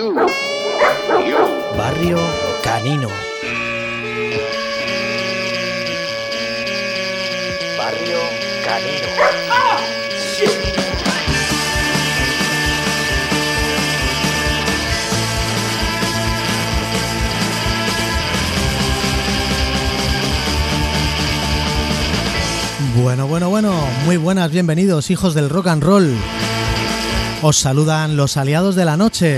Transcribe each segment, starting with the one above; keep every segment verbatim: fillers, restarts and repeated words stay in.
You. You. Barrio Canino. Barrio Canino. ¡Ah! ¡Shit! Bueno, bueno, bueno, muy buenas, bienvenidos, hijos del rock and roll. Os saludan los aliados de la noche.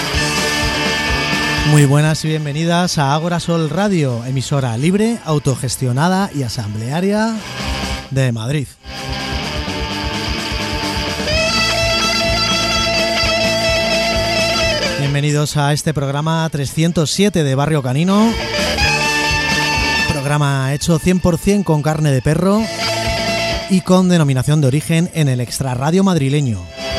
Muy buenas y bienvenidas a Ágora Sol Radio, emisora libre, autogestionada y asamblearia de Madrid. Bienvenidos a este programa trescientos siete de Barrio Canino. Programa hecho cien por ciento con carne de perro y con denominación de origen en el extrarradio madrileño.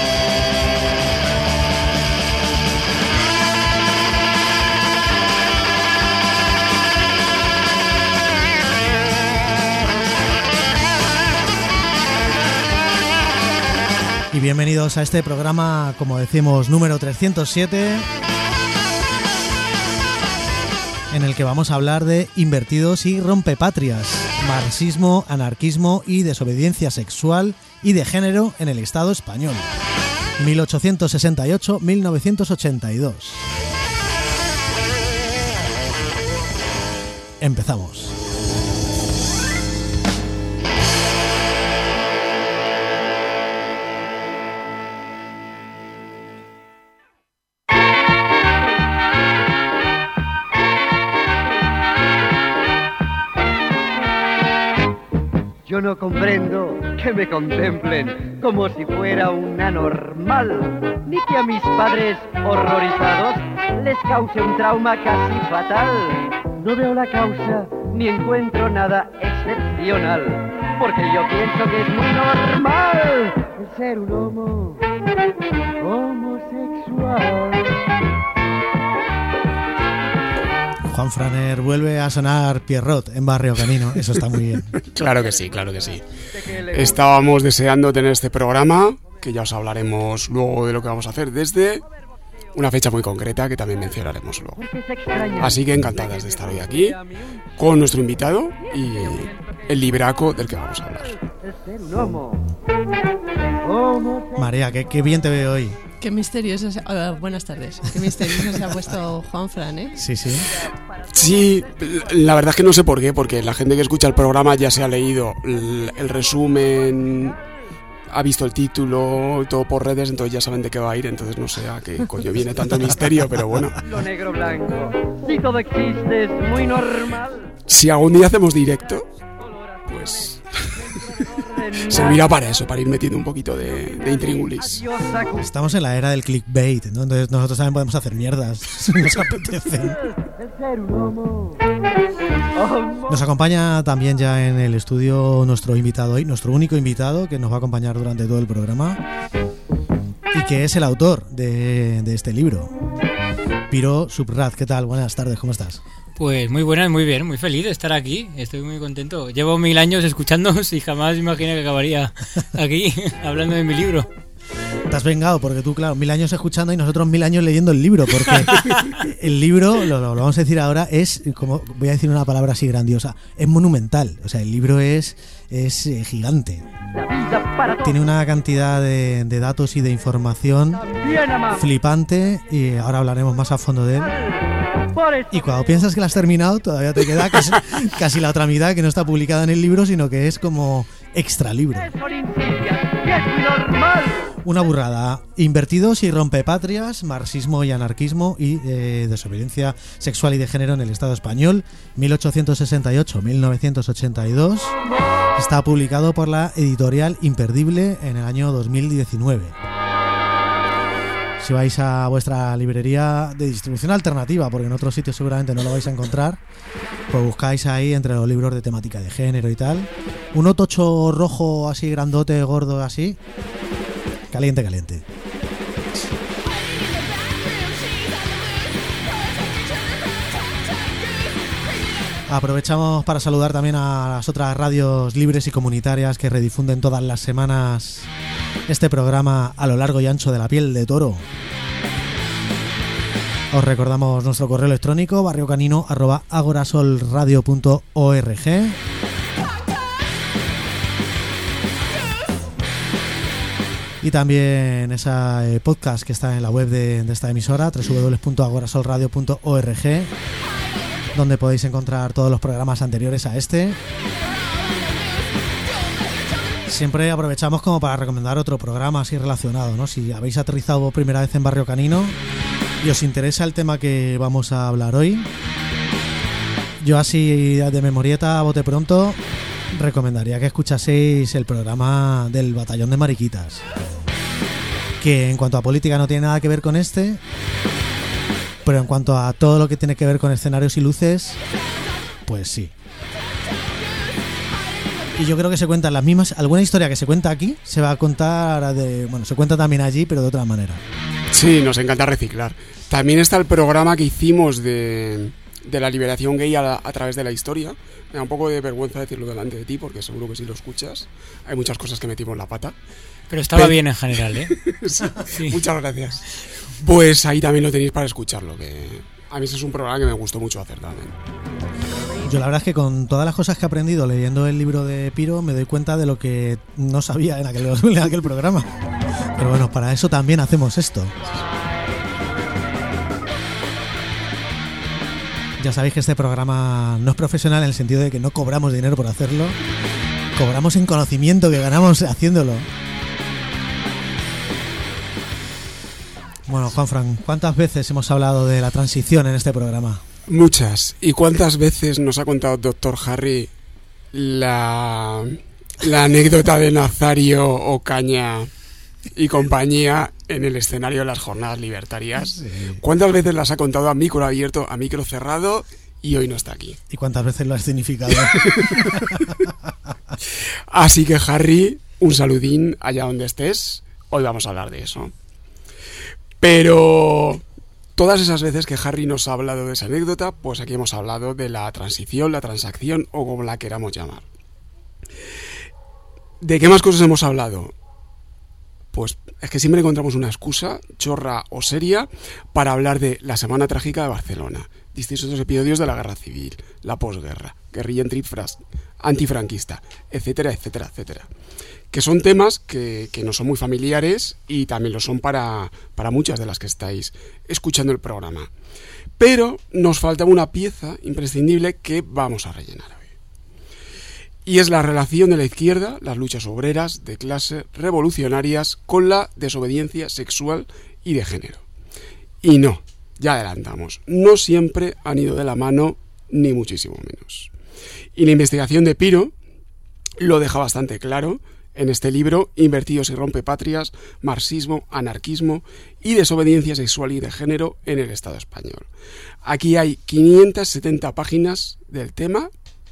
Y bienvenidos a este programa, como decimos, número trescientos siete, en el que vamos a hablar de invertidos y rompepatrias, marxismo, anarquismo y desobediencia sexual y de género en el Estado español, mil ochocientos sesenta y ocho a mil novecientos ochenta y dos. Empezamos. Yo no comprendo que me contemplen como si fuera un anormal, ni que a mis padres horrorizados les cause un trauma casi fatal. No veo la causa ni encuentro nada excepcional, porque yo pienso que es muy normal el ser un homo homosexual. Juan Franer, vuelve a sonar Pierrot en Barrio Canino, eso está muy bien. Claro que sí, claro que sí. Estábamos deseando tener este programa, que ya os hablaremos luego de lo que vamos a hacer desde una fecha muy concreta que también mencionaremos luego. Así que encantadas de estar hoy aquí con nuestro invitado y el libraco del que vamos a hablar. María, qué, qué bien te veo hoy. Qué misterioso se... uh, buenas tardes. Qué misterioso se ha puesto Juan Fran, ¿eh? Sí, sí. Sí, la verdad es que no sé por qué, porque la gente que escucha el programa ya se ha leído el, el resumen, ha visto el título, todo por redes, entonces ya saben de qué va a ir, entonces no sé a qué coño viene tanto misterio, pero bueno. Lo negro blanco, si todo existe es muy normal. Si algún día hacemos directo, pues... servirá para eso, para ir metiendo un poquito de, de intríngulis. Estamos en la era del clickbait, ¿no? Entonces nosotros también podemos hacer mierdas si nos apetece. Nos acompaña también ya en el estudio nuestro invitado hoy, nuestro único invitado que nos va a acompañar durante todo el programa y que es el autor de, de este libro, Piro Subrat. ¿Qué tal? Buenas tardes, ¿cómo estás? Pues muy buenas, muy bien, muy feliz de estar aquí, estoy muy contento. Llevo mil años escuchándoos y jamás imaginé que acabaría aquí hablando de mi libro. Te has vengado porque tú, claro, mil años escuchando y nosotros mil años leyendo el libro, porque el libro, lo, lo vamos a decir ahora, es, como voy a decir una palabra así grandiosa, es monumental. O sea, el libro es, es eh, gigante. Tiene una cantidad de, de datos y de información flipante y ahora hablaremos más a fondo de él. Y cuando piensas que la has terminado, todavía te queda casi, casi la otra mitad que no está publicada en el libro, sino que es como extra libro. Una burrada. Invertidos y rompepatrias, marxismo y anarquismo y eh, desobediencia sexual y de género en el Estado español, mil ochocientos sesenta y ocho a mil novecientos ochenta y dos. Está publicado por la editorial Imperdible en el año dos mil diecinueve. Si vais a vuestra librería de distribución alternativa, porque en otros sitios seguramente no lo vais a encontrar, pues buscáis ahí entre los libros de temática de género y tal, un otocho rojo así grandote, gordo así, caliente, caliente. Aprovechamos para saludar también a las otras radios libres y comunitarias que redifunden todas las semanas este programa a lo largo y ancho de la piel de toro. Os recordamos nuestro correo electrónico barriocanino arroba agorasolradio punto org. Y también esa eh, podcast que está en la web de, de esta emisora, doble u doble u doble u punto agorasolradio punto org, donde podéis encontrar todos los programas anteriores a este. Siempre aprovechamos como para recomendar otro programa así relacionado, ¿no? Si habéis aterrizado por primera vez en Barrio Canino y os interesa el tema que vamos a hablar hoy, yo así de memorieta a bote pronto recomendaría que escuchaseis el programa del Batallón de Mariquitas, que en cuanto a política no tiene nada que ver con este, pero en cuanto a todo lo que tiene que ver con escenarios y luces, pues sí. Y yo creo que se cuentan las mismas, alguna historia que se cuenta aquí se va a contar de, bueno, se cuenta también allí, pero de otra manera. Sí, nos encanta reciclar. También está el programa que hicimos de, de la liberación gay a, a través de la historia. Me da un poco de vergüenza decirlo delante de ti, porque seguro que si lo escuchas hay muchas cosas que metimos la pata. Pero estaba Pero... bien en general, ¿eh? sí, sí. Muchas gracias. Pues ahí también lo tenéis para escucharlo, que a mí ese es un programa que me gustó mucho hacer también. Yo la verdad es que con todas las cosas que he aprendido leyendo el libro de Piro me doy cuenta de lo que no sabía en aquel, en aquel programa. Pero bueno, para eso también hacemos esto. Ya sabéis que este programa no es profesional en el sentido de que no cobramos dinero por hacerlo. Cobramos en conocimiento que ganamos haciéndolo. Bueno, Juanfran, ¿cuántas veces hemos hablado de la transición en este programa? Muchas. ¿Y cuántas veces nos ha contado doctor Harry la, la anécdota de Nazario Ocaña y compañía en el escenario de las jornadas libertarias? Sí. ¿Cuántas veces las ha contado a micro abierto, a micro cerrado, y hoy no está aquí? ¿Y cuántas veces lo has significado? Así que, Harry, un saludín allá donde estés. Hoy vamos a hablar de eso. Pero todas esas veces que Harry nos ha hablado de esa anécdota, pues aquí hemos hablado de la transición, la transacción o como la queramos llamar. ¿De qué más cosas hemos hablado? Pues es que siempre encontramos una excusa, chorra o seria, para hablar de la Semana Trágica de Barcelona, distintos episodios de la Guerra Civil, la posguerra, guerrilla antifranquista, etcétera, etcétera, etcétera. Que son temas que, que no son muy familiares y también lo son para, para muchas de las que estáis escuchando el programa. Pero nos falta una pieza imprescindible que vamos a rellenar hoy. Y es la relación de la izquierda, las luchas obreras de clase revolucionarias, con la desobediencia sexual y de género. Y no, ya adelantamos, no siempre han ido de la mano, ni muchísimo menos. Y la investigación de Piro lo deja bastante claro en este libro, Invertidos y rompepatrias, marxismo, anarquismo y desobediencia sexual y de género en el Estado español. Aquí hay quinientas setenta páginas del tema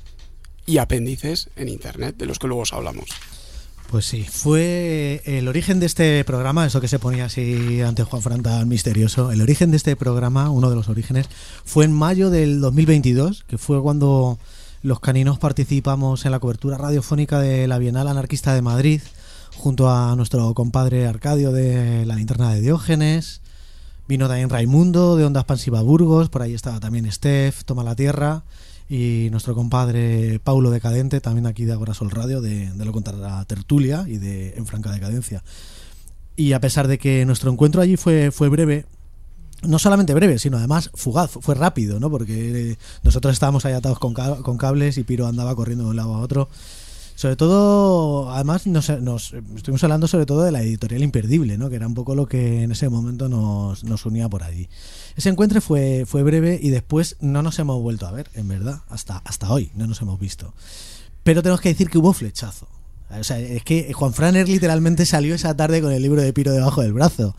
y apéndices en internet, de los que luego os hablamos. Pues sí, fue el origen de este programa, eso que se ponía así ante Juanfran tan misterioso, el origen de este programa, uno de los orígenes, fue en mayo del dos mil veintidós, que fue cuando los caninos participamos en la cobertura radiofónica de la Bienal Anarquista de Madrid, junto a nuestro compadre Arcadio de la Linterna de Diógenes. Vino también Raimundo de Onda Expansiva Burgos, por ahí estaba también Steph, Toma la Tierra, y nuestro compadre Paulo Decadente, también aquí de Agora Sol Radio, de, de Lo Contra la Tertulia y de En Franca Decadencia. Y a pesar de que nuestro encuentro allí fue, fue breve, no solamente breve, sino además fugaz, fue rápido, ¿no? Porque nosotros estábamos ahí atados con, con cables y Piro andaba corriendo de un lado a otro. Sobre todo, además, nos, nos estuvimos hablando sobre todo de la editorial Imperdible, ¿no? Que era un poco lo que en ese momento nos, nos unía por allí. Ese encuentro fue, fue breve y después no nos hemos vuelto a ver, en verdad, hasta, hasta hoy no nos hemos visto. Pero tenemos que decir que hubo flechazo. O sea, es que Juanfran literalmente salió esa tarde con el libro de Piro debajo del brazo.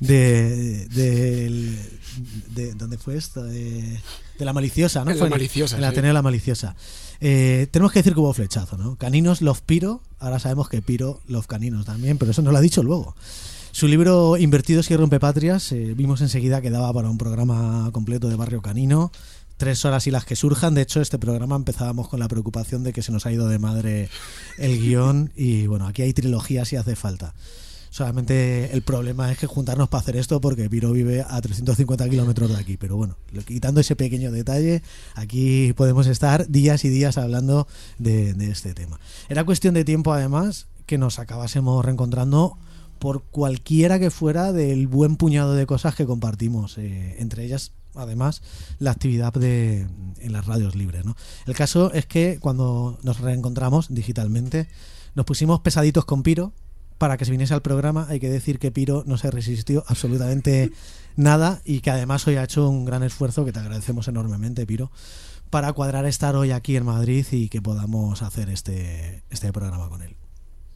De, de, de, de ¿dónde fue esto? De, de La Maliciosa, ¿no? En fue La Maliciosa, en el sí. Ateneo La Maliciosa. Eh, tenemos que decir que hubo flechazo, ¿no? Caninos love Piro, ahora sabemos que Piro love caninos también, pero eso nos lo ha dicho luego. Su libro Invertidos y rompepatrias, eh, vimos enseguida que daba para un programa completo de Barrio Canino. Tres horas y las que surjan. De hecho, este programa empezábamos con la preocupación de que se nos ha ido de madre el guión y bueno, aquí hay trilogía si hace falta. Solamente el problema es que juntarnos para hacer esto, porque Piro vive a trescientos cincuenta kilómetros de aquí. Pero bueno, quitando ese pequeño detalle, aquí podemos estar días y días hablando de, de este tema. Era cuestión de tiempo, además, que nos acabásemos reencontrando por cualquiera que fuera del buen puñado de cosas que compartimos, eh, entre ellas, además, la actividad de en las radios libres, ¿no? El caso es que cuando nos reencontramos digitalmente, nos pusimos pesaditos con Piro para que se viniese al programa. Hay que decir que Piro no se resistió absolutamente nada, y que además hoy ha hecho un gran esfuerzo, que te agradecemos enormemente, Piro, para cuadrar estar hoy aquí en Madrid y que podamos hacer este, este programa con él.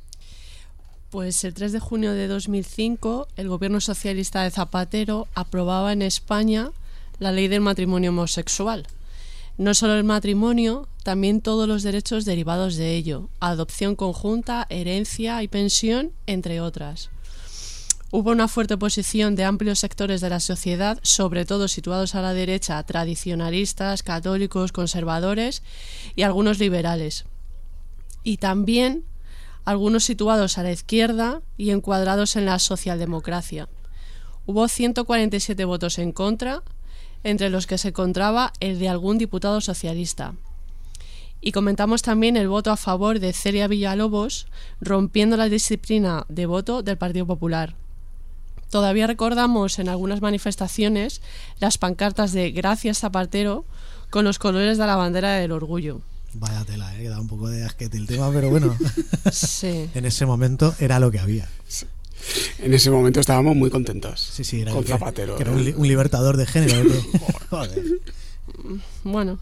Pues el tres de junio de dos mil cinco, el gobierno socialista de Zapatero aprobaba en España la ley del matrimonio homosexual. No solo el matrimonio, también todos los derechos derivados de ello: adopción conjunta, herencia y pensión, entre otras. Hubo una fuerte oposición de amplios sectores de la sociedad, sobre todo situados a la derecha, tradicionalistas, católicos, conservadores y algunos liberales. Y también algunos situados a la izquierda y encuadrados en la socialdemocracia. Hubo ciento cuarenta y siete votos en contra, entre los que se encontraba el de algún diputado socialista. Y comentamos también el voto a favor de Celia Villalobos, rompiendo la disciplina de voto del Partido Popular. Todavía recordamos en algunas manifestaciones las pancartas de Gracias Zapatero con los colores de la bandera del orgullo. Vaya tela, ¿eh? Que da un poco de asquete el tema, pero bueno, sí. En ese momento era lo que había. Sí. En ese momento estábamos muy contentos. Sí, sí, era con que, Zapatero. Que era un, li- un libertador de género. Joder. Bueno.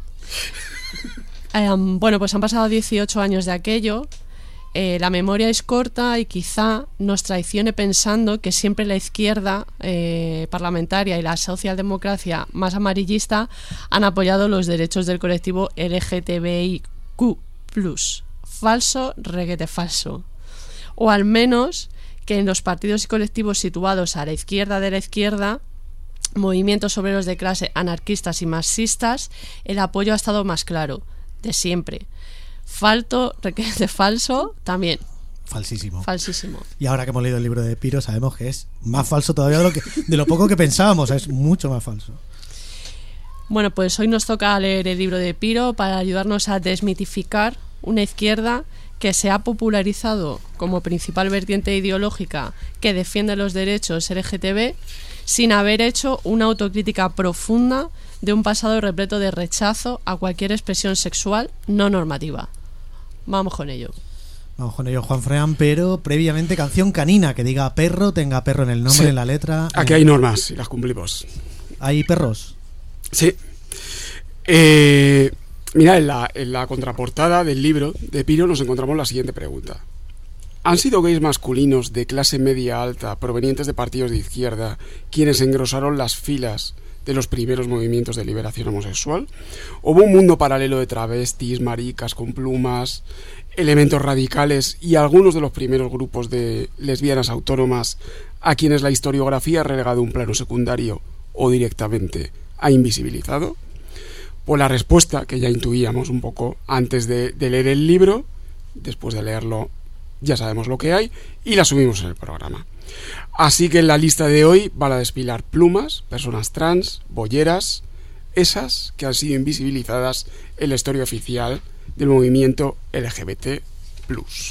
Um, bueno, pues han pasado dieciocho años de aquello. Eh, la memoria es corta y quizá nos traicione pensando que siempre la izquierda eh, parlamentaria y la socialdemocracia más amarillista han apoyado los derechos del colectivo L G T B I Q plus. Falso, reguete falso. O al menos que en los partidos y colectivos situados a la izquierda de la izquierda, movimientos obreros de clase, anarquistas y marxistas, el apoyo ha estado más claro, de siempre. Falto, requete falso, también. Falsísimo. Falsísimo. Y ahora que hemos leído el libro de Piro, sabemos que es más falso todavía de lo, que, de lo poco que pensábamos. Es mucho más falso. Bueno, pues hoy nos toca leer el libro de Piro para ayudarnos a desmitificar una izquierda que se ha popularizado como principal vertiente ideológica que defiende los derechos L G T B, sin haber hecho una autocrítica profunda de un pasado repleto de rechazo a cualquier expresión sexual no normativa. Vamos con ello. Vamos con ello, Juan Frean, pero previamente canción canina, que diga perro, tenga perro en el nombre, sí, en la letra. Aquí eh, hay normas y las cumplimos. ¿Hay perros? Sí. Eh, mira, en la, en la contraportada del libro de Piro nos encontramos la siguiente pregunta. ¿Han sido gays masculinos de clase media alta provenientes de partidos de izquierda quienes engrosaron las filas de los primeros movimientos de liberación homosexual? ¿Hubo un mundo paralelo de travestis, maricas con plumas, elementos radicales y algunos de los primeros grupos de lesbianas autónomas a quienes la historiografía ha relegado a un plano secundario o directamente ha invisibilizado? Pues la respuesta, que ya intuíamos un poco antes de, de leer el libro, después de leerlo ya sabemos lo que hay y la subimos en el programa. Así que en la lista de hoy van a desfilar plumas, personas trans, bolleras, esas que han sido invisibilizadas en la historia oficial del movimiento L G B T plus.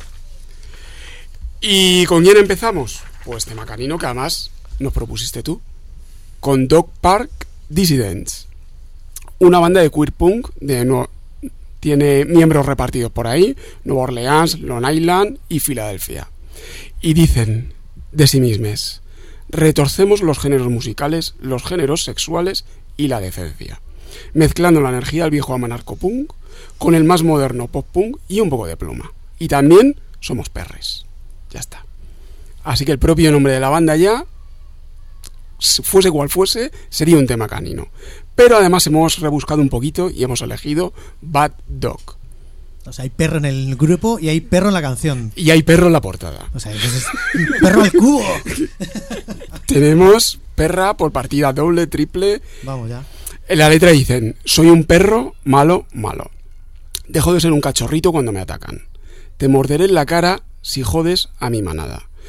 ¿Y con quién empezamos? Pues tema canino que además nos propusiste tú, con Dog Park Dissidents, una banda de queer punk de no tiene miembros repartidos por ahí, Nueva Orleans, Long Island y Filadelfia. Y dicen de sí mismos: retorcemos los géneros musicales, los géneros sexuales y la decencia, mezclando la energía del viejo anarcopunk con el más moderno pop punk y un poco de pluma. Y también somos perres. Ya está. Así que el propio nombre de la banda ya, fuese cual fuese, sería un tema canino. Pero además hemos rebuscado un poquito y hemos elegido Bad Dog. O sea, hay perro en el grupo y hay perro en la canción. Y hay perro en la portada. O sea, es perro al cubo. Tenemos perra por partida doble, triple. Vamos ya. En la letra dicen: soy un perro malo, malo. Dejo de ser un cachorrito cuando me atacan. Te morderé en la cara si jodes a mi manada.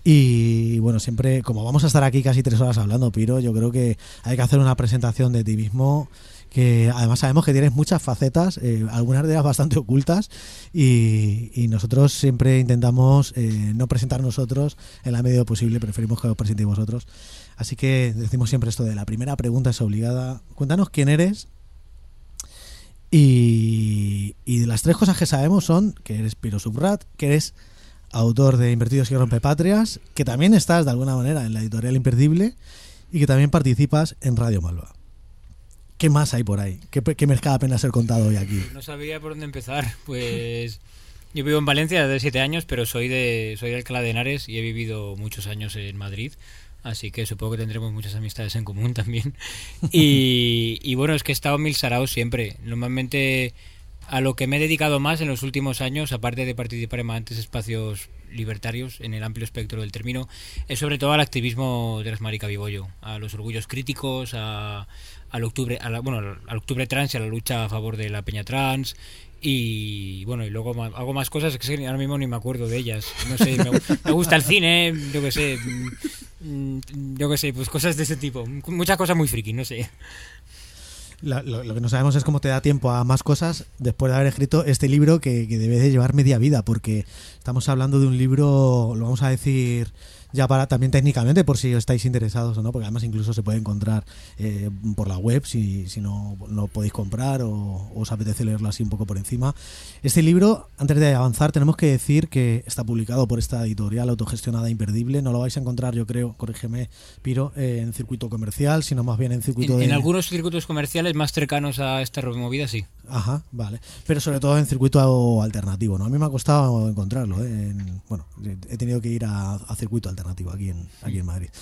Y bueno, siempre, como vamos a estar aquí casi tres horas hablando, Piro, yo creo que hay que hacer una presentación de ti mismo, que además sabemos que tienes muchas facetas, eh, algunas de ellas bastante ocultas, y, y nosotros siempre intentamos eh, no presentar nosotros en la medida de lo posible, preferimos que os presentéis vosotros. Así que decimos siempre esto de la primera pregunta es obligada. Cuéntanos quién eres. Y, y de las tres cosas que sabemos son que eres Piro Subrat, que eres autor de Invertidos y Rompepatrias, que también estás de alguna manera en la editorial Imperdible y que también participas en Radio Malva. ¿Qué más hay por ahí? ¿Qué, qué merece la pena ser contado hoy aquí? No sabría por dónde empezar. Pues yo vivo en Valencia desde siete años, pero soy de soy de Alcalá de Henares y he vivido muchos años en Madrid. Así que supongo que tendremos muchas amistades en común también. Y, y bueno, es que he estado en mil saraos siempre. Normalmente a lo que me he dedicado más en los últimos años, aparte de participar en bastantes espacios libertarios en el amplio espectro del término, es sobre todo al activismo de las Marica Vibollo, a los orgullos críticos, a, al octubre, a la, bueno, al octubre trans y a la lucha a favor de la peña trans. Y bueno, y luego más, hago más cosas que ahora mismo ni me acuerdo de ellas. No sé, me, me gusta el cine, yo qué sé, yo qué sé, pues cosas de ese tipo. Muchas cosas muy friki, no sé. Lo, lo, lo que no sabemos es cómo te da tiempo a más cosas después de haber escrito este libro que, que debe de llevar media vida, porque estamos hablando de un libro, lo vamos a decir ya para también técnicamente por si estáis interesados o no, porque además incluso se puede encontrar eh, por la web si, si no lo podéis comprar o, o os apetece leerlo así un poco por encima. Este libro, antes de avanzar, tenemos que decir que está publicado por esta editorial autogestionada Imperdible. No lo vais a encontrar, yo creo, corrígeme, Piro, eh, en circuito comercial, sino más bien en circuito en, de... En algunos circuitos comerciales más cercanos a esta movida, sí. Ajá, vale. Pero sobre todo en circuito alternativo, ¿no? A mí me ha costado encontrarlo, ¿eh? En, bueno, he tenido que ir a, a circuito alternativo aquí en, aquí en Madrid.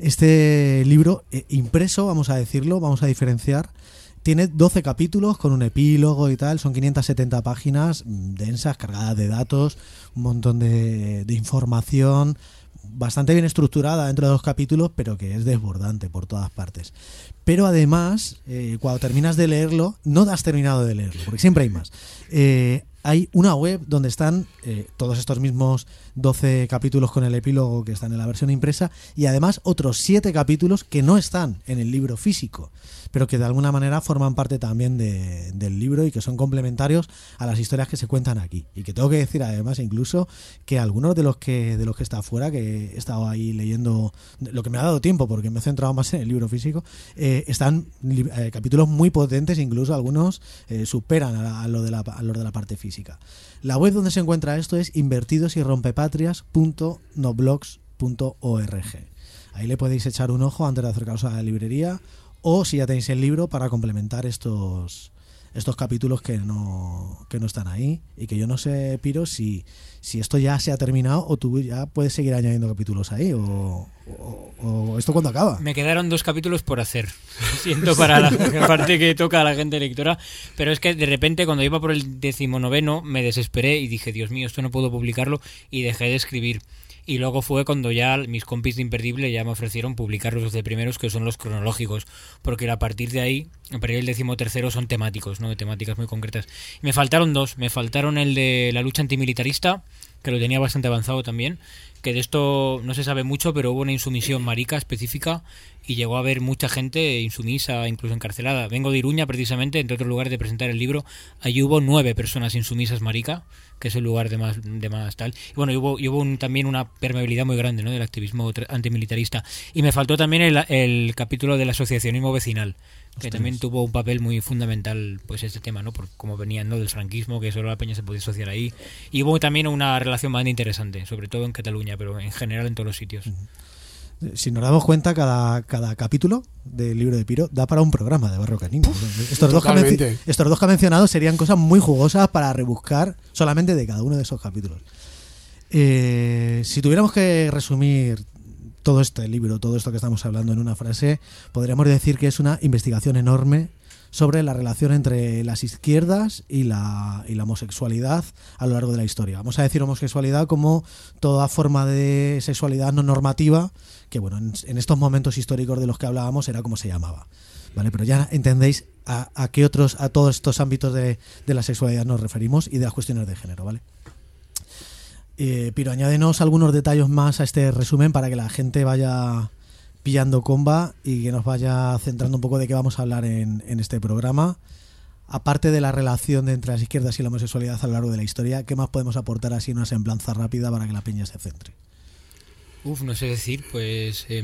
Este libro, eh, impreso, vamos a decirlo, vamos a diferenciar, tiene doce capítulos con un epílogo y tal, son quinientas setenta páginas densas, cargadas de datos, un montón de, de información, bastante bien estructurada dentro de los capítulos, pero que es desbordante por todas partes. Pero además, eh, cuando terminas de leerlo, no has terminado de leerlo, porque siempre hay más. Eh, hay una web donde están eh, todos estos mismos doce capítulos con el epílogo que están en la versión impresa y además otros siete capítulos que no están en el libro físico, pero que de alguna manera forman parte también de, del libro y que son complementarios a las historias que se cuentan aquí. Y que tengo que decir además incluso que algunos de los que de los que está afuera, que he estado ahí leyendo, lo que me ha dado tiempo porque me he centrado más en el libro físico, eh, están eh, capítulos muy potentes, incluso algunos eh, superan a, a, lo de la, a lo de la parte física. La web donde se encuentra esto es invertidos y rompepatrias punto noblogs punto org. Ahí le podéis echar un ojo antes de acercaros a la librería, o si ya tenéis el libro, para complementar estos estos capítulos que no que no están ahí. Y que yo no sé, Piro, si, si esto ya se ha terminado o tú ya puedes seguir añadiendo capítulos ahí, o, o, o esto cuándo acaba. Me quedaron dos capítulos por hacer, siento, para la parte que toca a la gente lectora, pero es que de repente cuando iba por el decimonoveno me desesperé y dije, Dios mío, esto no puedo publicarlo, y dejé de escribir. Y luego fue cuando ya mis compis de Imperdible ya me ofrecieron publicar los doce primeros, que son los cronológicos, porque a partir de ahí, a partir del decimotercero, son temáticos, ¿no? De temáticas muy concretas. Me faltaron dos, me faltaron el de la lucha antimilitarista, que lo tenía bastante avanzado también, que de esto no se sabe mucho, pero hubo una insumisión marica específica y llegó a haber mucha gente insumisa, incluso encarcelada. Vengo de Iruña, precisamente, entre otros lugares de presentar el libro. Allí hubo nueve personas insumisas marica, que es el lugar de más de más tal. Y bueno, y hubo, y hubo un, también una permeabilidad muy grande, ¿no?, del activismo antimilitarista. Y me faltó también el, el capítulo del asociacionismo vecinal, que Ostras. también tuvo un papel muy fundamental, pues este tema, ¿no?, por cómo venían, ¿no?, del franquismo, que solo la peña se podía asociar ahí. Y hubo también una relación bastante interesante, sobre todo en Cataluña, pero en general en todos los sitios. Si nos damos cuenta, cada, cada capítulo del libro de Piro da para un programa de Barro Canino. Estos dos, que estos dos que ha mencionado serían cosas muy jugosas para rebuscar solamente de cada uno de esos capítulos. Eh, si tuviéramos que resumir todo este libro, todo esto que estamos hablando en una frase, podríamos decir que es una investigación enorme sobre la relación entre las izquierdas y la, y la homosexualidad a lo largo de la historia. Vamos a decir homosexualidad como toda forma de sexualidad no normativa, que bueno, en, en estos momentos históricos de los que hablábamos era como se llamaba, ¿vale? Pero ya entendéis a, a qué otros, a todos estos ámbitos de, de la sexualidad nos referimos y de las cuestiones de género, ¿vale? Eh, pero añádenos algunos detalles más a este resumen para que la gente vaya pillando comba y que nos vaya centrando un poco de qué vamos a hablar en, en este programa. Aparte de la relación entre las izquierdas y la homosexualidad a lo largo de la historia, ¿qué más podemos aportar así en una semblanza rápida para que la peña se centre? Uf, no sé decir, pues... Eh,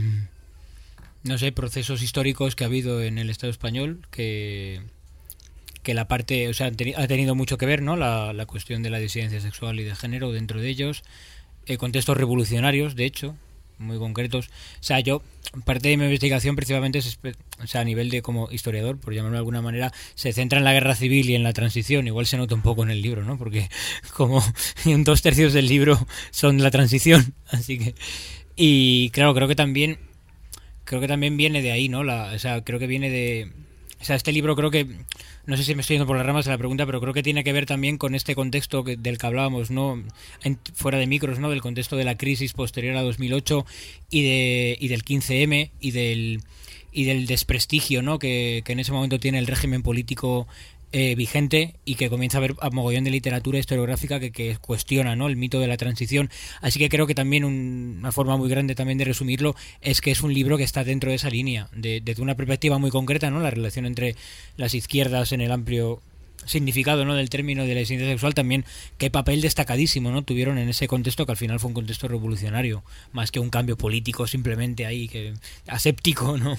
no sé, procesos históricos que ha habido en el Estado español que... que la parte, o sea, ha tenido mucho que ver, ¿no? La, la cuestión de la disidencia sexual y de género dentro de ellos, eh, contextos revolucionarios, de hecho, muy concretos. O sea, yo, parte de mi investigación principalmente es, o sea, a nivel de como historiador, por llamarlo de alguna manera, se centra en la guerra civil y en la transición. Igual se nota un poco en el libro, ¿no? Porque como en dos tercios del libro son la transición, así que... Y claro, creo que también, creo que también viene de ahí, ¿no? La, o sea, creo que viene de... O sea, este libro creo que... No sé si me estoy yendo por las ramas de la pregunta, pero creo que tiene que ver también con este contexto que, del que hablábamos, ¿no? En, fuera de micros, ¿no? Del contexto de la crisis posterior a dos mil ocho y de y del quince eme y del y del desprestigio, ¿no? Que, que en ese momento tiene el régimen político eh, vigente y que comienza a haber a mogollón de literatura historiográfica que, que cuestiona, ¿no? El mito de la transición. Así que creo que también un, una forma muy grande también de resumirlo es que es un libro que está dentro de esa línea, de, desde una perspectiva muy concreta, ¿no? La relación entre las izquierdas en el amplio significado, ¿no? Del término de la disidencia sexual, también qué papel destacadísimo, ¿no? Tuvieron en ese contexto que al final fue un contexto revolucionario, más que un cambio político simplemente ahí, que aséptico, ¿no?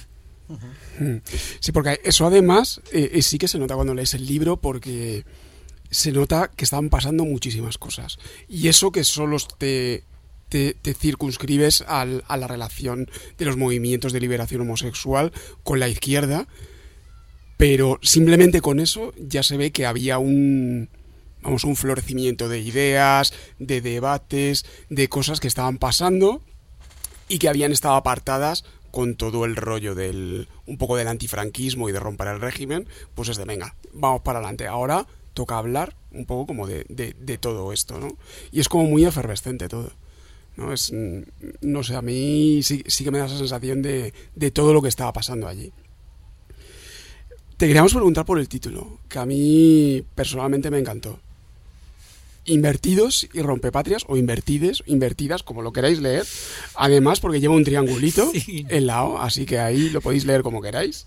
Sí, porque eso además eh, sí que se nota cuando lees el libro, porque se nota que estaban pasando muchísimas cosas. Y eso que solo te, te, te circunscribes al, a la relación de los movimientos de liberación homosexual con la izquierda, pero simplemente con eso ya se ve que había un, vamos, un florecimiento de ideas, de debates, de cosas que estaban pasando y que habían estado apartadas con todo el rollo del un poco del antifranquismo y de romper el régimen. Pues es de venga, vamos para adelante, ahora toca hablar un poco como de, de, de todo esto, ¿no? Y es como muy efervescente todo, ¿no? Es, no sé, a mí sí, sí que me da esa sensación de, de todo lo que estaba pasando allí. Te queríamos preguntar por el título, que a mí personalmente me encantó. Invertidos y rompepatrias, o invertides, invertidas, como lo queráis leer. Además, porque lleva un triangulito sí. en lado, así que ahí lo podéis leer como queráis.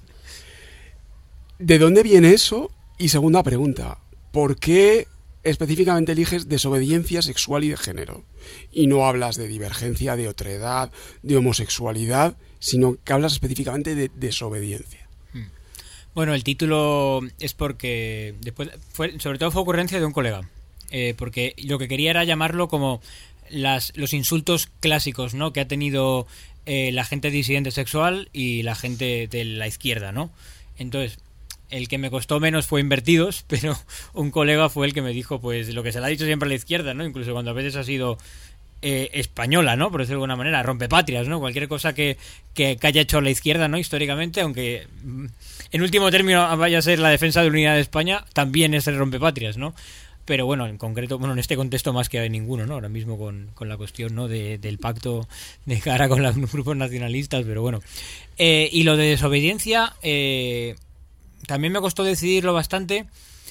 ¿De dónde viene eso? Y segunda pregunta, ¿por qué específicamente eliges desobediencia sexual y de género? Y no hablas de divergencia, de otredad, de homosexualidad, sino que hablas específicamente de desobediencia. Bueno, el título es porque después fue, sobre todo fue ocurrencia de un colega. Eh, porque lo que quería era llamarlo como las, los insultos clásicos, ¿no? Que ha tenido eh, la gente disidente sexual y la gente de la izquierda, ¿no? Entonces, el que me costó menos fue invertidos, pero un colega fue el que me dijo, pues, lo que se le ha dicho siempre a la izquierda, ¿no? Incluso cuando a veces ha sido eh, española, ¿no? Por decirlo de alguna manera, rompepatrias, ¿no? Cualquier cosa que, que, que haya hecho la izquierda, ¿no? Históricamente, aunque en último término vaya a ser la defensa de la unidad de España, también es el rompepatrias, ¿no? Pero bueno, en concreto, bueno, en este contexto más que ninguno, ¿no? Ahora mismo con, con la cuestión, ¿no? De, del pacto de cara con los grupos nacionalistas, pero bueno. Eh, y lo de desobediencia, eh, también me costó decidirlo bastante,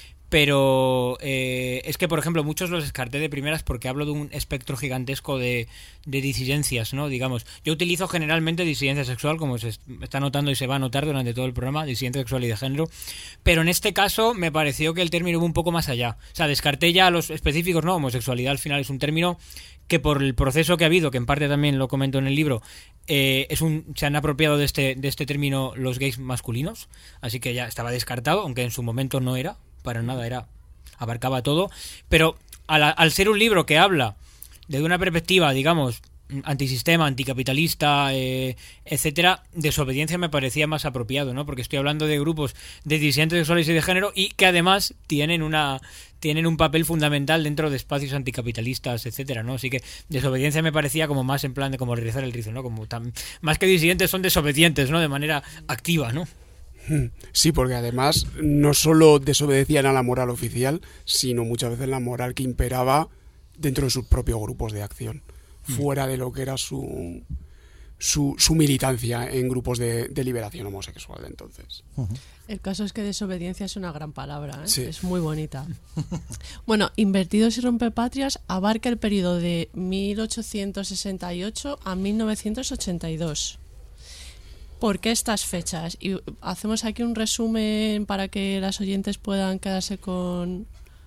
pero eh, es que, por ejemplo, muchos los descarté de primeras porque hablo de un espectro gigantesco de, de disidencias, ¿no? Digamos, yo utilizo generalmente disidencia sexual, como se está notando y se va a notar durante todo el programa, disidencia sexual y de género, pero en este caso me pareció que el término iba un poco más allá. O sea, descarté ya los específicos, ¿no? Homosexualidad al final es un término que por el proceso que ha habido, que en parte también lo comento en el libro, eh, es un se han apropiado de este, de este término los gays masculinos, así que ya estaba descartado, aunque en su momento no era. Para nada, era abarcaba todo, pero al, al ser un libro que habla desde una perspectiva, digamos, antisistema, anticapitalista, eh, etcétera, desobediencia me parecía más apropiado, ¿no? Porque estoy hablando de grupos de disidentes sexuales y de género y que además tienen una tienen un papel fundamental dentro de espacios anticapitalistas, etcétera, ¿no? Así que desobediencia me parecía como más en plan de como rizar el rizo, ¿no? Como tan, más que disidentes son desobedientes, ¿no? De manera activa, ¿no? Sí, porque además no solo desobedecían a la moral oficial, sino muchas veces la moral que imperaba dentro de sus propios grupos de acción, fuera de lo que era su su, su militancia en grupos de, de liberación homosexual de entonces. Uh-huh. El caso es que desobediencia es una gran palabra, ¿eh? Sí. Es muy bonita. Bueno, Invertidos y Rompepatrias abarca el periodo de mil ochocientos sesenta y ocho a mil novecientos ochenta y dos. ¿Por qué estas fechas? Y hacemos aquí un resumen para que las oyentes puedan quedarse con,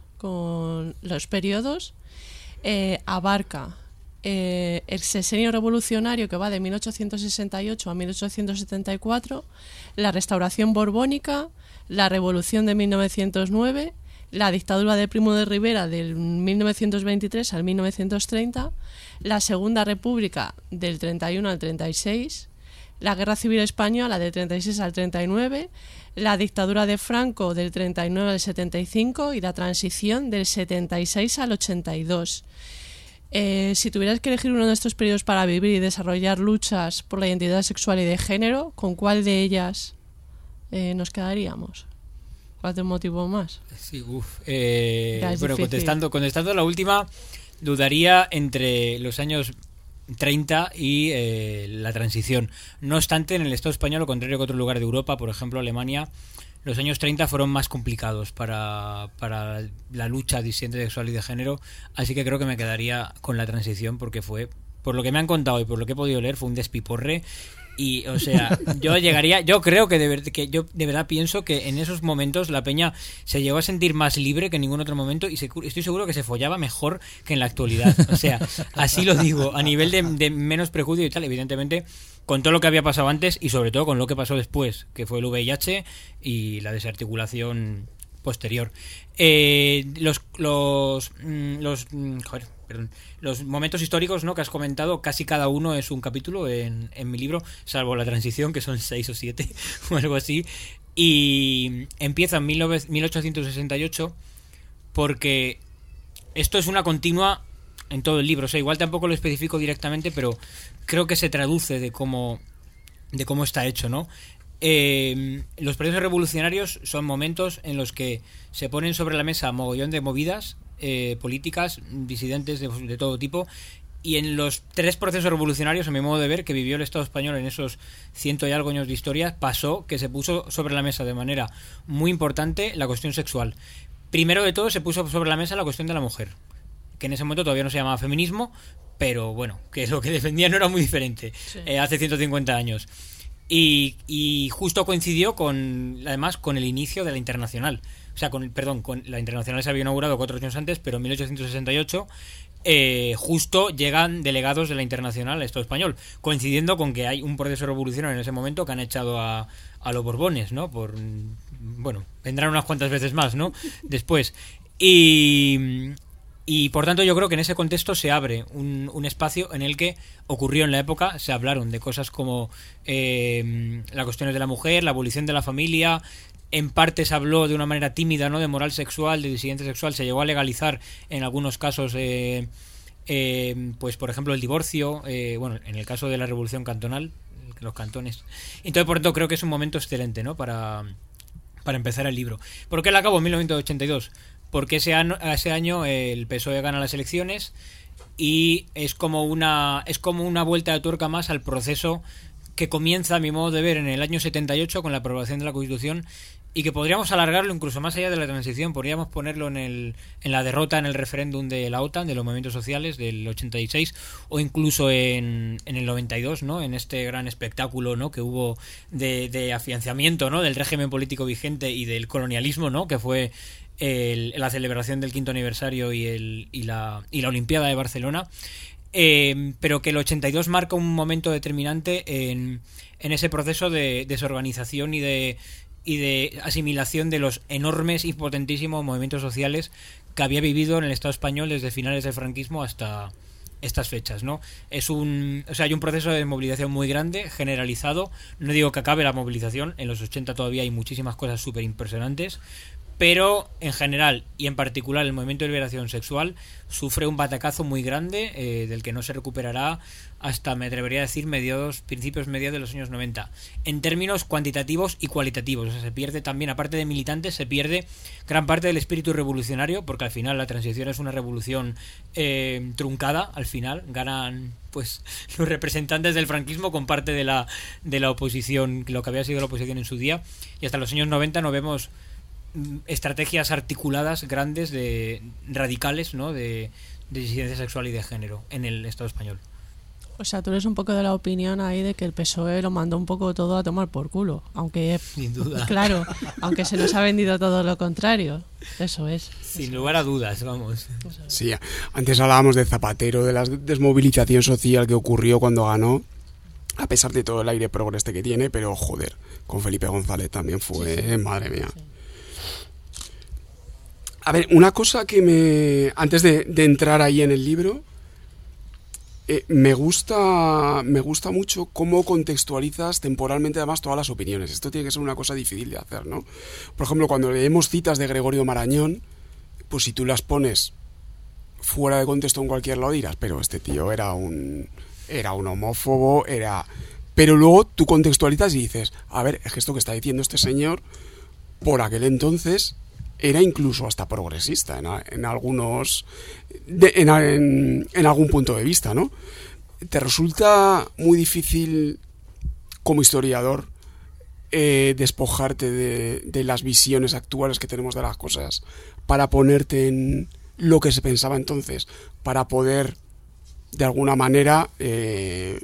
con los periodos. Eh, abarca eh, el sexenio revolucionario, que va de mil ochocientos sesenta y ocho a mil ochocientos setenta y cuatro, la restauración borbónica, la revolución de mil novecientos nueve, la dictadura de Primo de Rivera del mil novecientos veintitrés al mil novecientos treinta, la Segunda República del treinta y uno al treinta y seis, la Guerra Civil Española del treinta y seis al treinta y nueve, la dictadura de Franco del treinta y nueve al setenta y cinco y la transición del setenta y seis al ochenta y dos. Eh, si tuvieras que elegir uno de estos periodos para vivir y desarrollar luchas por la identidad sexual y de género, ¿con cuál de ellas eh, nos quedaríamos? ¿Cuál te motivó más? Sí, uff. Eh, Ya es bueno, difícil. contestando, contestando la última, dudaría entre los años treinta y eh, la transición. No obstante, en el Estado español, lo contrario que otro lugar de Europa, por ejemplo Alemania, los años treinta fueron más complicados para, para la lucha disidente sexual y de género, así que creo que me quedaría con la transición, porque fue, por lo que me han contado y por lo que he podido leer, fue un despiporre. Y, o sea, yo llegaría, yo creo que de, ver, que yo de verdad pienso que en esos momentos la peña se llegó a sentir más libre que en ningún otro momento y se, estoy seguro que se follaba mejor que en la actualidad. O sea, así lo digo, a nivel de, de menos prejuicio y tal, evidentemente, con todo lo que había pasado antes y sobre todo con lo que pasó después, que fue el V I H y la desarticulación posterior. Eh, los, los, los, joder, perdón, los momentos históricos, ¿no?, que has comentado, casi cada uno es un capítulo en, en mi libro, salvo la transición, que son seis o siete o algo así. Y empieza en mil ochocientos sesenta y ocho porque esto es una continua en todo el libro. O sea, igual tampoco lo especifico directamente, pero creo que se traduce de cómo, de cómo está hecho, ¿no? Eh, los procesos revolucionarios son momentos en los que se ponen sobre la mesa mogollón de movidas eh, políticas, disidentes de, de todo tipo, y en los tres procesos revolucionarios, a mi modo de ver, que vivió el Estado español en esos ciento y algo años de historia, pasó que se puso sobre la mesa de manera muy importante la cuestión sexual. Primero de todo se puso sobre la mesa la cuestión de la mujer, que en ese momento todavía no se llamaba feminismo, pero bueno, que lo que defendía no era muy diferente, sí. eh, hace ciento cincuenta años. Y, y justo coincidió con, además, con el inicio de la Internacional. O sea, con, perdón, con la Internacional se había inaugurado cuatro años antes, pero en mil ochocientos sesenta y ocho eh, justo llegan delegados de la Internacional al Estado español, coincidiendo con que hay un proceso revolucionario en ese momento que han echado a, a los Borbones, ¿no? Por, bueno, vendrán unas cuantas veces más, ¿no? Después. Y... Y por tanto yo creo que en ese contexto se abre un, un espacio en el que ocurrió en la época, se hablaron de cosas como eh, las cuestiones de la mujer, la abolición de la familia, en parte se habló de una manera tímida, ¿no?, de moral sexual, de disidencia sexual, se llegó a legalizar en algunos casos, eh, eh, pues por ejemplo el divorcio, eh, bueno, en el caso de la Revolución Cantonal, los cantones. Entonces por tanto creo que es un momento excelente, ¿no?, para, para empezar el libro. ¿Por qué la acabo en mil novecientos ochenta y dos? Porque ese año, ese año el P S O E gana las elecciones y es como una es como una vuelta de tuerca más al proceso que comienza, a mi modo de ver, en el año setenta y ocho con la aprobación de la Constitución, y que podríamos alargarlo incluso más allá de la transición. Podríamos ponerlo en el en la derrota en el referéndum de la OTAN, de los movimientos sociales del ochenta y seis, o incluso en, en el noventa y dos, ¿no?, en este gran espectáculo, ¿no?, que hubo de, de afianzamiento, ¿no?, del régimen político vigente y del colonialismo, ¿no?, que fue el, la celebración del quinto aniversario y, el, y, la, y la Olimpiada de Barcelona. Eh, pero que el ochenta y dos marca un momento determinante en, en ese proceso de desorganización y de y de asimilación de los enormes y potentísimos movimientos sociales que había vivido en el Estado español desde finales del franquismo hasta estas fechas, ¿no? Es un, o sea, hay un proceso de movilización muy grande, generalizado. No digo que acabe la movilización, en los ochenta todavía hay muchísimas cosas súper impresionantes, pero en general y en particular el movimiento de liberación sexual sufre un batacazo muy grande eh, del que no se recuperará hasta, me atrevería a decir, mediados, principios mediados de los años noventa, en términos cuantitativos y cualitativos. O sea, se pierde también, aparte de militantes, se pierde gran parte del espíritu revolucionario, porque al final la transición es una revolución eh, truncada. Al final ganan pues los representantes del franquismo con parte de la, de la oposición, lo que había sido la oposición en su día, y hasta los años noventa no vemos estrategias articuladas grandes de radicales, ¿no?, de, de disidencia sexual y de género en el Estado español. O sea, tú eres un poco de la opinión ahí de que el P S O E lo mandó un poco todo a tomar por culo, aunque sin duda, claro, aunque se nos ha vendido todo lo contrario. Eso es. Sin lugar a dudas, vamos. Sí, antes hablábamos de Zapatero, de la desmovilización social que ocurrió cuando ganó, a pesar de todo el aire progreste que tiene, pero joder, con Felipe González también fue, sí, sí. madre mía. Sí. A ver, una cosa que me... Antes de, de entrar ahí en el libro, eh, me gusta me gusta mucho cómo contextualizas temporalmente además todas las opiniones. Esto tiene que ser una cosa difícil de hacer, ¿no? Por ejemplo, cuando leemos citas de Gregorio Marañón, pues si tú las pones fuera de contexto en cualquier lado dirás, pero este tío era un... era un homófobo, era... Pero luego tú contextualizas y dices, a ver, es que esto que está diciendo este señor, por aquel entonces... era incluso hasta progresista en, en algunos de, en, en, en algún punto de vista, ¿no? ¿Te resulta muy difícil como historiador eh, despojarte de, de las visiones actuales que tenemos de las cosas para ponerte en lo que se pensaba entonces, para poder de alguna manera eh,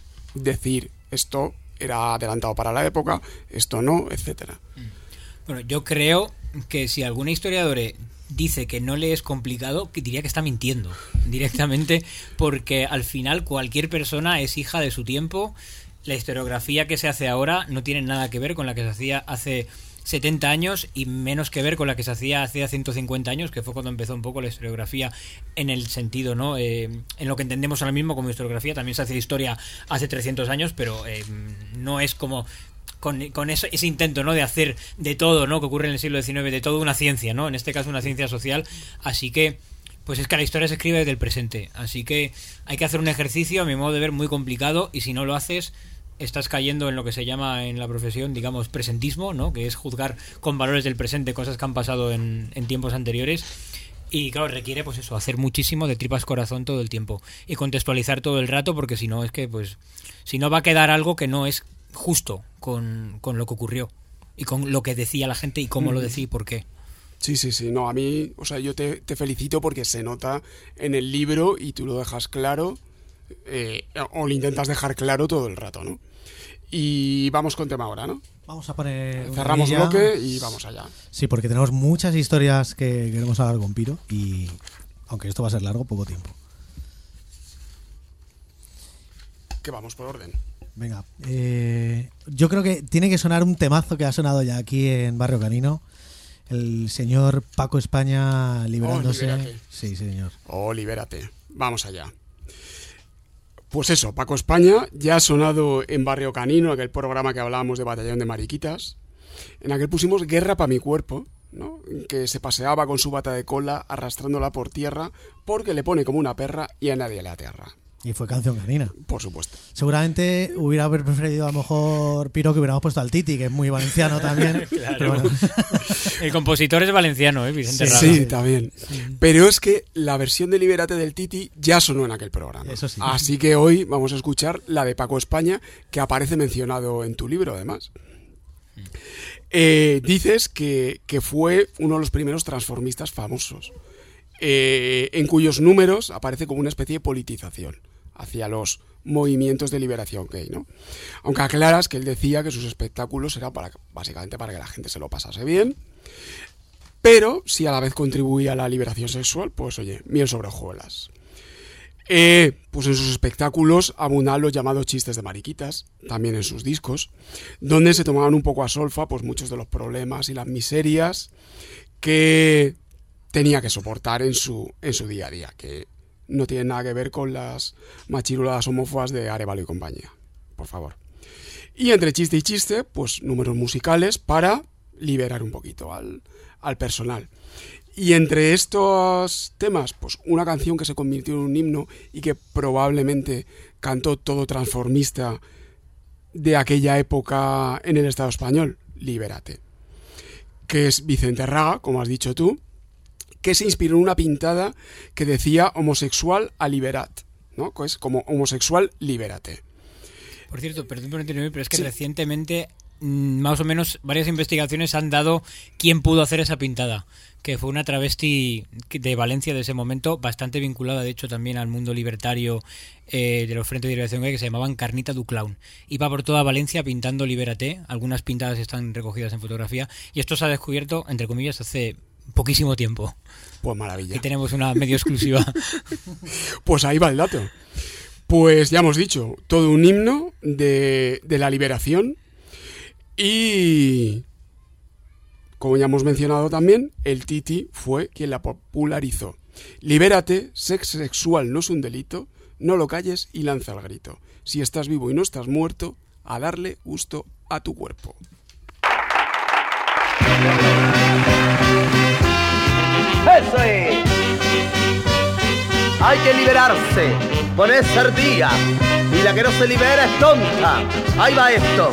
decir esto era adelantado para la época, esto no, etcétera? Bueno, yo creo que si algún historiador dice que no le es complicado, que diría que está mintiendo directamente, porque al final cualquier persona es hija de su tiempo. La historiografía que se hace ahora no tiene nada que ver con la que se hacía hace setenta años y menos que ver con la que se hacía hace ciento cincuenta años, que fue cuando empezó un poco la historiografía en el sentido, ¿no? Eh, en lo que entendemos ahora mismo como historiografía. También se hace historia hace trescientos años, pero eh, no es como... con, con eso, ese intento, ¿no?, de hacer de todo, ¿no?, que ocurre en el siglo diecinueve, de todo una ciencia, ¿no?, en este caso una ciencia social. Así que, pues es que la historia se escribe desde el presente, así que hay que hacer un ejercicio, a mi modo de ver, muy complicado, y si no lo haces, estás cayendo en lo que se llama en la profesión, digamos, presentismo, ¿no?, que es juzgar con valores del presente cosas que han pasado en, en tiempos anteriores. Y claro, requiere pues eso, hacer muchísimo de tripas corazón todo el tiempo y contextualizar todo el rato, porque si no es que, pues, si no va a quedar algo que no es justo con, con lo que ocurrió y con lo que decía la gente y cómo lo decía y por qué. Sí, sí, sí, no, a mí, o sea, yo te, te felicito porque se nota en el libro y tú lo dejas claro, eh, o lo intentas dejar claro todo el rato, ¿no? Y vamos con tema ahora, ¿no? Vamos a poner... Cerramos bloque y vamos allá. Sí, porque tenemos muchas historias que queremos hablar con Piro y, aunque esto va a ser largo, poco tiempo. Que vamos por orden. Venga, eh, yo creo que tiene que sonar un temazo que ha sonado ya aquí en Barrio Canino. El señor Paco España liberándose. Oh, libérate. Sí, señor. Oh, libérate. Vamos allá. Pues eso, Paco España ya ha sonado en Barrio Canino, aquel programa que hablábamos de Batallón de Mariquitas. En aquel pusimos Guerra pa' mi cuerpo, ¿no?, que se paseaba con su bata de cola arrastrándola por tierra porque le pone como una perra y a nadie le aterra. Y fue canción canina. Por supuesto. Seguramente hubiera preferido a lo mejor, Piro, que hubiéramos puesto al Titi, que es muy valenciano también. Claro. Pero bueno. El compositor es valenciano, ¿eh? Vicente Sí, Rada. sí, también. Sí. Pero es que la versión de Libérate del Titi ya sonó en aquel programa. Eso sí. Así que hoy vamos a escuchar la de Paco España, que aparece mencionado en tu libro, además. Eh, dices que, que fue uno de los primeros transformistas famosos, eh, en cuyos números aparece como una especie de politización hacia los movimientos de liberación gay, ¿no? Aunque aclaras que él decía que sus espectáculos eran para, básicamente para que la gente se lo pasase bien, pero si a la vez contribuía a la liberación sexual, pues oye, miel sobre hojuelas. Eh, pues en sus espectáculos abundaban los llamados chistes de mariquitas, también en sus discos, donde se tomaban un poco a solfa pues muchos de los problemas y las miserias que tenía que soportar en su, en su día a día, que no tiene nada que ver con las machiruladas homófobas de Arévalo y compañía, por favor. Y entre chiste y chiste, pues números musicales para liberar un poquito al, al personal. Y entre estos temas, pues una canción que se convirtió en un himno y que probablemente cantó todo transformista de aquella época en el Estado español, Libérate, que es Vicente Raga, como has dicho tú, que se inspiró en una pintada que decía homosexual a liberat, ¿no? Que es como homosexual, libérate. Por cierto, perdón por interrumpir, pero es que sí. recientemente, más o menos, varias investigaciones han dado quién pudo hacer esa pintada, que fue una travesti de Valencia de ese momento, bastante vinculada, de hecho, también al mundo libertario eh, de los Frentes de Liberación Gay, que se llamaban Carnita du Clown. Iba por toda Valencia pintando Libérate, algunas pintadas están recogidas en fotografía, y esto se ha descubierto, entre comillas, hace poquísimo tiempo. Pues maravilla. Aquí tenemos una medio exclusiva. Pues ahí va el dato. Pues ya hemos dicho, todo un himno de, de la liberación y, como ya hemos mencionado también, el Titi fue quien la popularizó. Libérate, sexo sexual no es un delito, no lo calles y lanza el grito. Si estás vivo y no estás muerto, a darle gusto a tu cuerpo. ¡Eso es! Hay que liberarse, ponerse al día, y la que no se libera es tonta. Ahí va esto.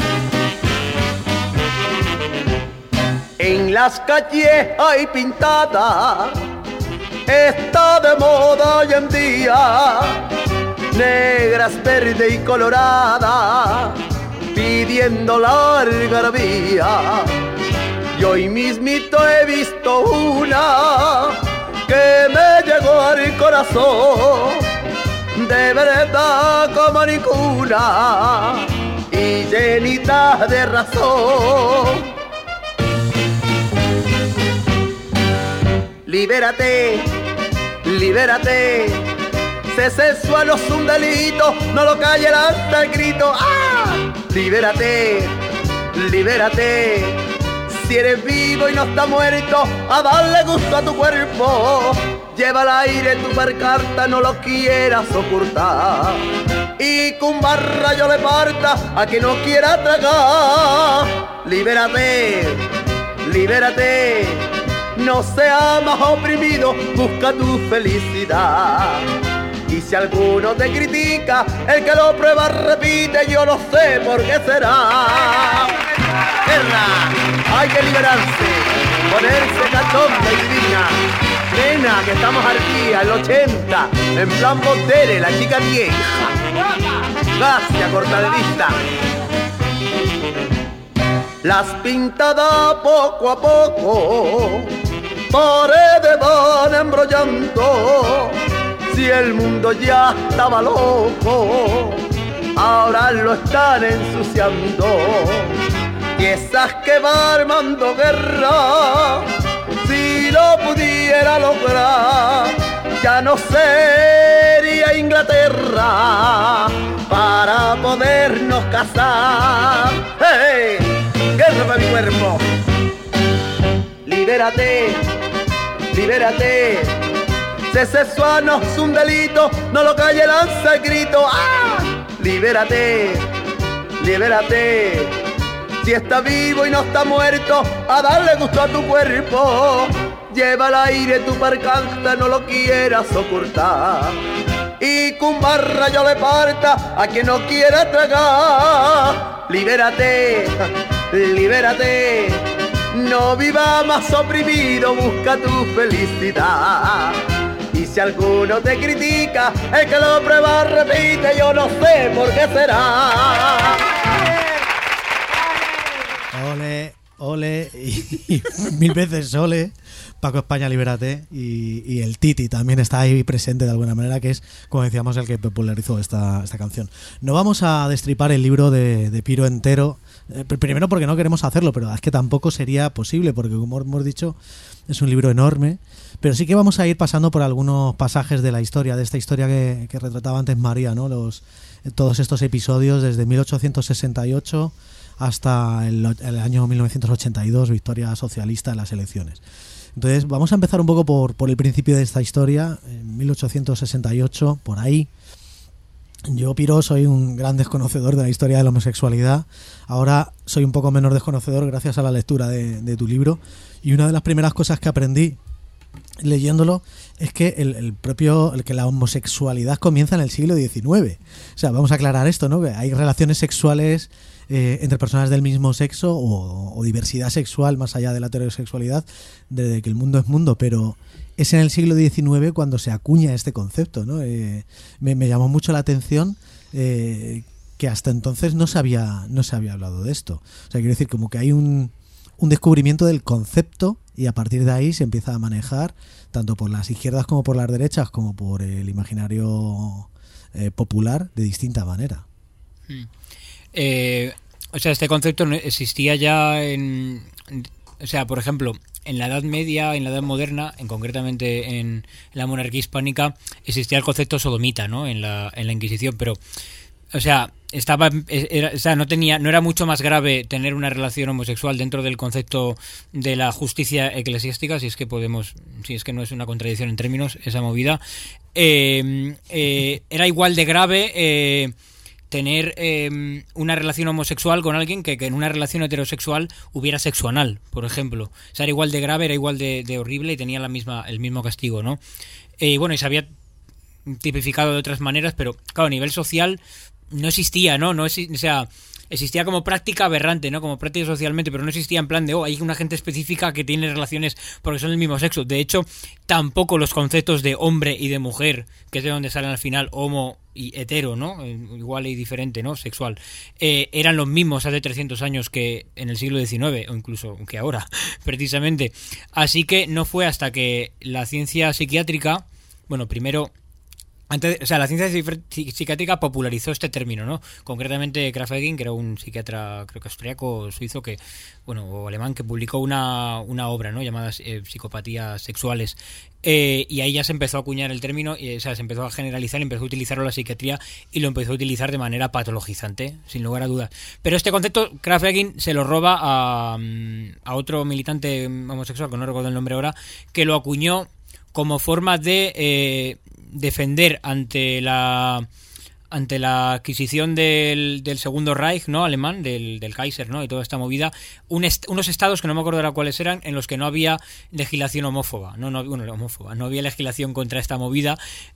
En las calles hay pintada, está de moda hoy en día, negras, verde y colorada, pidiendo la algarabía. Y hoy mismito he visto una que me llegó al corazón, de verdad como ninguna, y llenita de razón. Libérate, libérate, ser sexual no es un delito, no lo calle, lanza el grito. ¡Ah! Libérate, libérate, si eres vivo y no estás muerto, a darle gusto a tu cuerpo. Lleva al aire tu percarta, no lo quieras ocultar, y con barra yo le parta a quien no quiera tragar. Libérate, libérate, no seas más oprimido, busca tu felicidad. Y si alguno te critica, el que lo prueba repite, yo no sé por qué será. Guerra, hay que liberarse, ponerse cachonda y divina. Nena, que estamos aquí al ochenta, en plan Botere, la chica vieja. Gracias, corta de vista. Las pintadas poco a poco, paredes van embrollando. Si el mundo ya estaba loco, ahora lo están ensuciando. Y esas que va armando guerra, si lo pudiera lograr, ya no sería Inglaterra para podernos casar. ¡Hey! ¡Guerra para mi cuerpo! Libérate, libérate, ser sexual no es un delito, no lo calle, lanza el grito. ¡Ah! Libérate, libérate, si está vivo y no está muerto, a darle gusto a tu cuerpo. Lleva al aire tu percanta, no lo quieras ocultar, y con barra yo le parta a quien no quiera tragar. Libérate, libérate, no viva más oprimido, busca tu felicidad. Y si alguno te critica, el que lo prueba repite, yo no sé por qué será. Ole, ole y, y mil veces ole. Paco España, libérate. Y, y el Titi también está ahí presente de alguna manera, que es, como decíamos, el que popularizó esta, esta canción. No vamos a destripar el libro de, de Piro entero, eh, primero porque no queremos hacerlo, pero es que tampoco sería posible, porque como hemos dicho, es un libro enorme. Pero sí que vamos a ir pasando por algunos pasajes de la historia, de esta historia que, que retrataba antes María, ¿no? Los, todos estos episodios desde mil ochocientos sesenta y ocho hasta el, el año mil novecientos ochenta y dos, victoria socialista en las elecciones. Entonces vamos a empezar un poco por, por el principio de esta historia. En mil ochocientos sesenta y ocho, por ahí, Yo, Piro, soy un gran desconocedor de la historia de la homosexualidad. Ahora soy un poco menos desconocedor gracias a la lectura de, de tu libro. Y una de las primeras cosas que aprendí leyéndolo es que el, el propio el que la homosexualidad comienza en el siglo diecinueve. O sea, vamos a aclarar esto, ¿no? Que hay relaciones sexuales eh, entre personas del mismo sexo o, o diversidad sexual más allá de la heterosexualidad desde que el mundo es mundo, pero es en el siglo diecinueve cuando se acuña este concepto, ¿no? Eh, me, me llamó mucho la atención eh, que hasta entonces no se había no se había hablado de esto. O sea, quiero decir, como que hay un, un descubrimiento del concepto y a partir de ahí se empieza a manejar tanto por las izquierdas como por las derechas como por el imaginario eh, popular de distinta manera. Hmm. Eh, o sea, este concepto existía ya en... O sea, por ejemplo, en la Edad Media, en la Edad Moderna, en concretamente en la monarquía hispánica, existía el concepto sodomita, ¿no? En la, en la Inquisición, pero, o sea, estaba, era, o sea, no tenía, no era mucho más grave tener una relación homosexual dentro del concepto de la justicia eclesiástica, si es que podemos, si es que no es una contradicción en términos esa movida. Eh, eh, era igual de grave. Eh, tener eh, una relación homosexual con alguien que, que en una relación heterosexual hubiera sexo anal, por ejemplo. O sea, era igual de grave, era igual de, de horrible y tenía la misma el mismo castigo, ¿no? Y eh, bueno, y se había tipificado de otras maneras, pero claro, a nivel social no existía, ¿no? No exi- o sea, existía como práctica aberrante, ¿no? Como práctica socialmente, pero no existía en plan de, oh, hay una gente específica que tiene relaciones porque son del mismo sexo. De hecho, tampoco los conceptos de hombre y de mujer, que es de donde salen al final homo y hetero, ¿no? Igual y diferente, ¿no? Sexual. Eh, eran los mismos hace trescientos años que en el siglo diecinueve, o incluso que ahora, precisamente. Así que no fue hasta que la ciencia psiquiátrica, bueno, primero... Antes, o sea, la ciencia psiquiátrica popularizó este término, ¿no? Concretamente Krafft-Ebing, que era un psiquiatra, creo que austriaco, suizo, que, bueno, o alemán, que publicó una, una obra, ¿no? Llamada eh, Psicopatías Sexuales. Eh, y ahí ya se empezó a acuñar el término, y, o sea, se empezó a generalizar, empezó a utilizarlo la psiquiatría y lo empezó a utilizar de manera patologizante, sin lugar a dudas. Pero este concepto Krafft-Ebing se lo roba a, a otro militante homosexual, que no recuerdo el nombre ahora, que lo acuñó como forma de eh, defender ante la ante la adquisición del, del segundo Reich, ¿no? Alemán, del, del Kaiser, ¿no? Y toda esta movida, un est- unos estados que no me acuerdo ahora cuáles eran, en los que no había legislación homófoba, no, no, bueno, homófoba, no había legislación contra esta movida,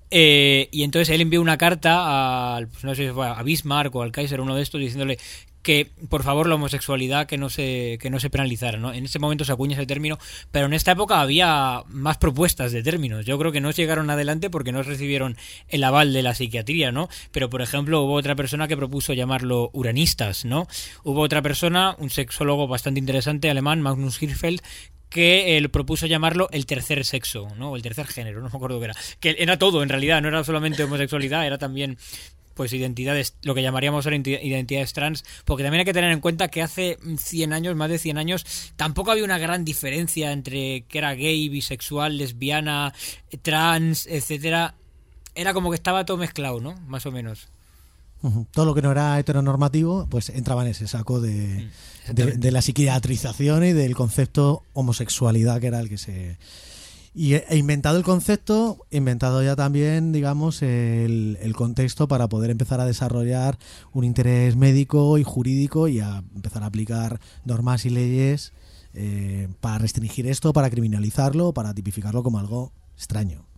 eh, y entonces él envió una carta a, pues no sé si fue a Bismarck o al Kaiser, uno de estos, diciéndole que por favor la homosexualidad que no se que no se penalizara, ¿no? En ese momento se acuña ese término, pero en esta época había más propuestas de términos. Yo creo que no llegaron adelante porque no recibieron el aval de la psiquiatría, ¿no? Pero por ejemplo hubo otra persona que propuso llamarlo uranistas, ¿no? Hubo otra persona, un sexólogo bastante interesante alemán, Magnus Hirschfeld, que él propuso llamarlo el tercer sexo, ¿no? O el tercer género, no me acuerdo qué era. Que era todo, en realidad, no era solamente homosexualidad, era también pues identidades, lo que llamaríamos ahora identidades trans, porque también hay que tener en cuenta que hace cien años, más de cien años, tampoco había una gran diferencia entre que era gay, bisexual, lesbiana, trans, etcétera. Era como que estaba todo mezclado, ¿no? Más o menos. Uh-huh. Todo lo que no era heteronormativo, pues entraba en ese saco de, de, de la psiquiatrización y del concepto homosexualidad, que era el que se... Y he inventado el concepto, he inventado ya también, digamos, el, el contexto para poder empezar a desarrollar un interés médico y jurídico y a empezar a aplicar normas y leyes eh, para restringir esto, para criminalizarlo, para tipificarlo como algo extraño.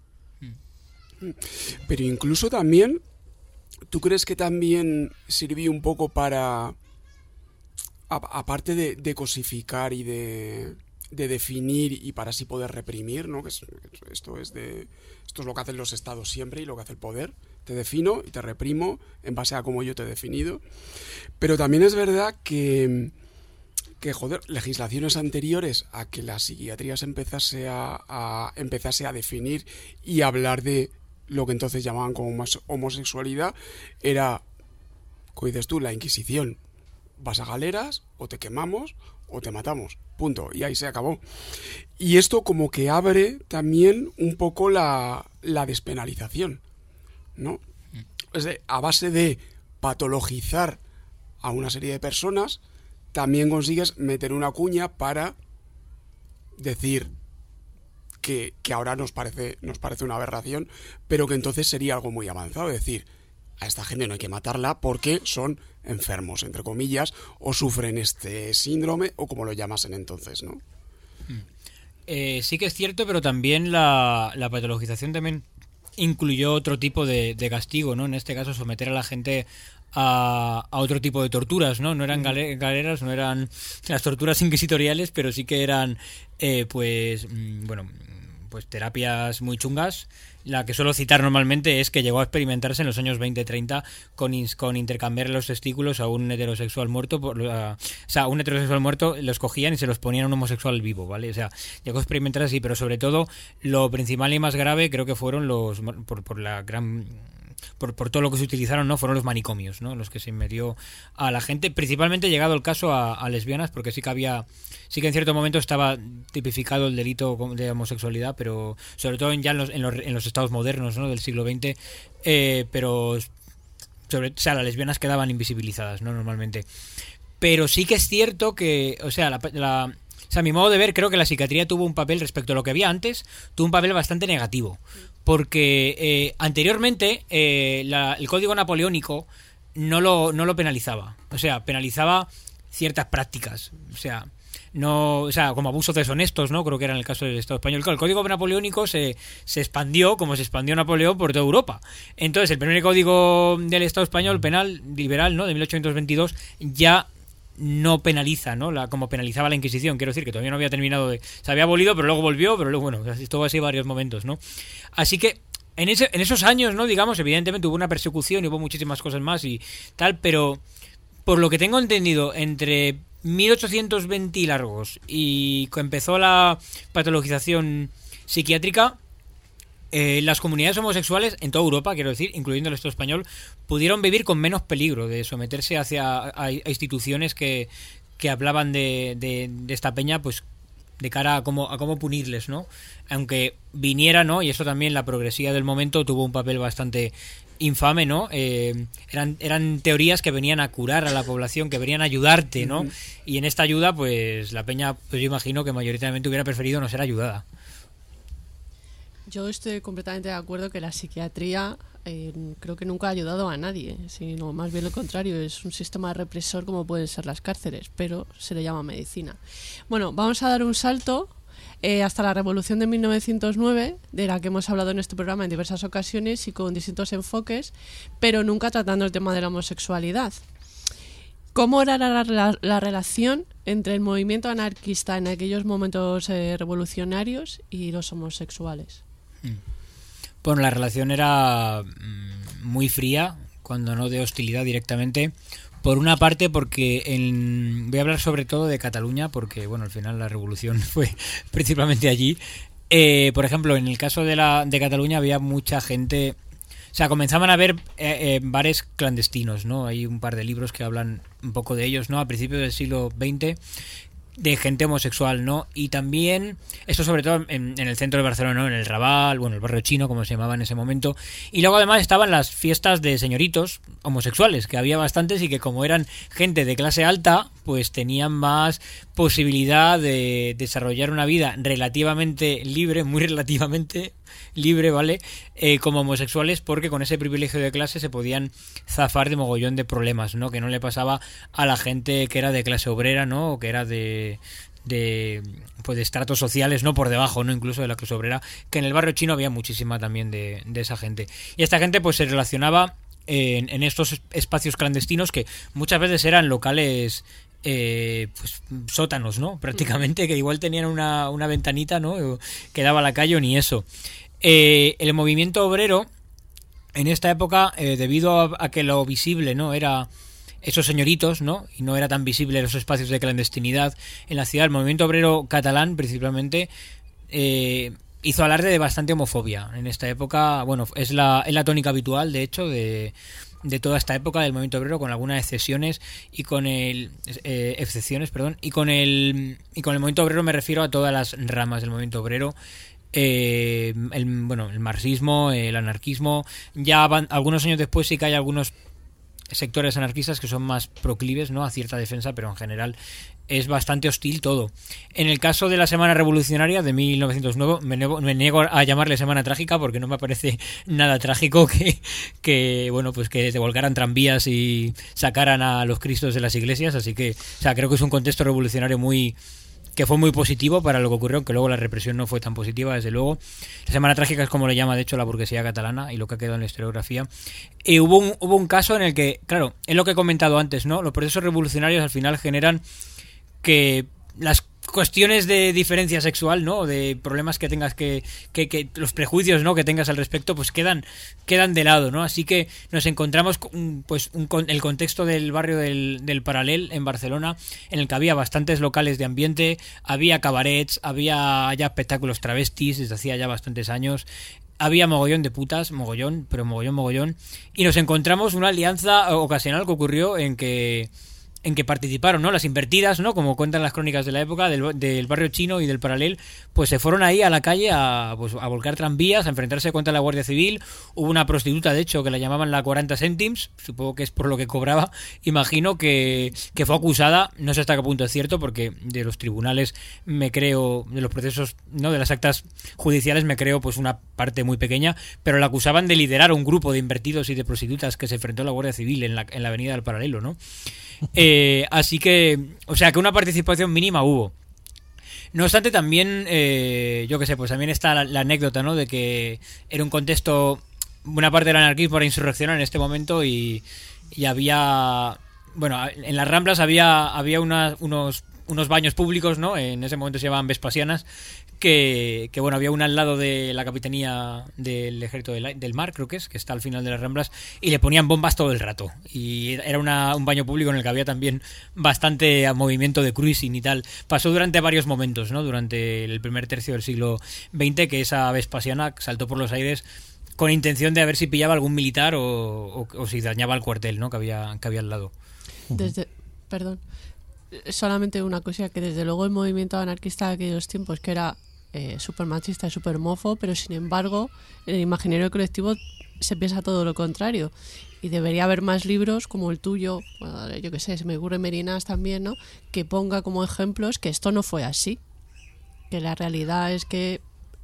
Pero incluso también, ¿tú crees que también sirvió un poco para, a, aparte de, de cosificar y de... de definir y para así poder reprimir, ¿no? Que es, esto es de esto es lo que hacen los estados siempre y lo que hace el poder. Te defino y te reprimo en base a cómo yo te he definido. Pero también es verdad que que joder, legislaciones anteriores a que la psiquiatría se empezase a, a empezase a definir y hablar de lo que entonces llamaban como más homosexualidad era, como dices tú, la Inquisición. Vas a galeras o te quemamos o te matamos, punto, y ahí se acabó. Y esto como que abre también un poco la, la despenalización, ¿no? Es de, a base de patologizar a una serie de personas, también consigues meter una cuña para decir que, que ahora nos parece, nos parece una aberración, pero que entonces sería algo muy avanzado, es decir, a esta gente no hay que matarla porque son enfermos, entre comillas, o sufren este síndrome, o como lo llamasen entonces, ¿no? Eh, sí que es cierto, pero también la, la patologización también incluyó otro tipo de, de castigo, ¿no? En este caso, someter a la gente a, a otro tipo de torturas, ¿no? No eran gale, galeras, no eran las torturas inquisitoriales, pero sí que eran, eh, pues, bueno, pues terapias muy chungas. La que suelo citar normalmente es que llegó a experimentarse en los años veinte treinta con, con intercambiar los testículos a un heterosexual muerto. Por, uh, o sea, a un heterosexual muerto los cogían y se los ponían a un homosexual vivo, ¿vale? O sea, llegó a experimentar así, pero sobre todo lo principal y más grave creo que fueron los, por, por la gran... Por, por todo lo que se utilizaron, ¿no? Fueron los manicomios, ¿no? Los que se metió a la gente, principalmente llegado el caso a, a lesbianas, porque sí que había, sí que en cierto momento estaba tipificado el delito de homosexualidad, pero sobre todo ya en los, en los, en los estados modernos, ¿no? Del siglo veinte, eh, pero sobre, o sea, las lesbianas quedaban invisibilizadas, ¿no? Normalmente. Pero sí que es cierto que, o sea, la, la o sea, a mi modo de ver, creo que la psiquiatría tuvo un papel respecto a lo que había antes, tuvo un papel bastante negativo. Porque eh, anteriormente eh, la, el código napoleónico no lo, no lo penalizaba. O sea, penalizaba ciertas prácticas. O sea, no, o sea, como abusos deshonestos, ¿no? Creo que era en el caso del Estado español. Claro, el código napoleónico se, se expandió, como se expandió Napoleón, por toda Europa. Entonces, el primer código del Estado español, penal, liberal, ¿no? De mil ochocientos veintidós, ya no penaliza, ¿no? La, como penalizaba la Inquisición. Quiero decir que todavía no había terminado de... Se había abolido, pero luego volvió, pero luego, bueno, estuvo así varios momentos, ¿no? Así que en, ese, en esos años, ¿no? Digamos, evidentemente hubo una persecución y hubo muchísimas cosas más y tal, pero por lo que tengo entendido, entre mil ochocientos veinte y largos y que empezó la patologización psiquiátrica, Eh, las comunidades homosexuales en toda Europa, quiero decir, incluyendo el Estado español, pudieron vivir con menos peligro de someterse hacia a, a instituciones que, que hablaban de, de, de esta peña, pues de cara a cómo, a cómo punirles, ¿no? Aunque viniera, ¿no? Y eso también, la progresía del momento tuvo un papel bastante infame, ¿no? Eh, eran, eran teorías que venían a curar a la población, que venían a ayudarte, ¿no? Uh-huh. Y en esta ayuda, pues la peña, pues yo imagino que mayoritariamente hubiera preferido no ser ayudada. Yo estoy completamente de acuerdo que la psiquiatría eh, creo que nunca ha ayudado a nadie, sino más bien lo contrario, es un sistema represor como pueden ser las cárceles, pero se le llama medicina. Bueno, vamos a dar un salto eh, hasta la Revolución de mil novecientos nueve, de la que hemos hablado en este programa en diversas ocasiones y con distintos enfoques, pero nunca tratando el tema de la homosexualidad. ¿Cómo era la, la, la relación entre el movimiento anarquista en aquellos momentos eh, revolucionarios y los homosexuales? Bueno, la relación era muy fría, cuando no de hostilidad directamente. Por una parte porque en, voy a hablar sobre todo de Cataluña, porque bueno, al final la revolución fue principalmente allí. Eh, por ejemplo, en el caso de la de Cataluña había mucha gente, o sea, comenzaban a haber eh, eh, bares clandestinos, ¿no? Hay un par de libros que hablan un poco de ellos, ¿no? A principios del siglo veinte, de gente homosexual, ¿no? Y también, esto sobre todo en, en el centro de Barcelona, ¿no? En el Raval, bueno, el barrio chino, como se llamaba en ese momento. Y luego además estaban las fiestas de señoritos homosexuales, que había bastantes y que como eran gente de clase alta, pues tenían más posibilidad de desarrollar una vida relativamente libre, muy relativamente libre, ¿vale? Eh, como homosexuales, porque con ese privilegio de clase se podían zafar de mogollón de problemas, ¿no? Que no le pasaba a la gente que era de clase obrera, ¿no? O que era de de pues de estratos sociales, no por debajo, no incluso de la clase obrera, que en el barrio chino había muchísima también de, de esa gente. Y esta gente pues se relacionaba en, en estos espacios clandestinos que muchas veces eran locales Eh, pues sótanos, ¿no? Prácticamente, que igual tenían una, una ventanita, ¿no? Que daba a la calle o ni eso. Eh, el movimiento obrero en esta época, eh, debido a, a que lo visible, ¿no? Era esos señoritos, ¿no? Y no era tan visible los espacios de clandestinidad en la ciudad. El movimiento obrero catalán, principalmente, eh, hizo alarde de bastante homofobia en esta época. Bueno, es la, es la tónica habitual, de hecho, de de toda esta época del movimiento obrero, con algunas excepciones y con el eh, excepciones, perdón, y con el y con el movimiento obrero me refiero a todas las ramas del movimiento obrero, eh, el bueno, el marxismo, el anarquismo. Ya van, algunos años después sí que hay algunos sectores anarquistas que son más proclives, ¿no? A cierta defensa, pero en general es bastante hostil todo. En el caso de la Semana Revolucionaria de mil novecientos nueve, me niego, me niego a llamarle Semana Trágica porque no me parece nada trágico que, que bueno, pues que se volcaran tranvías y sacaran a los cristos de las iglesias, así que, o sea, creo que es un contexto revolucionario muy que fue muy positivo para lo que ocurrió, aunque luego la represión no fue tan positiva, desde luego. La Semana Trágica es como le llama, de hecho, la burguesía catalana y lo que ha quedado en la historiografía. Y hubo un, hubo un caso en el que, claro, es lo que he comentado antes, ¿no? Los procesos revolucionarios al final generan que las cuestiones de diferencia sexual, ¿no? De problemas que tengas que, que, que los prejuicios, ¿no? Que tengas al respecto, pues quedan, quedan de lado, ¿no? Así que nos encontramos con, pues un, con el contexto del barrio del, del Paral·lel en Barcelona, en el que había bastantes locales de ambiente, había cabarets, había ya espectáculos travestis desde hacía ya bastantes años. Había mogollón de putas, mogollón, pero mogollón, mogollón. Y nos encontramos una alianza ocasional que ocurrió en que en que participaron, ¿no? Las invertidas, ¿no? Como cuentan las crónicas de la época, del, del barrio chino y del Paral·lel, pues se fueron ahí a la calle a, pues, a volcar tranvías, a enfrentarse contra la Guardia Civil. Hubo una prostituta, de hecho, que la llamaban la cuarenta céntims, supongo que es por lo que cobraba, imagino que, que fue acusada, no sé hasta qué punto es cierto, porque de los tribunales me creo, de los procesos, no, de las actas judiciales me creo pues una parte muy pequeña, pero la acusaban de liderar un grupo de invertidos y de prostitutas que se enfrentó a la Guardia Civil en la, en la avenida del Paralelo, ¿no? Eh, así que, o sea, que una participación mínima hubo. No obstante, también, eh, yo qué sé, pues también está la, la anécdota, ¿no? De que era un contexto, buena parte del anarquismo era insurreccional en este momento y, y había, bueno, en las Ramblas había, había una, unos, unos baños públicos, ¿no? En ese momento se llamaban Vespasianas, que, que bueno, había una al lado de la Capitanía del Ejército del, del Mar, creo que es, que está al final de las Ramblas, y le ponían bombas todo el rato. Y era una, un baño público en el que había también bastante movimiento de cruising y tal. Pasó durante varios momentos, ¿no? Durante el primer tercio del siglo veinte, que esa Vespasiana saltó por los aires con intención de a ver si pillaba algún militar o, o, o si dañaba el cuartel, ¿no? Que había, que había al lado. Desde, perdón, solamente una cosa, que desde luego el movimiento anarquista de aquellos tiempos, que era eh, súper machista y súper mofo, pero sin embargo en el imaginario colectivo se piensa todo lo contrario, y debería haber más libros como el tuyo, bueno, yo qué sé, se me ocurre Merinas también, ¿no? Que ponga como ejemplos que esto no fue así, que la realidad es que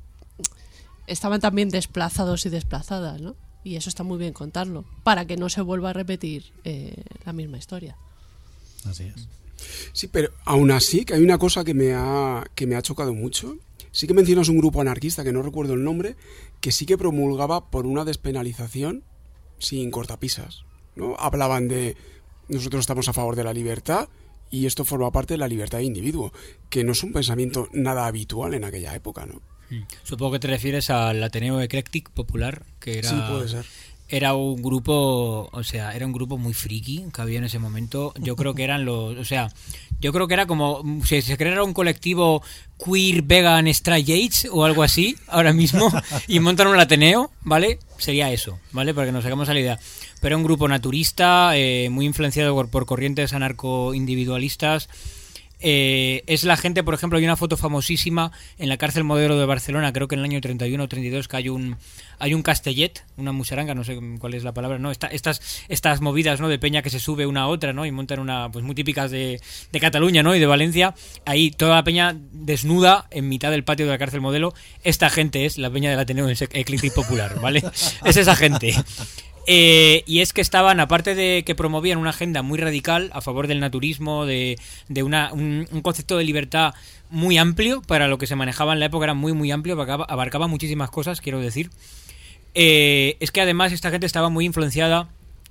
estaban también desplazados y desplazadas, ¿no? Y eso está muy bien contarlo, para que no se vuelva a repetir eh, la misma historia. Así es. Sí, pero aún así, que hay una cosa que me ha, que me ha chocado mucho. Sí que mencionas un grupo anarquista, que no recuerdo el nombre, que sí que promulgaba por una despenalización sin cortapisas, ¿no? Hablaban de nosotros estamos a favor de la libertad y esto forma parte de la libertad de individuo, que no es un pensamiento nada habitual en aquella época, ¿no? Supongo que te refieres al Ateneo Eclectic Popular, que era... Sí, puede ser. Era un grupo, o sea, era un grupo muy friki que había en ese momento. Yo creo que eran los, o sea, yo creo que era como si se creara un colectivo queer, vegan, straight edge o algo así ahora mismo y montan un Ateneo, ¿vale? Sería eso, ¿vale? Para que nos hagamos a la idea. Pero era un grupo naturista, eh, muy influenciado por, por corrientes anarco-individualistas. Eh, es la gente, por ejemplo, hay una foto famosísima en la cárcel Modelo de Barcelona, creo que en el año treinta y uno o treinta y dos, que hay un hay un castellet, una musaranga, no sé cuál es la palabra, no, Esta, estas estas movidas, ¿no? De peña que se sube una a otra, ¿no? Y montan una, pues muy típicas de, de Cataluña, ¿no? Y de Valencia, ahí toda la peña desnuda en mitad del patio de la cárcel Modelo. Esta gente es la peña del Ateneo Eclectic Popular, ¿vale? Es esa gente. Eh, y es que estaban, aparte de que promovían una agenda muy radical a favor del naturismo, de, de una, un, un concepto de libertad muy amplio, para lo que se manejaba en la época era muy muy amplio, abarcaba, abarcaba muchísimas cosas, quiero decir. Eh, es que además esta gente estaba muy influenciada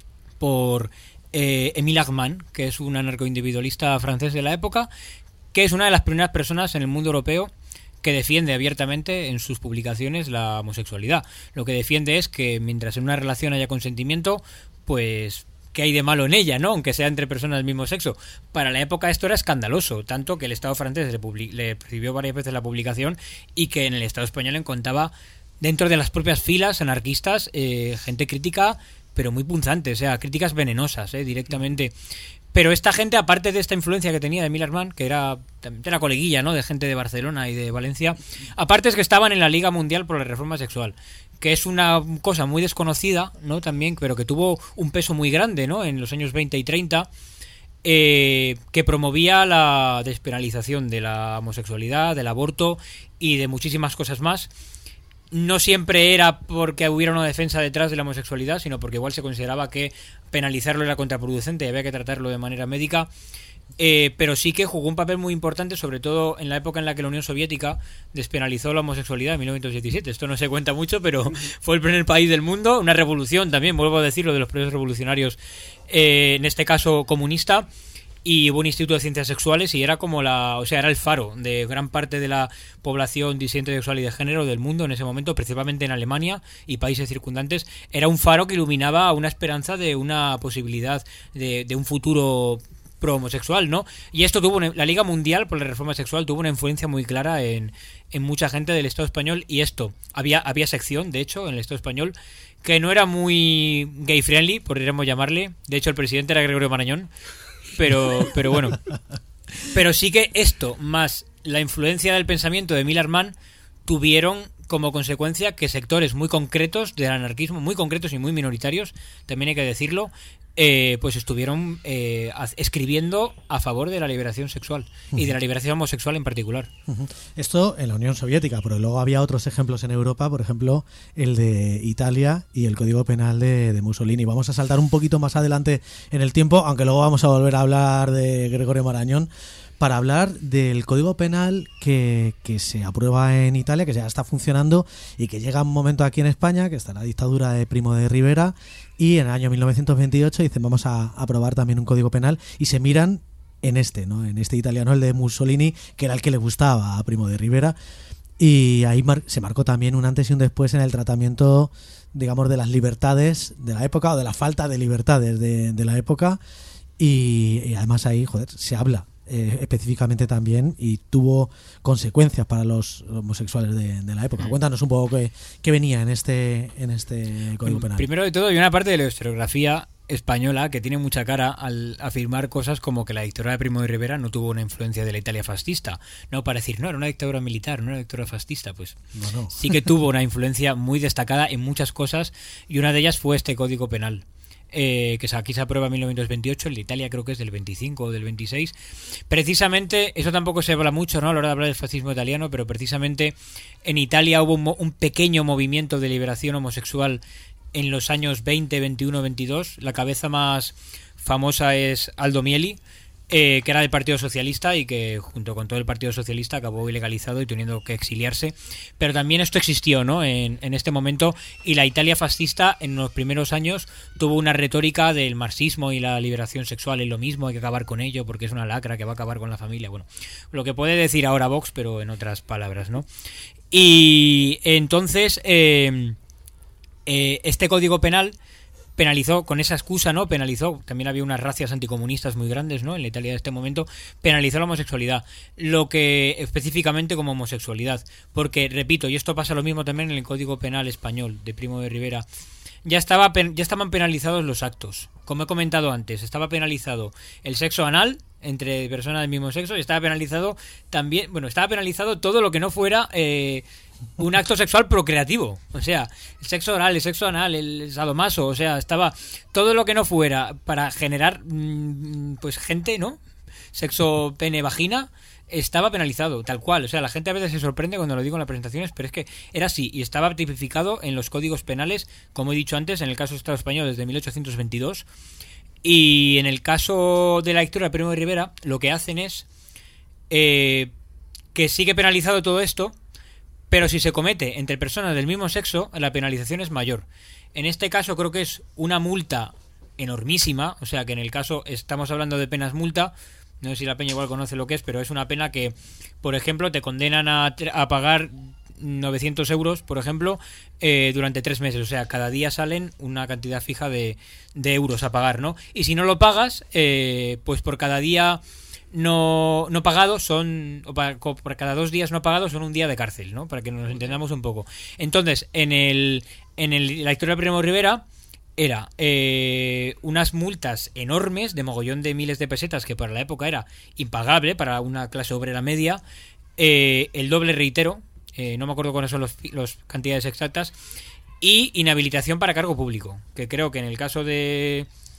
por eh, Émile Armand, que es un anarcoindividualista francés de la época, que es una de las primeras personas en el mundo europeo que defiende abiertamente en sus publicaciones la homosexualidad. Lo que defiende es que mientras en una relación haya consentimiento, pues ¿qué hay de malo en ella, no? Aunque sea entre personas del mismo sexo. Para la época esto era escandaloso, tanto que el Estado francés le, public- le prohibió varias veces la publicación y que en el Estado español encontraba dentro de las propias filas anarquistas eh, gente crítica, pero muy punzante, o sea, críticas venenosas, eh, directamente. Pero esta gente, aparte de esta influencia que tenía de Émile Armand, que era, era coleguilla, ¿no? De gente de Barcelona y de Valencia, aparte es que estaban en la Liga Mundial por la Reforma Sexual, que es una cosa muy desconocida, ¿no? También, pero que tuvo un peso muy grande, ¿no? En los años veinte y treinta. eh, que promovía la despenalización de la homosexualidad, del aborto y de muchísimas cosas más. No siempre era porque hubiera una defensa detrás de la homosexualidad, sino porque igual se consideraba que penalizarlo era contraproducente y había que tratarlo de manera médica. Eh, pero sí que jugó un papel muy importante, sobre todo en la época en la que la Unión Soviética despenalizó la homosexualidad en mil novecientos diecisiete. Esto no se cuenta mucho, pero fue el primer país del mundo, una revolución también, vuelvo a decirlo, de los procesos revolucionarios, eh, en este caso comunista, y hubo un instituto de ciencias sexuales y era como la, o sea, era el faro de gran parte de la población disidente sexual y de género del mundo en ese momento, principalmente en Alemania y países circundantes. Era un faro que iluminaba una esperanza de una posibilidad de, de un futuro pro homosexual, ¿no? Y esto tuvo una, la Liga Mundial por la Reforma Sexual tuvo una influencia muy clara en, en mucha gente del Estado español, y esto, había, había sección, de hecho, en el Estado español, que no era muy gay friendly, podríamos llamarle. De hecho, el presidente era Gregorio Marañón, pero, pero bueno. Pero sí que esto, más la influencia del pensamiento de Emil Armand, tuvieron como consecuencia que sectores muy concretos del anarquismo, muy concretos y muy minoritarios, también hay que decirlo, eh, pues estuvieron eh, escribiendo a favor de la liberación sexual y de la liberación homosexual en particular. Esto en la Unión Soviética, pero luego había otros ejemplos en Europa, por ejemplo el de Italia y el Código Penal de, de Mussolini. Vamos a saltar un poquito más adelante en el tiempo, aunque luego vamos a volver a hablar de Gregorio Marañón, para hablar del Código Penal que, que se aprueba en Italia, que ya está funcionando y que llega un momento aquí en España, que está la dictadura de Primo de Rivera, y en el año mil novecientos veintiocho dicen vamos a aprobar también un Código Penal, y se miran en este, ¿no? En este italiano, el de Mussolini, que era el que le gustaba a Primo de Rivera, y ahí mar- se marcó también un antes y un después en el tratamiento, digamos, de las libertades de la época, o de la falta de libertades de, de la época, y, y además ahí, joder, se habla Eh, específicamente también, y tuvo consecuencias para los homosexuales de, de la época. Cuéntanos un poco qué, qué venía en este en este Código Penal. Primero de todo, hay una parte de la historiografía española que tiene mucha cara al afirmar cosas como que la dictadura de Primo de Rivera no tuvo una influencia de la Italia fascista, no para decir, no, era una dictadura militar, no era una dictadura fascista. Pues no, no. Sí que tuvo una influencia muy destacada en muchas cosas, y una de ellas fue este Código Penal. Eh, que aquí se aprueba en mil novecientos veintiocho, el de Italia creo que es del veinticinco o del veintiséis. Precisamente, eso tampoco se habla mucho, ¿no?, a la hora de hablar del fascismo italiano, pero precisamente en Italia hubo un, un pequeño movimiento de liberación homosexual en los años veinte, veintiuno, veintidós. La cabeza más famosa es Aldo Mieli, eh, que era del Partido Socialista y que junto con todo el Partido Socialista acabó ilegalizado y teniendo que exiliarse. Pero también esto existió, ¿no?, en, en este momento, y la Italia fascista en los primeros años tuvo una retórica del marxismo y la liberación sexual es lo mismo, hay que acabar con ello porque es una lacra que va a acabar con la familia. Bueno, lo que puede decir ahora Vox, pero en otras palabras, ¿no? Y entonces eh, eh, este Código Penal penalizó, con esa excusa, ¿no? Penalizó, también había unas racias anticomunistas muy grandes, ¿no?, en la Italia de este momento, penalizó la homosexualidad, lo que específicamente como homosexualidad, porque, repito, y esto pasa lo mismo también en el Código Penal español de Primo de Rivera, ya estaba ya estaban penalizados los actos, como he comentado antes, estaba penalizado el sexo anal entre personas del mismo sexo, y estaba penalizado también, bueno, estaba penalizado todo lo que no fuera eh, un acto sexual procreativo, o sea, el sexo oral, el sexo anal, el sadomaso, o sea, estaba todo lo que no fuera para generar mmm, pues gente, ¿no?, sexo pene vagina, estaba penalizado, tal cual. O sea, la gente a veces se sorprende cuando lo digo en las presentaciones, pero es que era así, y estaba tipificado en los códigos penales, como he dicho antes, en el caso del Estado español desde mil ochocientos veintidós, y en el caso de la dictadura de Primo de Rivera, lo que hacen es eh, que sigue penalizado todo esto, pero si se comete entre personas del mismo sexo, la penalización es mayor. En este caso creo que es una multa enormísima, o sea que en el caso estamos hablando de penas multa, no sé si la peña igual conoce lo que es, pero es una pena que, por ejemplo, te condenan a, a pagar novecientos euros, por ejemplo, eh, durante tres meses. O sea, cada día salen una cantidad fija de, de euros a pagar, ¿no? Y si no lo pagas, eh, pues por cada día no, no pagado son, o para, por cada dos días no pagados son un día de cárcel, ¿no? Para que nos entendamos un poco. Entonces, en el en el, la historia de Primo de Rivera era eh, unas multas enormes de mogollón de miles de pesetas, que para la época era impagable para una clase obrera media, eh, el doble, reitero, eh, no me acuerdo cuáles son las los cantidades exactas, y inhabilitación para cargo público, que creo que en el caso de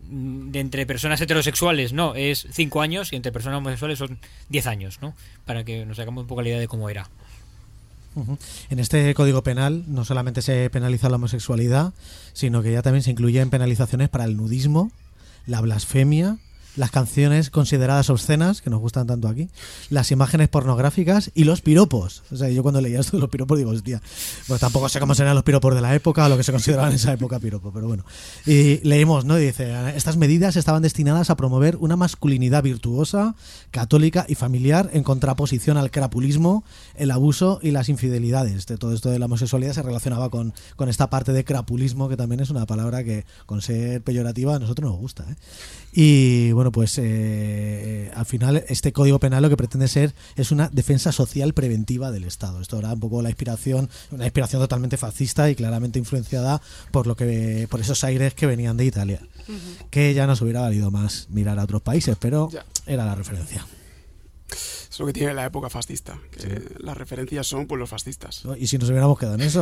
de entre personas heterosexuales no, es cinco años, y entre personas homosexuales son diez años, ¿no? Para que nos hagamos un poco la idea de cómo era. Uh-huh. En este Código Penal no solamente se penaliza la homosexualidad, sino que ya también se incluyen penalizaciones para el nudismo, la blasfemia, las canciones consideradas obscenas, que nos gustan tanto aquí, las imágenes pornográficas y los piropos. O sea, yo cuando leía esto de los piropos digo, hostia, pues tampoco sé cómo serán los piropos de la época o lo que se consideraba en esa época piropo, pero bueno. Y leímos, ¿no? Y dice, estas medidas estaban destinadas a promover una masculinidad virtuosa, católica y familiar en contraposición al crapulismo, el abuso y las infidelidades. De todo esto de la homosexualidad se relacionaba con, con esta parte de crapulismo, que también es una palabra que, con ser peyorativa, a nosotros nos gusta, ¿eh? Y bueno, pues eh, al final este Código Penal lo que pretende ser es una defensa social preventiva del Estado. Esto era un poco la inspiración, una inspiración totalmente fascista y claramente influenciada por lo que por esos aires que venían de Italia. Uh-huh. Que ya nos hubiera valido más mirar a otros países, pero ya era la referencia. Es lo que tiene la época fascista, que sí. Las referencias son pues los fascistas. ¿Y si nos hubiéramos quedado en eso?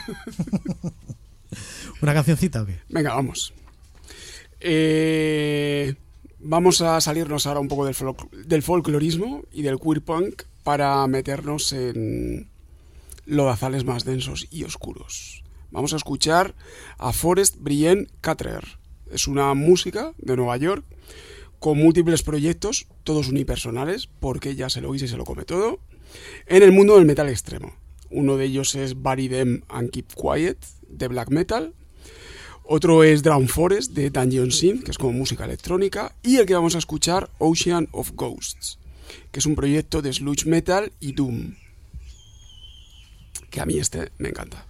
¿Una cancioncita o qué? Venga, vamos. Eh, vamos a salirnos ahora un poco del, folk, del folclorismo y del queer punk para meternos en lodazales más densos y oscuros. Vamos a escuchar a Forest Brienne Carter. Es una música de Nueva York con múltiples proyectos, todos unipersonales, porque ella se lo guisa y se lo come todo, en el mundo del metal extremo. Uno de ellos es Bury Them and Keep Quiet, de black metal. Otro es Drown Forest, de Dungeon Synth, que es como música electrónica. Y el que vamos a escuchar, Ocean of Ghosts, que es un proyecto de sludge metal y doom. Que a mí este me encanta.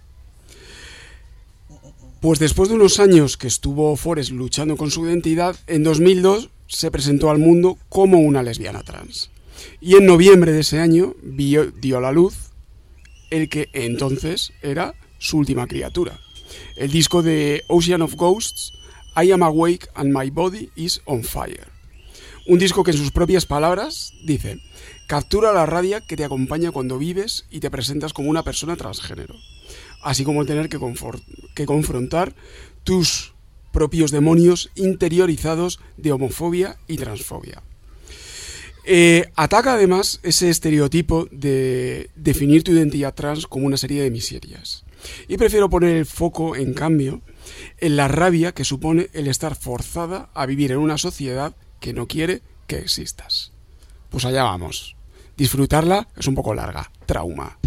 Pues después de unos años que estuvo Forest luchando con su identidad, en dos mil dos se presentó al mundo como una lesbiana trans. Y en noviembre de ese año vio, dio a la luz el que entonces era su última criatura. El disco de Ocean of Ghosts, I Am Awake and My Body is on Fire. Un disco que en sus propias palabras dice: captura la rabia que te acompaña cuando vives y te presentas como una persona transgénero, así como el tener que, confor- que confrontar tus propios demonios interiorizados de homofobia y transfobia. Eh, ataca además ese estereotipo de definir tu identidad trans como una serie de miserias. Y prefiero poner el foco, en cambio, en la rabia que supone el estar forzada a vivir en una sociedad que no quiere que existas. Pues allá vamos. Disfrutarla es un poco larga. Trauma.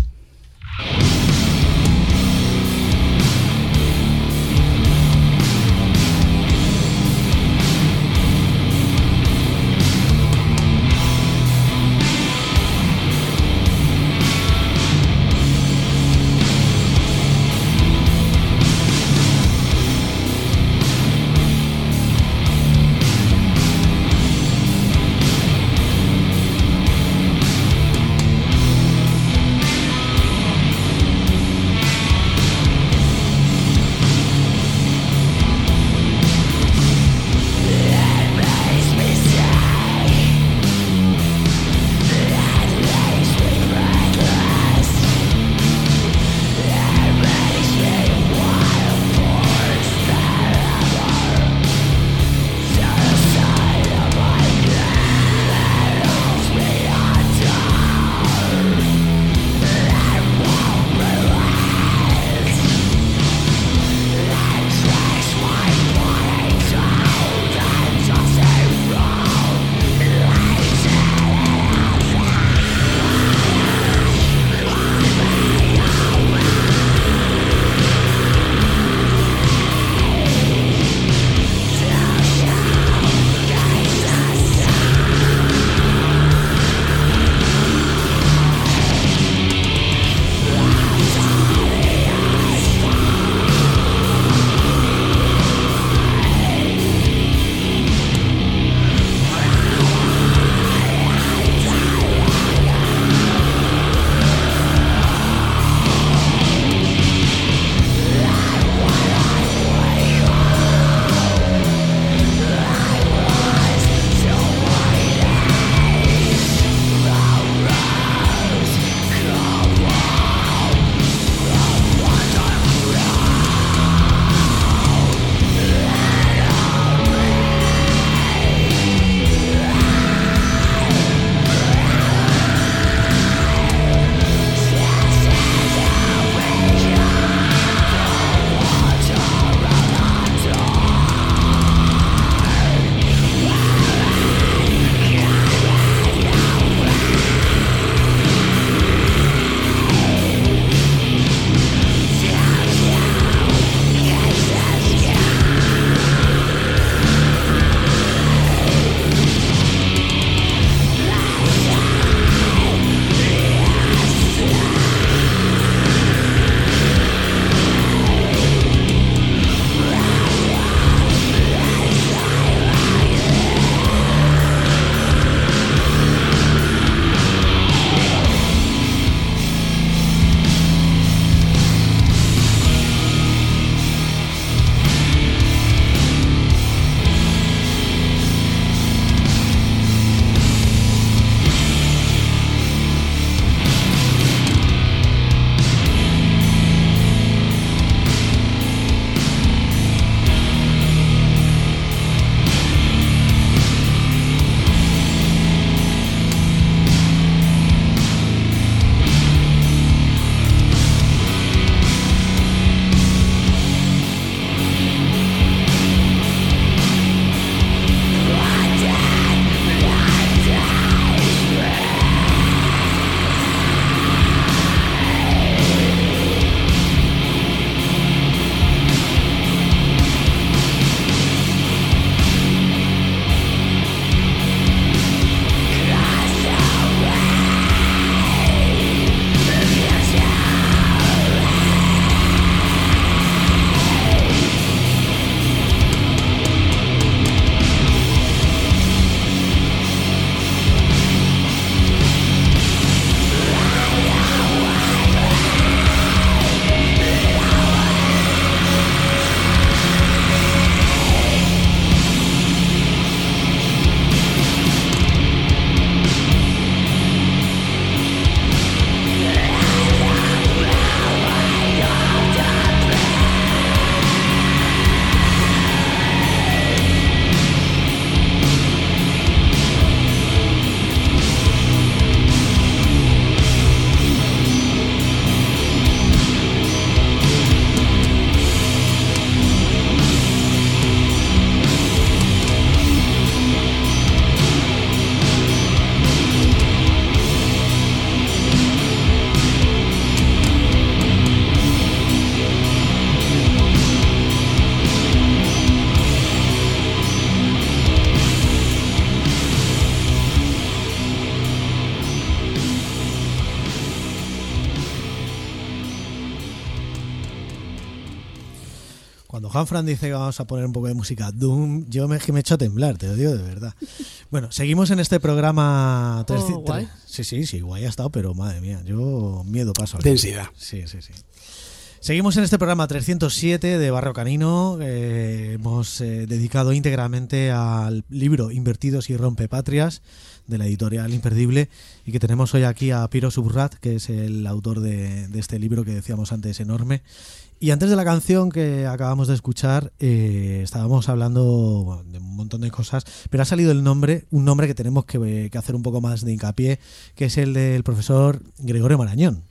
Cuando Juanfran dice que vamos a poner un poco de música Doom, yo me, me echo a temblar, te lo digo de verdad. Bueno, seguimos en este programa. Oh, guay. Sí, sí, sí, guay ha estado, pero madre mía, yo miedo paso. Aquí. Densidad. Sí, sí, sí. Seguimos en este programa trescientos siete de Barrio Canino. Eh, hemos eh, dedicado íntegramente al libro Invertidos y Rompepatrias de la editorial Imperdible, y que tenemos hoy aquí a Piro Suburrat, que es el autor de, de este libro que decíamos antes, enorme. Y antes de la canción que acabamos de escuchar, eh, estábamos hablando bueno, de un montón de cosas, pero ha salido el nombre, un nombre que tenemos que, que hacer un poco más de hincapié, que es el del profesor Gregorio Marañón.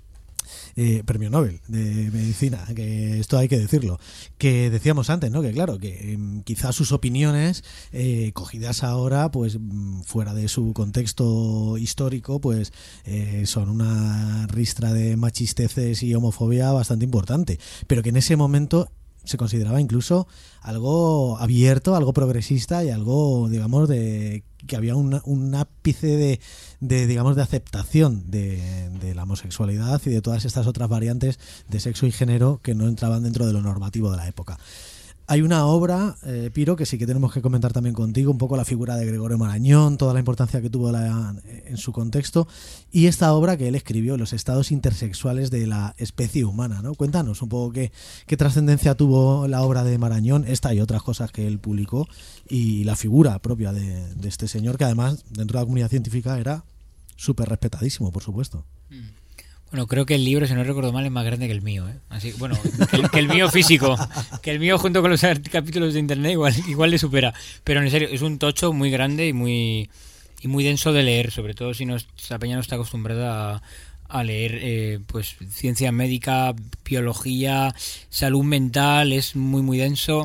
Eh, premio Nobel de Medicina, que esto hay que decirlo, que decíamos antes, ¿no? Que claro, que eh, quizás sus opiniones eh, cogidas ahora, pues fuera de su contexto histórico, pues eh, son una ristra de machisteces y homofobia bastante importante, pero que en ese momento se consideraba incluso algo abierto, algo progresista y algo, digamos, de que había un, un ápice de, de, digamos, de aceptación de, de la homosexualidad y de todas estas otras variantes de sexo y género que no entraban dentro de lo normativo de la época. Hay una obra, eh, Piro, que sí que tenemos que comentar también contigo, un poco la figura de Gregorio Marañón, toda la importancia que tuvo la, en su contexto, y esta obra que él escribió, Los estados intersexuales de la especie humana, ¿no? Cuéntanos un poco qué, qué trascendencia tuvo la obra de Marañón, esta y otras cosas que él publicó, y la figura propia de, de este señor, que además, dentro de la comunidad científica, era súper respetadísimo, por supuesto. Mm. Bueno, creo que el libro, si no recuerdo mal, es más grande que el mío, ¿eh? Así, bueno, que el, que el mío físico, que el mío junto con los capítulos de internet igual, igual le supera. Pero en serio, es un tocho muy grande y muy y muy denso de leer, sobre todo si no, la peña no está acostumbrada a, a leer eh, pues ciencia médica, biología, salud mental, es muy muy denso,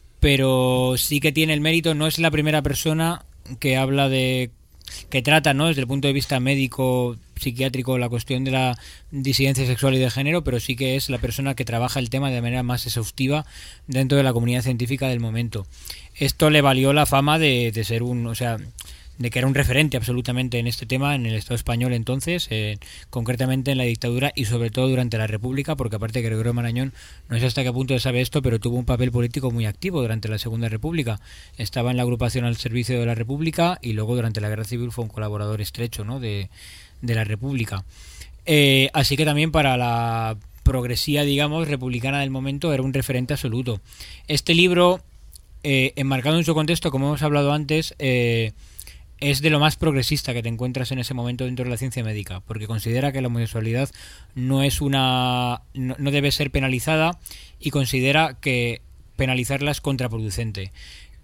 pero sí que tiene el mérito, no es la primera persona que habla de que trata, ¿no?, desde el punto de vista médico, psiquiátrico, la cuestión de la disidencia sexual y de género, pero sí que es la persona que trabaja el tema de manera más exhaustiva dentro de la comunidad científica del momento. Esto le valió la fama de, de ser un, o sea, de que era un referente absolutamente en este tema en el Estado español entonces, eh, concretamente en la dictadura y sobre todo durante la República, porque aparte que Gregorio Marañón, no sé hasta qué punto sabe esto, pero tuvo un papel político muy activo durante la Segunda República. Estaba en la agrupación al servicio de la República y luego durante la Guerra Civil fue un colaborador estrecho, ¿no?, de, de la República. Eh, así que también para la progresía, digamos, republicana del momento era un referente absoluto. Este libro, eh, enmarcado en su contexto, como hemos hablado antes, eh, es de lo más progresista que te encuentras en ese momento dentro de la ciencia médica, porque considera que la homosexualidad no es una no, no debe ser penalizada y considera que penalizarla es contraproducente.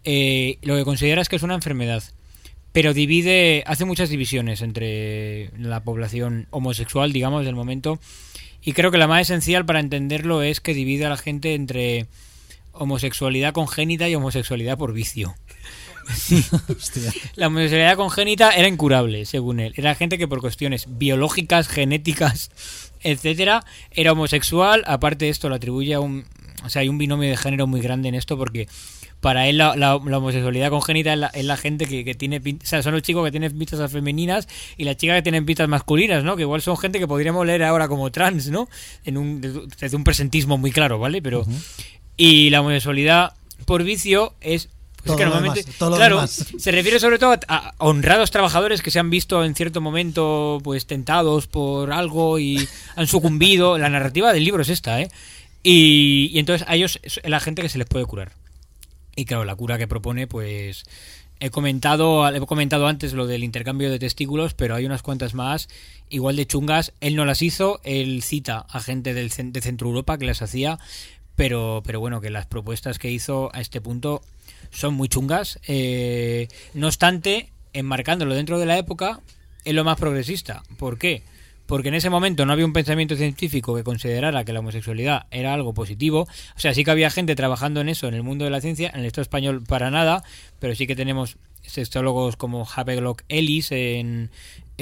Eh, lo que considera es que es una enfermedad, pero divide, hace muchas divisiones entre la población homosexual, digamos, del momento, y creo que la más esencial para entenderlo es que divide a la gente entre homosexualidad congénita y homosexualidad por vicio. Sí. La homosexualidad congénita era incurable, según él. Era gente que por cuestiones biológicas, genéticas, etcétera, era homosexual. Aparte de esto, lo atribuye a un... O sea, hay un binomio de género muy grande en esto, porque para él la, la, la homosexualidad congénita es la, es la gente que, que tiene... O sea, son los chicos que tienen pistas femeninas y las chicas que tienen pistas masculinas, ¿no? Que igual son gente que podríamos leer ahora como trans, ¿no? En un, desde un presentismo muy claro, ¿vale? Pero... Uh-huh. Y la homosexualidad por vicio es... Pues es que normalmente, demás, claro, demás. Se refiere sobre todo a, a honrados trabajadores que se han visto en cierto momento pues tentados por algo y han sucumbido. La narrativa del libro es esta, ¿eh? Y, y entonces a ellos es la gente que se les puede curar. Y claro, la cura que propone, pues he comentado, he comentado antes lo del intercambio de testículos, pero hay unas cuantas más igual de chungas. Él no las hizo, él cita a gente del, de Centro Europa que las hacía, pero, pero bueno, que las propuestas que hizo a este punto son muy chungas. Eh, no obstante, enmarcándolo dentro de la época, es lo más progresista. ¿Por qué? Porque en ese momento no había un pensamiento científico que considerara que la homosexualidad era algo positivo. O sea, sí que había gente trabajando en eso en el mundo de la ciencia, en el Estado español para nada, pero sí que tenemos sexólogos como Havelock Ellis en,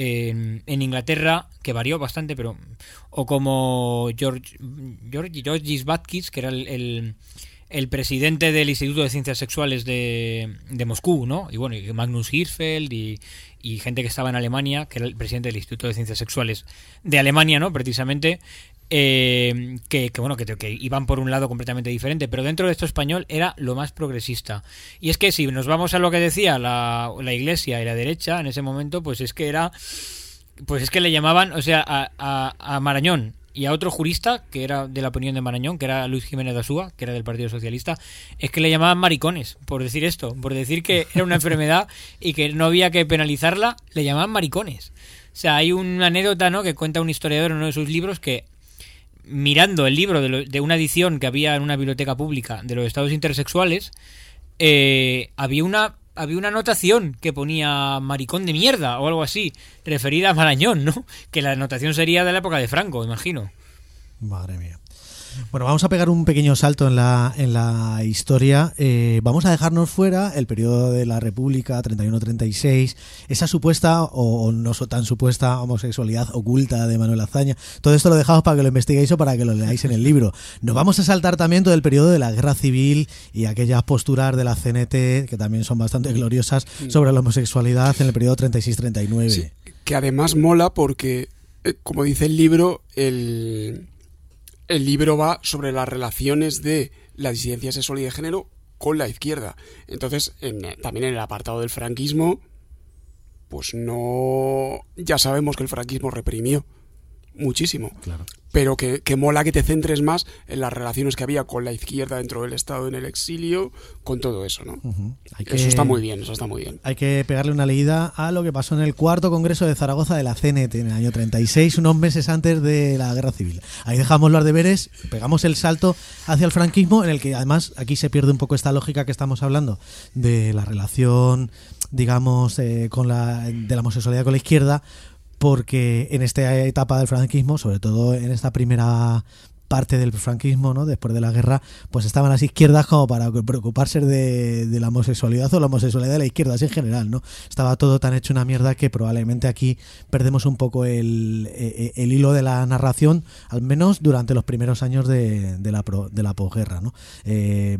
en, en Inglaterra, que varió bastante, pero o como George George Georgis Batkis, que era el, el el presidente del Instituto de Ciencias Sexuales de, de Moscú, ¿no? Y bueno, y Magnus Hirschfeld y, y gente que estaba en Alemania, que era el presidente del Instituto de Ciencias Sexuales de Alemania, ¿no? Precisamente, eh, que, que bueno que, que iban por un lado completamente diferente, pero dentro de esto español era lo más progresista. Y es que si nos vamos a lo que decía la, la Iglesia y la derecha en ese momento, pues es que era pues es que le llamaban, o sea, a, a, a Marañón y a otro jurista que era de la opinión de Marañón, que era Luis Jiménez de Asúa, que era del Partido Socialista, es que le llamaban maricones por decir esto, por decir que era una enfermedad y que no había que penalizarla, le llamaban maricones. O sea, hay una anécdota, ¿no?, que cuenta un historiador en uno de sus libros que, mirando el libro de, lo, de una edición que había en una biblioteca pública de los estados intersexuales, eh, había una había una anotación que ponía maricón de mierda o algo así, referida a Marañón, ¿no? Que la anotación sería de la época de Franco, imagino. Madre mía. Bueno, vamos a pegar un pequeño salto en la, en la historia. Eh, vamos a dejarnos fuera el periodo de la República, treinta y uno treinta y seis, esa supuesta o, o no tan supuesta homosexualidad oculta de Manuel Azaña. Todo esto lo dejamos para que lo investiguéis o para que lo leáis en el libro. Nos vamos a saltar también todo el periodo de la Guerra Civil y aquellas posturas de la C N T, que también son bastante gloriosas, sobre la homosexualidad en el periodo treinta y seis treinta y nueve. Sí, que además mola porque, eh, como dice el libro, el... El libro va sobre las relaciones de la disidencia sexual y de género con la izquierda. Entonces, en, también en el apartado del franquismo, pues no... Ya sabemos que el franquismo reprimió muchísimo. Claro. Pero que, que mola que te centres más en las relaciones que había con la izquierda dentro del Estado en el exilio, con todo eso, ¿no? Uh-huh. Hay que, eso está muy bien, eso está muy bien. Hay que pegarle una leída a lo que pasó en el cuarto Congreso de Zaragoza de la C N T en el año treinta y seis, unos meses antes de la Guerra Civil. Ahí dejamos los deberes, pegamos el salto hacia el franquismo, en el que además aquí se pierde un poco esta lógica que estamos hablando de la relación, digamos, eh, con la de la homosexualidad con la izquierda, porque en esta etapa del franquismo, sobre todo en esta primera parte del franquismo, ¿no?, después de la guerra, pues estaban las izquierdas como para preocuparse de, de la homosexualidad o la homosexualidad de la izquierda así en general, ¿no? Estaba todo tan hecho una mierda que probablemente aquí perdemos un poco el, el, el hilo de la narración, al menos durante los primeros años de, de la pro, de la posguerra, ¿no? Eh,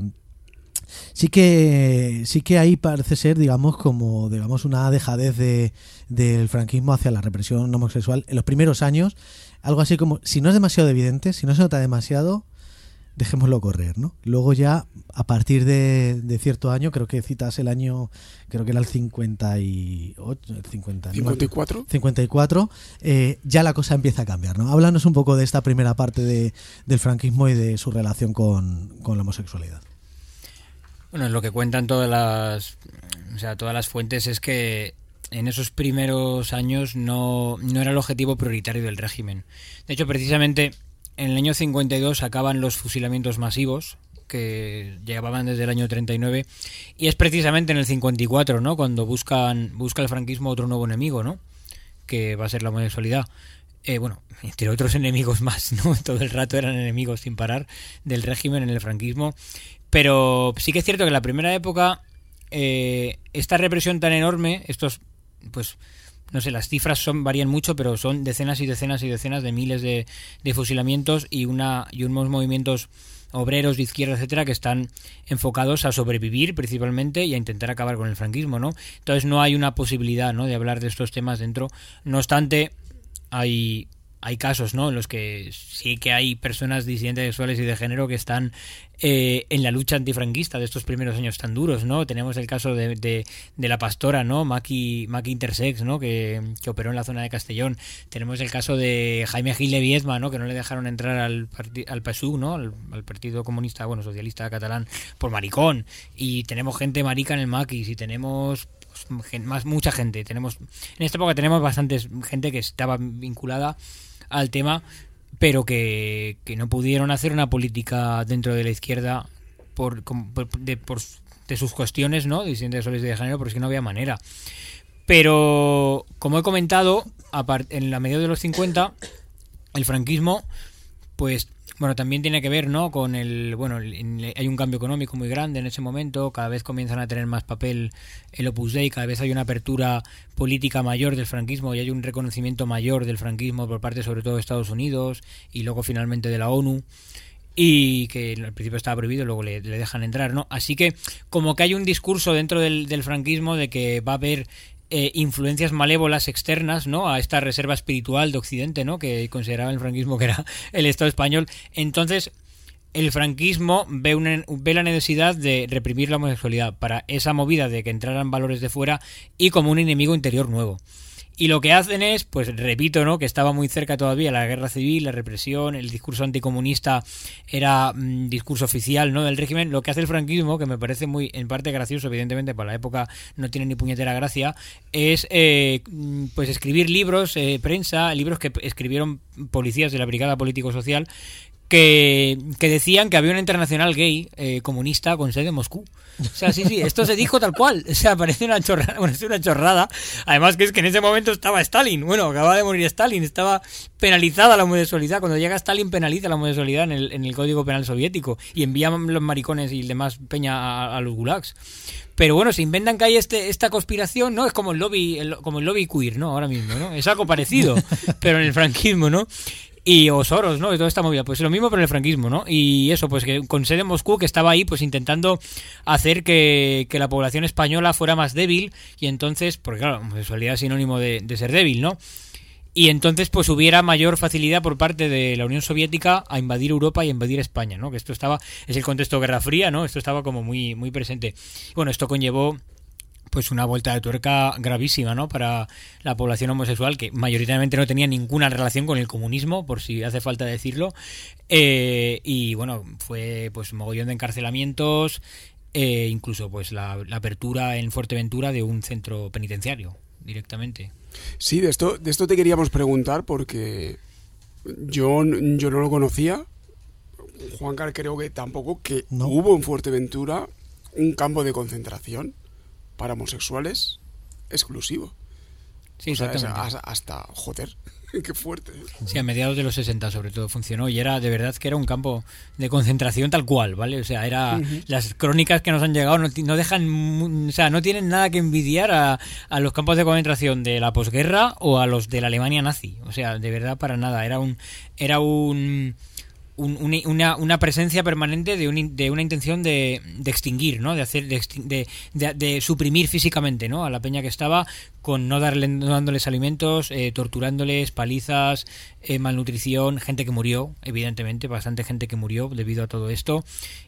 Sí que sí que ahí parece ser, digamos, como digamos una dejadez de, del franquismo hacia la represión homosexual en los primeros años, algo así como, si no es demasiado evidente, si no se nota demasiado, dejémoslo correr, ¿no? Luego ya, a partir de, de cierto año, creo que citas el año, creo que era el cincuenta y ocho, cincuenta, ¿cincuenta y cuatro? cincuenta y cuatro, eh, ya la cosa empieza a cambiar, ¿no? Háblanos un poco de esta primera parte de, del franquismo y de su relación con, con la homosexualidad. Bueno, lo que cuentan todas las, o sea, todas las fuentes es que en esos primeros años no, no era el objetivo prioritario del régimen. De hecho, precisamente en el año cincuenta y dos acaban los fusilamientos masivos que llevaban desde el año treinta y nueve, y es precisamente en el cincuenta y cuatro, ¿no?, cuando buscan busca el franquismo otro nuevo enemigo, ¿no?, que va a ser la homosexualidad. Eh, bueno, entre otros enemigos más, ¿no? Todo el rato eran enemigos sin parar del régimen en el franquismo. Pero sí que es cierto que en la primera época eh, esta represión tan enorme, estos, pues, no sé, las cifras son varían mucho, pero son decenas y decenas y decenas de miles de, de fusilamientos y una y unos movimientos obreros de izquierda, etcétera, que están enfocados a sobrevivir principalmente y a intentar acabar con el franquismo, ¿no? Entonces no hay una posibilidad, ¿no?, de hablar de estos temas dentro. No obstante, hay hay casos, ¿no?, en los que sí que hay personas disidentes sexuales y de género que están eh, en la lucha antifranquista de estos primeros años tan duros, ¿no? Tenemos el caso de, de, de la pastora, ¿no?, Maki, Maki Intersex, ¿no?, que, que operó en la zona de Castellón. Tenemos el caso de Jaime Gil de Viedma, ¿no?, que no le dejaron entrar al, al P S U, ¿no?, al, al Partido Comunista, bueno, Socialista Catalán, por maricón. Y tenemos gente marica en el Maquis y tenemos más mucha gente. Tenemos en esta época tenemos bastantes gente que estaba vinculada al tema, pero que, que no pudieron hacer una política dentro de la izquierda por, por, de, por de sus cuestiones, ¿no?, de disidentes sexuales y de género, porque es que no había manera. Pero, como he comentado, en la medida de los cincuenta, el franquismo, pues, bueno, también tiene que ver, ¿no?, con el, bueno, el, hay un cambio económico muy grande en ese momento, cada vez comienzan a tener más papel el Opus Dei, cada vez hay una apertura política mayor del franquismo y hay un reconocimiento mayor del franquismo por parte sobre todo de Estados Unidos y luego finalmente de la ONU, y que al principio estaba prohibido, luego le, le dejan entrar, ¿no? Así que como que hay un discurso dentro del, del franquismo de que va a haber eh, influencias malévolas externas, ¿no?, a esta reserva espiritual de Occidente, ¿no?, que consideraba el franquismo que era el Estado español. Entonces, el franquismo ve, una, ve la necesidad de reprimir la homosexualidad para esa movida de que entraran valores de fuera y como un enemigo interior nuevo. Y lo que hacen es, pues repito, ¿no?, que estaba muy cerca todavía la guerra civil, la represión, el discurso anticomunista era mmm, discurso oficial, ¿no?, del régimen. Lo que hace el franquismo, que me parece muy, en parte gracioso, evidentemente para la época no tiene ni puñetera gracia, es eh, pues escribir libros, eh, prensa, libros que escribieron policías de la Brigada Político-Social, Que, que decían que había una internacional gay eh, comunista con sede en Moscú. O sea, sí, sí, esto se dijo tal cual. O sea, parece una chorrada, bueno, es una chorrada. Además que es que en ese momento estaba Stalin. Bueno, acababa de morir Stalin, estaba penalizada la homosexualidad. Cuando llega Stalin penaliza la homosexualidad en el, en el Código Penal soviético y envía los maricones y demás peña a, a los gulags. Pero bueno, se inventan que hay este, esta conspiración, ¿no? Es como el lobby, el, como el lobby queer, ¿no? Ahora mismo, ¿no? Es algo parecido, pero en el franquismo, ¿no? Y o Soros, ¿no? Y toda esta movida. Pues lo mismo pero en el franquismo, ¿no? Y eso, pues que con sede en Moscú, que estaba ahí pues intentando hacer que, que la población española fuera más débil. Y entonces, porque claro, la homosexualidad es sinónimo de, de ser débil, ¿no? Y entonces pues hubiera mayor facilidad por parte de la Unión Soviética a invadir Europa y a invadir España, ¿no? Que esto estaba, es el contexto Guerra Fría, ¿no? Esto estaba como muy, muy presente. Bueno, esto conllevó pues una vuelta de tuerca gravísima, ¿no?, para la población homosexual, que mayoritariamente no tenía ninguna relación con el comunismo, por si hace falta decirlo, eh, y bueno, fue pues mogollón de encarcelamientos, eh, incluso pues la, la apertura en Fuerteventura de un centro penitenciario directamente. Sí, de esto, de esto te queríamos preguntar porque yo, yo no lo conocía, Juancar creo que tampoco, que no. Hubo en Fuerteventura un campo de concentración para homosexuales exclusivo. Sí, o sea, exactamente. Hasta, joder, qué fuerte. Sí, a mediados de los sesenta sobre todo funcionó y era de verdad que era un campo de concentración tal cual, ¿vale? O sea, era uh-huh. Las crónicas que nos han llegado no, no dejan, o sea, no tienen nada que envidiar a, a los campos de concentración de la posguerra o a los de la Alemania nazi. O sea, de verdad para nada. Era un, era un Un, una, una presencia permanente de, un, de una intención de, de extinguir, ¿no? De hacer, de, de, de, de suprimir físicamente, ¿no?, a la peña que estaba, con no darle, no dándoles alimentos, eh, torturándoles, palizas, eh, malnutrición, gente que murió, evidentemente, bastante gente que murió debido a todo esto,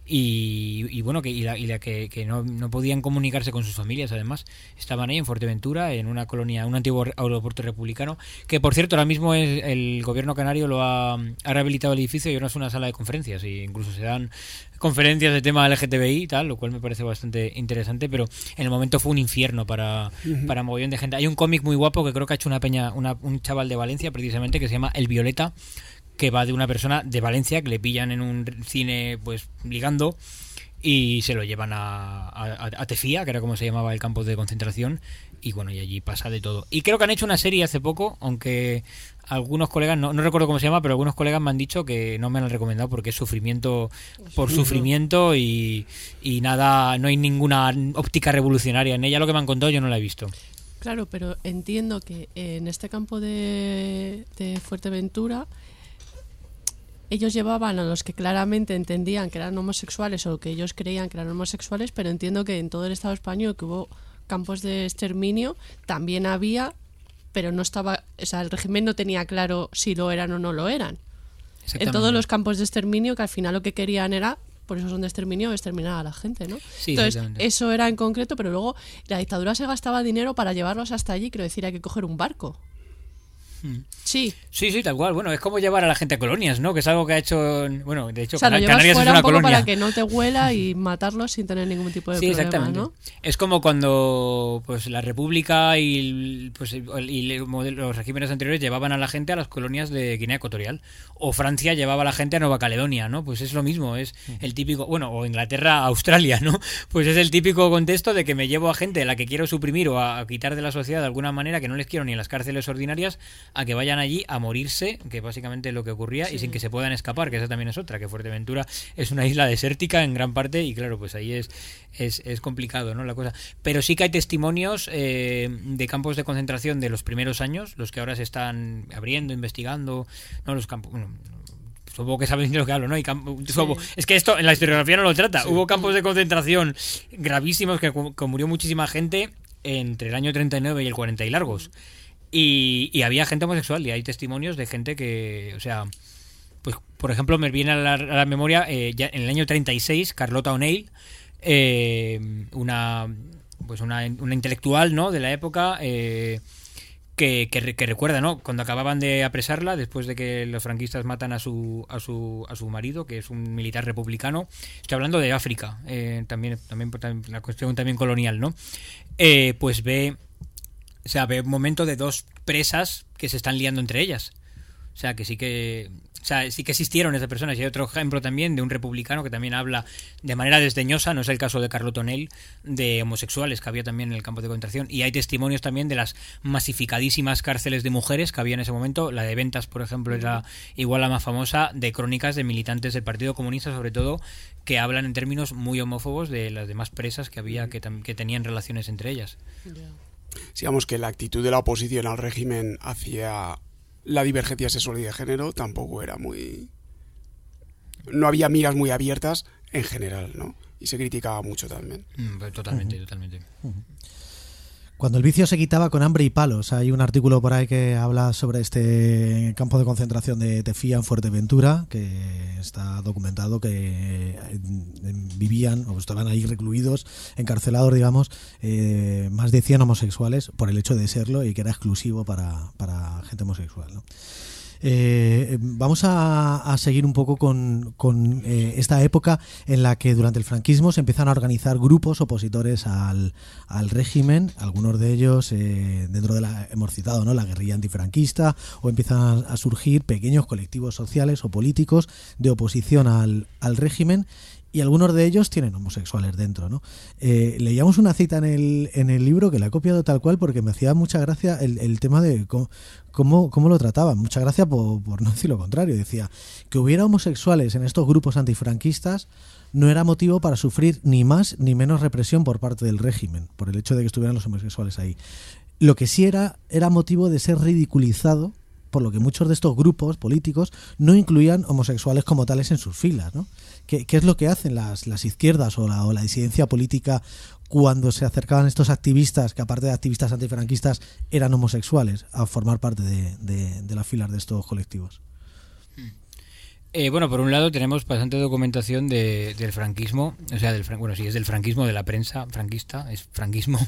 y, y bueno, que y la, y la que, que no, no podían comunicarse con sus familias, además, estaban ahí en Fuerteventura, en una colonia, un antiguo aeropuerto republicano, que por cierto ahora mismo es, el gobierno canario lo ha, ha rehabilitado el edificio y ahora es una sala de conferencias, y incluso se dan conferencias de tema L G T B I y tal, lo cual me parece bastante interesante, pero en el momento fue un infierno para, uh-huh. para mogollón de gente. Hay un cómic muy guapo que creo que ha hecho una peña, una, un chaval de Valencia precisamente, que se llama El Violeta, que va de una persona de Valencia que le pillan en un cine pues ligando y se lo llevan a, a, a Tefía, que era como se llamaba el campo de concentración, y bueno, y allí pasa de todo. Y creo que han hecho una serie hace poco, aunque algunos colegas, no, no recuerdo cómo se llama, pero algunos colegas me han dicho que no me la han recomendado porque es sufrimiento por sufrimiento y, y nada, no hay ninguna óptica revolucionaria en ella. Lo que me han contado yo no la he visto. Claro, pero entiendo que en este campo de, de Fuerteventura ellos llevaban a los que claramente entendían que eran homosexuales o que ellos creían que eran homosexuales, pero entiendo que en todo el Estado español que hubo campos de exterminio también había, pero no estaba, o sea, el régimen no tenía claro si lo eran o no lo eran. En todos los campos de exterminio, que al final lo que querían era, por eso son de exterminio, exterminar a la gente, ¿no? Sí, entonces, eso era en concreto, pero luego la dictadura se gastaba dinero para llevarlos hasta allí, quiero decir, hay que coger un barco. Sí. Sí, sí, tal cual. Bueno, es como llevar a la gente a colonias, ¿no? Que es algo que ha hecho... Bueno, de hecho, o sea, Canarias lo llevas fuera es una un poco colonia. Para que no te huela y matarlos sin tener ningún tipo de sí, problema, exactamente. ¿no? Es como cuando pues la República y, pues, y los regímenes anteriores llevaban a la gente a las colonias de Guinea Ecuatorial. O Francia llevaba a la gente a Nueva Caledonia, ¿no? Pues es lo mismo, es el típico... Bueno, o Inglaterra a Australia, ¿no? Pues es el típico contexto de que me llevo a gente a la que quiero suprimir o a quitar de la sociedad de alguna manera, que no les quiero ni en las cárceles ordinarias, a que vayan allí a morirse, que básicamente es lo que ocurría, sí. Y sin que se puedan escapar, que esa también es otra, que Fuerteventura es una isla desértica en gran parte y claro, pues ahí es es, es complicado, ¿no? La cosa. Pero sí que hay testimonios eh, de campos de concentración de los primeros años, los que ahora se están abriendo, investigando, no los campos... Bueno, supongo que sabéis de lo que hablo, ¿no? Y camp- sí. Es que esto en la historiografía no lo trata. Sí. Hubo campos de concentración gravísimos que, que murió muchísima gente entre el año treinta y nueve y el cuarenta y largos. Y, y había gente homosexual y hay testimonios de gente que, o sea, pues por ejemplo me viene a la, a la memoria eh, ya en el año treinta y seis Carlota O'Neill, eh, una pues una, una intelectual, ¿no?, de la época, eh, que, que, que recuerda, ¿no?, cuando acababan de apresarla después de que los franquistas matan a su a su a su marido, que es un militar republicano. Estoy hablando de África, eh, también también la cuestión también colonial, ¿no? Eh, pues ve, o sea, ve un momento de dos presas que se están liando entre ellas. O sea, que sí que o sea, sí que existieron esas personas. Y hay otro ejemplo también de un republicano que también habla de manera desdeñosa, no es el caso de Carlota O'Neill, de homosexuales que había también en el campo de concentración. Y hay testimonios también de las masificadísimas cárceles de mujeres que había en ese momento. La de Ventas, por ejemplo, era igual la más famosa, de crónicas de militantes del Partido Comunista, sobre todo, que hablan en términos muy homófobos de las demás presas que había, que, que tenían relaciones entre ellas. Digamos que la actitud de la oposición al régimen hacia la divergencia sexual y de género tampoco era muy... No había miras muy abiertas en general, ¿no? Y se criticaba mucho también. Mm, totalmente, uh-huh. totalmente. Uh-huh. Cuando el vicio se quitaba con hambre y palos. Hay un artículo por ahí que habla sobre este campo de concentración de Tefía en Fuerteventura, que está documentado que vivían o estaban ahí recluidos, encarcelados, digamos, eh, más de cien homosexuales por el hecho de serlo y que era exclusivo para, para gente homosexual, ¿no? Eh, vamos a, a seguir un poco con, con eh, esta época en la que durante el franquismo se empiezan a organizar grupos opositores al, al régimen, algunos de ellos eh, dentro de la, hemos citado, ¿no?, la guerrilla antifranquista, o empiezan a surgir pequeños colectivos sociales o políticos de oposición al, al régimen. Y algunos de ellos tienen homosexuales dentro, ¿no? Eh, leíamos una cita en el, en el libro que la he copiado tal cual porque me hacía mucha gracia el, el tema de cómo, cómo, cómo lo trataban. Mucha gracia por, por no decir lo contrario. Decía que hubiera homosexuales en estos grupos antifranquistas no era motivo para sufrir ni más ni menos represión por parte del régimen, por el hecho de que estuvieran los homosexuales ahí. Lo que sí era, era motivo de ser ridiculizado, por lo que muchos de estos grupos políticos no incluían homosexuales como tales en sus filas, ¿no? ¿Qué, qué es lo que hacen las, las izquierdas o la, o la disidencia política cuando se acercaban estos activistas, que aparte de activistas antifranquistas eran homosexuales, a formar parte de, de, de las filas de estos colectivos? Eh, bueno, por un lado tenemos bastante documentación de, del franquismo, o sea, del bueno, sí, es del franquismo, de la prensa franquista, es franquismo,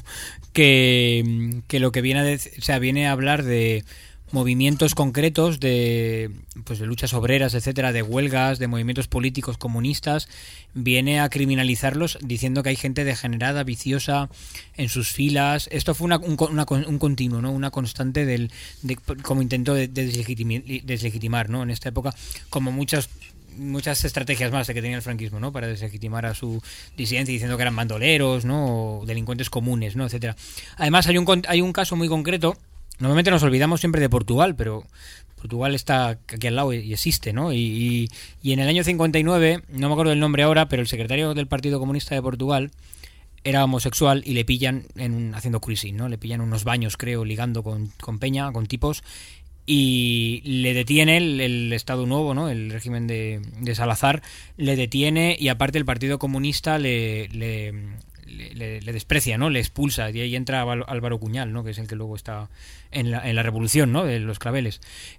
que, que lo que viene a, de, o sea, viene a hablar de movimientos concretos de pues de luchas obreras, etcétera, de huelgas, de movimientos políticos comunistas, viene a criminalizarlos diciendo que hay gente degenerada, viciosa en sus filas. Esto fue una, un, una, un continuo, ¿no?, una constante del de, como intento de, de deslegitimar, deslegitimar, ¿no?, en esta época, como muchas muchas estrategias más de que tenía el franquismo, ¿no?, para deslegitimar a su disidencia, diciendo que eran bandoleros, ¿no?, o delincuentes comunes, ¿no?, etcétera. Además hay un hay un caso muy concreto. Normalmente nos olvidamos siempre de Portugal, pero Portugal está aquí al lado y existe, ¿no? Y, y, y en el año cincuenta y nueve, no me acuerdo del nombre ahora, pero el secretario del Partido Comunista de Portugal era homosexual y le pillan en un, haciendo cruising, ¿no? Le pillan unos baños, creo, ligando con, con peña, con tipos, y le detiene el, el Estado Nuevo, ¿no?, el régimen de, de Salazar, le detiene y aparte el Partido Comunista le... le Le, le, le desprecia, ¿no?, le expulsa, y ahí entra Álvaro Cuñal, ¿no?, que es el que luego está en la, en la revolución, ¿no?, de los claveles.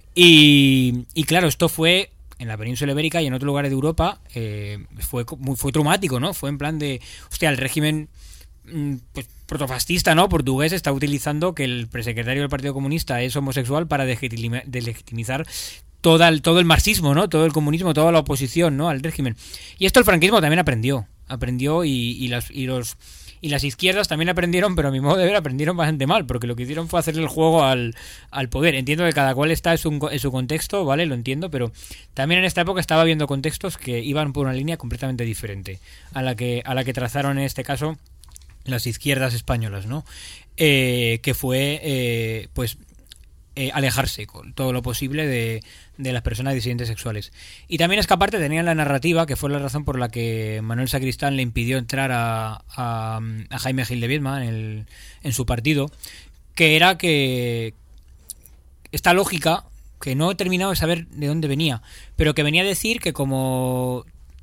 Y, y claro, esto fue en la península ibérica y en otros lugares de Europa, eh, fue muy, fue traumático, ¿no? Fue en plan de, hostia, el régimen pues protofascista, ¿no?, portugués está utilizando que el presecretario del Partido Comunista es homosexual para deslegitimizar todo el, todo el marxismo, ¿no?, todo el comunismo, toda la oposición, ¿no?, al régimen. Y esto el franquismo también aprendió. aprendió y, y las y los y las izquierdas también aprendieron, pero a mi modo de ver aprendieron bastante mal, porque lo que hicieron fue hacerle el juego al, al poder. Entiendo que cada cual está en su, en su contexto, ¿vale? Lo entiendo, pero también en esta época estaba viendo contextos que iban por una línea completamente diferente a la que a la que trazaron en este caso las izquierdas españolas, ¿no? Eh, que fue eh, pues Eh, alejarse con todo lo posible de, de las personas disidentes sexuales. Y también es que aparte tenían la narrativa, que fue la razón por la que Manuel Sacristán le impidió entrar a, a, a Jaime Gil de Viedma en, el, en su partido, que era que esta lógica, que no he terminado de saber de dónde venía, pero que venía a decir que como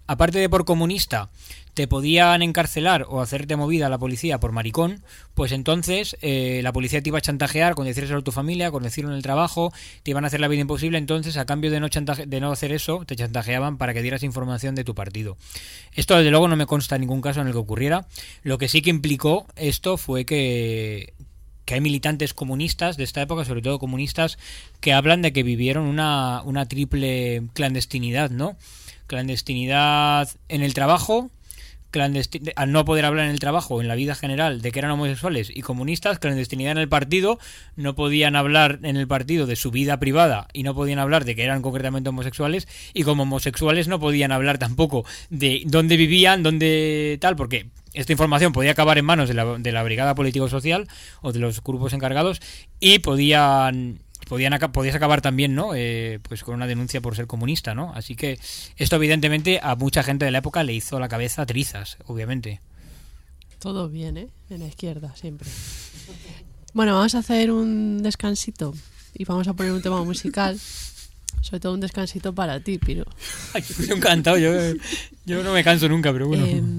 aparte de por comunista, te podían encarcelar o hacerte movida a la policía por maricón, pues entonces eh, la policía te iba a chantajear con decírselo a tu familia, con decirlo en el trabajo, te iban a hacer la vida imposible, entonces a cambio de no, chantaje- de no hacer eso, te chantajeaban para que dieras información de tu partido. Esto desde luego no me consta en ningún caso en el que ocurriera. Lo que sí que implicó esto fue que... que hay militantes comunistas de esta época, sobre todo comunistas, que hablan de que vivieron una, una triple clandestinidad, ¿no? Clandestinidad en el trabajo, clandestin- al no poder hablar en el trabajo, en la vida general, de que eran homosexuales y comunistas, clandestinidad en el partido, no podían hablar en el partido de su vida privada y no podían hablar de que eran concretamente homosexuales, y como homosexuales no podían hablar tampoco de dónde vivían, dónde tal, porque esta información podía acabar en manos de la, de la brigada político-social o de los grupos encargados, y podían... Podían aca- podías acabar también, ¿no? Eh, pues con una denuncia por ser comunista, ¿no? Así que esto evidentemente a mucha gente de la época le hizo la cabeza trizas, obviamente. Todo bien, ¿eh? En la izquierda, siempre. Bueno, vamos a hacer un descansito y vamos a poner un tema musical. Sobre todo un descansito para ti, Piro. Ay, yo estoy encantado, yo, yo no me canso nunca, pero bueno. Eh,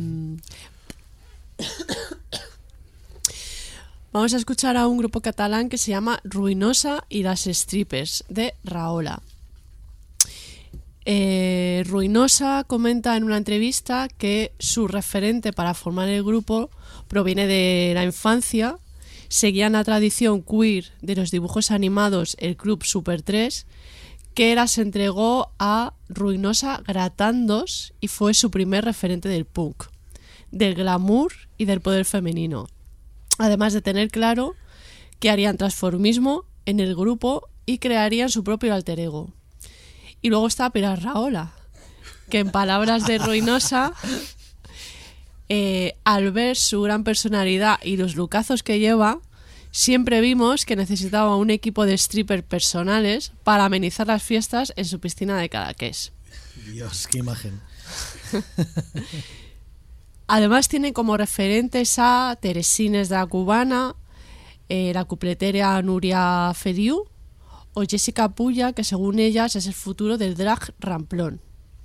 Vamos a escuchar a un grupo catalán que se llama Ruinosa y las Strippers, de Rahola. Eh, Ruinosa comenta en una entrevista que su referente para formar el grupo proviene de la infancia, seguían la tradición queer de los dibujos animados el Club Super tres, que las entregó a Ruinosa Gratandos y fue su primer referente del punk, del glamour y del poder femenino. Además de tener claro que harían transformismo en el grupo y crearían su propio alter ego. Y luego está Pilar Rahola, que en palabras de Ruinosa, eh, al ver su gran personalidad y los lucazos que lleva, siempre vimos que necesitaba un equipo de strippers personales para amenizar las fiestas en su piscina de Cadaqués. Dios, qué imagen. Además tiene como referentes a Teresines de la Cubana, eh, la cupletera Nuria Feriu o Jessica Puya, que según ellas es el futuro del drag ramplón.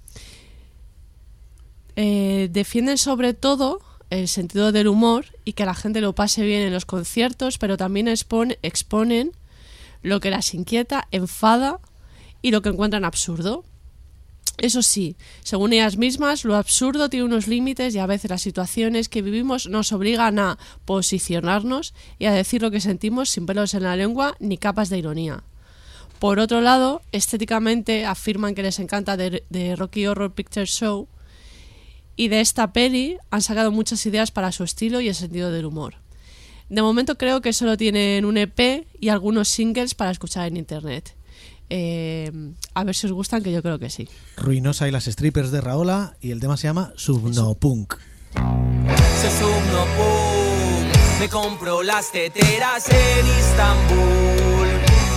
Eh, defienden sobre todo el sentido del humor y que la gente lo pase bien en los conciertos, pero también expone, exponen lo que las inquieta, enfada y lo que encuentran absurdo. Eso sí, según ellas mismas, lo absurdo tiene unos límites y a veces las situaciones que vivimos nos obligan a posicionarnos y a decir lo que sentimos sin pelos en la lengua ni capas de ironía. Por otro lado, estéticamente afirman que les encanta de, de Rocky Horror Picture Show y de esta peli han sacado muchas ideas para su estilo y el sentido del humor. De momento creo que solo tienen un E P y algunos singles para escuchar en internet. Eh, a ver si os gustan, que yo creo que sí. Ruinosa y las Strippers de Rahola, y el tema se llama Subnopunk. Soy Subnopunk, me compro las teteras en Istambul.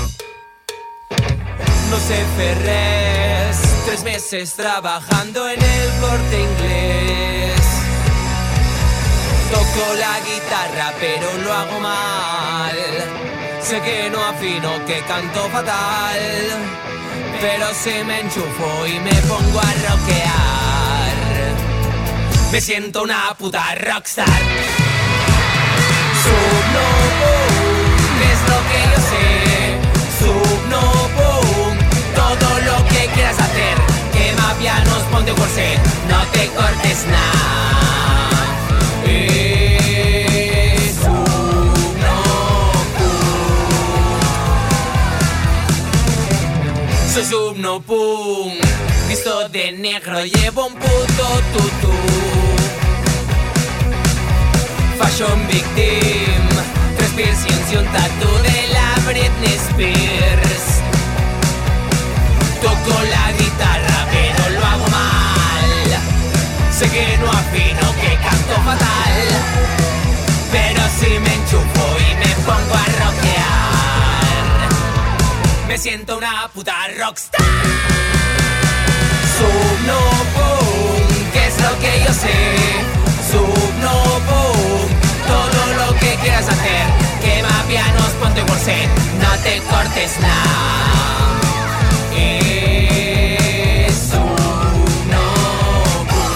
No sé Ferrés, tres meses trabajando en el Corte Inglés. Toco la guitarra pero lo hago mal. Sé que no afino, que canto fatal, pero si me enchufo y me pongo a rockear, me siento una puta rockstar. Subnopunk es lo que yo sé. Subnopunk, todo lo que quieras hacer. Quema pianos, ponte un corsé, no te cortes nada. Eh, Soy Subnopunk, visto de negro, llevo un puto tutú. Fashion victim, tres piercings y un tatu de la Britney Spears. Toco la guitarra pero lo hago mal. Sé que no afino, que canto fatal, pero si me enchufo y me pongo a rockear, me siento una puta rockstar. Subnopunk, que es lo que yo sé. Subnopunk, todo lo que quieras hacer. Quema pianos, ponte corset, no te cortes nada. Es Subnopunk.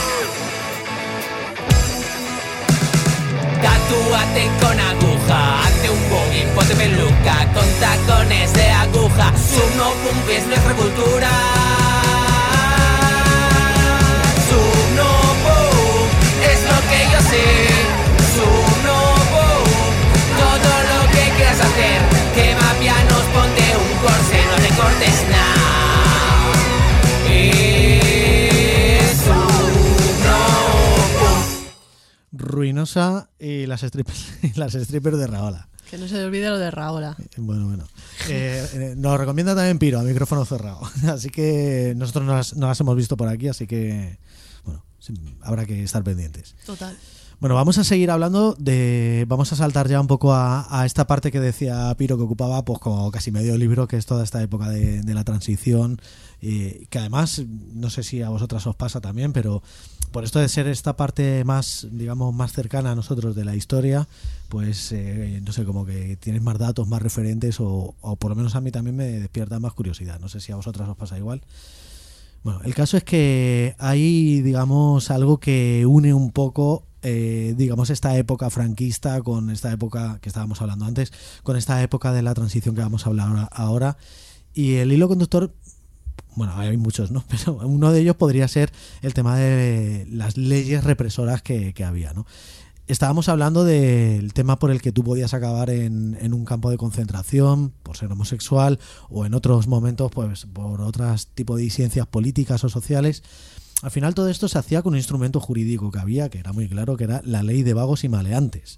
Ruinosa y las strippers, y las strippers de Raola. Que no se te olvide lo de Raola. Bueno, bueno. Eh, eh, nos recomienda también Piro, a micrófono cerrado. Así que nosotros no las, no las hemos visto por aquí, así que bueno, sí, habrá que estar pendientes. Total. Bueno, vamos a seguir hablando de... Vamos a saltar ya un poco a, a esta parte que decía Piro, que ocupaba pues como casi medio libro, que es toda esta época de, de la transición, y que además, no sé si a vosotras os pasa también, pero por esto de ser esta parte más, digamos, más cercana a nosotros de la historia, pues, eh, no sé, como que tienes más datos, más referentes, o, o por lo menos a mí también me despierta más curiosidad. No sé si a vosotras os pasa igual. Bueno, el caso es que hay, digamos, algo que une un poco... Eh, digamos esta época franquista con esta época que estábamos hablando antes, con esta época de la transición que vamos a hablar ahora, y el hilo conductor, bueno, hay muchos, ¿no? Pero uno de ellos podría ser el tema de las leyes represoras que, que había, ¿no? Estábamos hablando del tema por el que tú podías acabar en, en un campo de concentración por ser homosexual, o en otros momentos pues por otros tipos de disidencias políticas o sociales. Al final todo esto se hacía con un instrumento jurídico que había, que era muy claro, que era la ley de vagos y maleantes.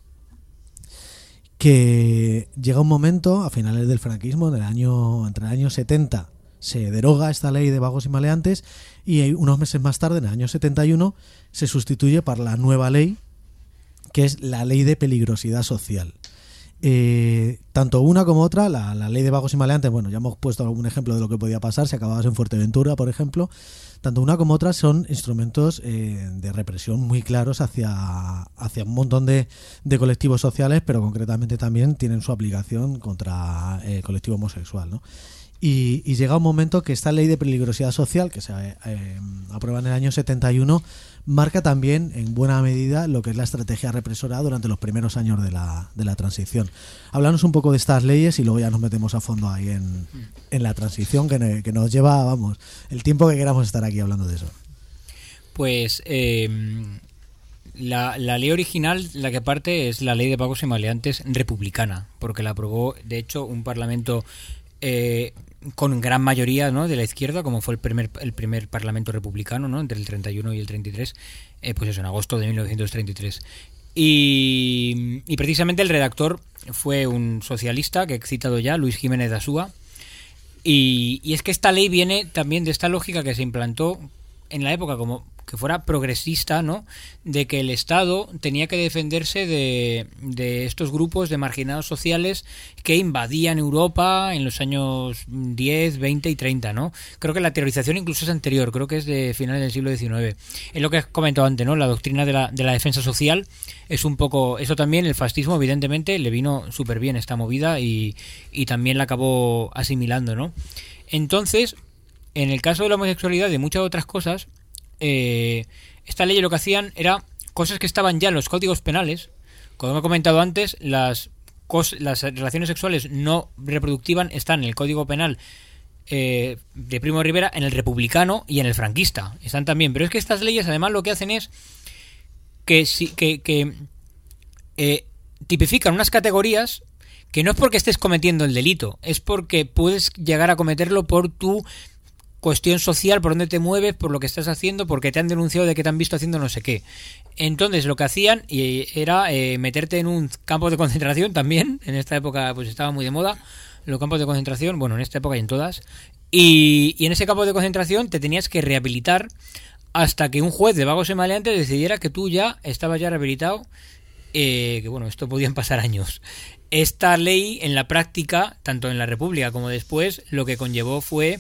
Que llega un momento, a finales del franquismo, en el año, entre el año setenta, se deroga esta ley de vagos y maleantes, y unos meses más tarde, en el año setenta y uno, se sustituye por la nueva ley, que es la ley de peligrosidad social. Eh, tanto una como otra, la, la ley de vagos y maleantes, bueno, ya hemos puesto algún ejemplo de lo que podía pasar si acababas en Fuerteventura, por ejemplo. Tanto una como otra son instrumentos eh, de represión muy claros hacia, hacia un montón de, de colectivos sociales, pero concretamente también tienen su aplicación contra el colectivo homosexual, ¿no? Y, y llega un momento que esta ley de peligrosidad social, que se eh, aprueba en el año setenta y uno, marca también en buena medida lo que es la estrategia represora durante los primeros años de la, de la transición. Háblanos un poco de estas leyes y luego ya nos metemos a fondo ahí en, en la transición, que, que nos lleva, vamos, el tiempo que queramos estar aquí hablando de eso. Pues eh, la, la ley original, la que parte, es la ley de vagos y maleantes republicana, porque la aprobó, de hecho, un parlamento eh, con gran mayoría, ¿no?, de la izquierda, como fue el primer el primer parlamento republicano, ¿no?, entre el treinta y uno y el treinta y tres, eh, pues eso, en agosto de mil novecientos treinta y tres. Y, y precisamente el redactor fue un socialista que he citado ya, Luis Jiménez de Asúa, y, y es que esta ley viene también de esta lógica que se implantó en la época como que fuera progresista, ¿no?, de que el Estado tenía que defenderse de, de estos grupos de marginados sociales que invadían Europa en los años diez, veinte y treinta, ¿no? Creo que la teorización incluso es anterior, creo que es de finales del siglo diecinueve. Es lo que has comentado antes, ¿no? La doctrina de la, de la defensa social es un poco... Eso también, el fascismo, evidentemente, le vino súper bien esta movida y, y también la acabó asimilando, ¿no? Entonces, en el caso de la homosexualidad y de muchas otras cosas... Eh, esta ley lo que hacían era cosas que estaban ya en los códigos penales. Como he comentado antes, las, cos- las relaciones sexuales no reproductivas están en el Código Penal eh, de Primo de Rivera, en el republicano y en el franquista. Están también. Pero es que estas leyes además lo que hacen es que, si, que, que eh, tipifican unas categorías que no es porque estés cometiendo el delito, es porque puedes llegar a cometerlo por tu cuestión social, por dónde te mueves, por lo que estás haciendo, porque te han denunciado de que te han visto haciendo no sé qué. Entonces lo que hacían y era eh, meterte en un campo de concentración también. En esta época pues estaba muy de moda los campos de concentración, bueno, en esta época y en todas, y, y en ese campo de concentración te tenías que rehabilitar hasta que un juez de vagos y maleantes decidiera que tú ya estabas ya rehabilitado, eh, que bueno, esto podían pasar años. Esta ley en la práctica, tanto en la República como después, lo que conllevó fue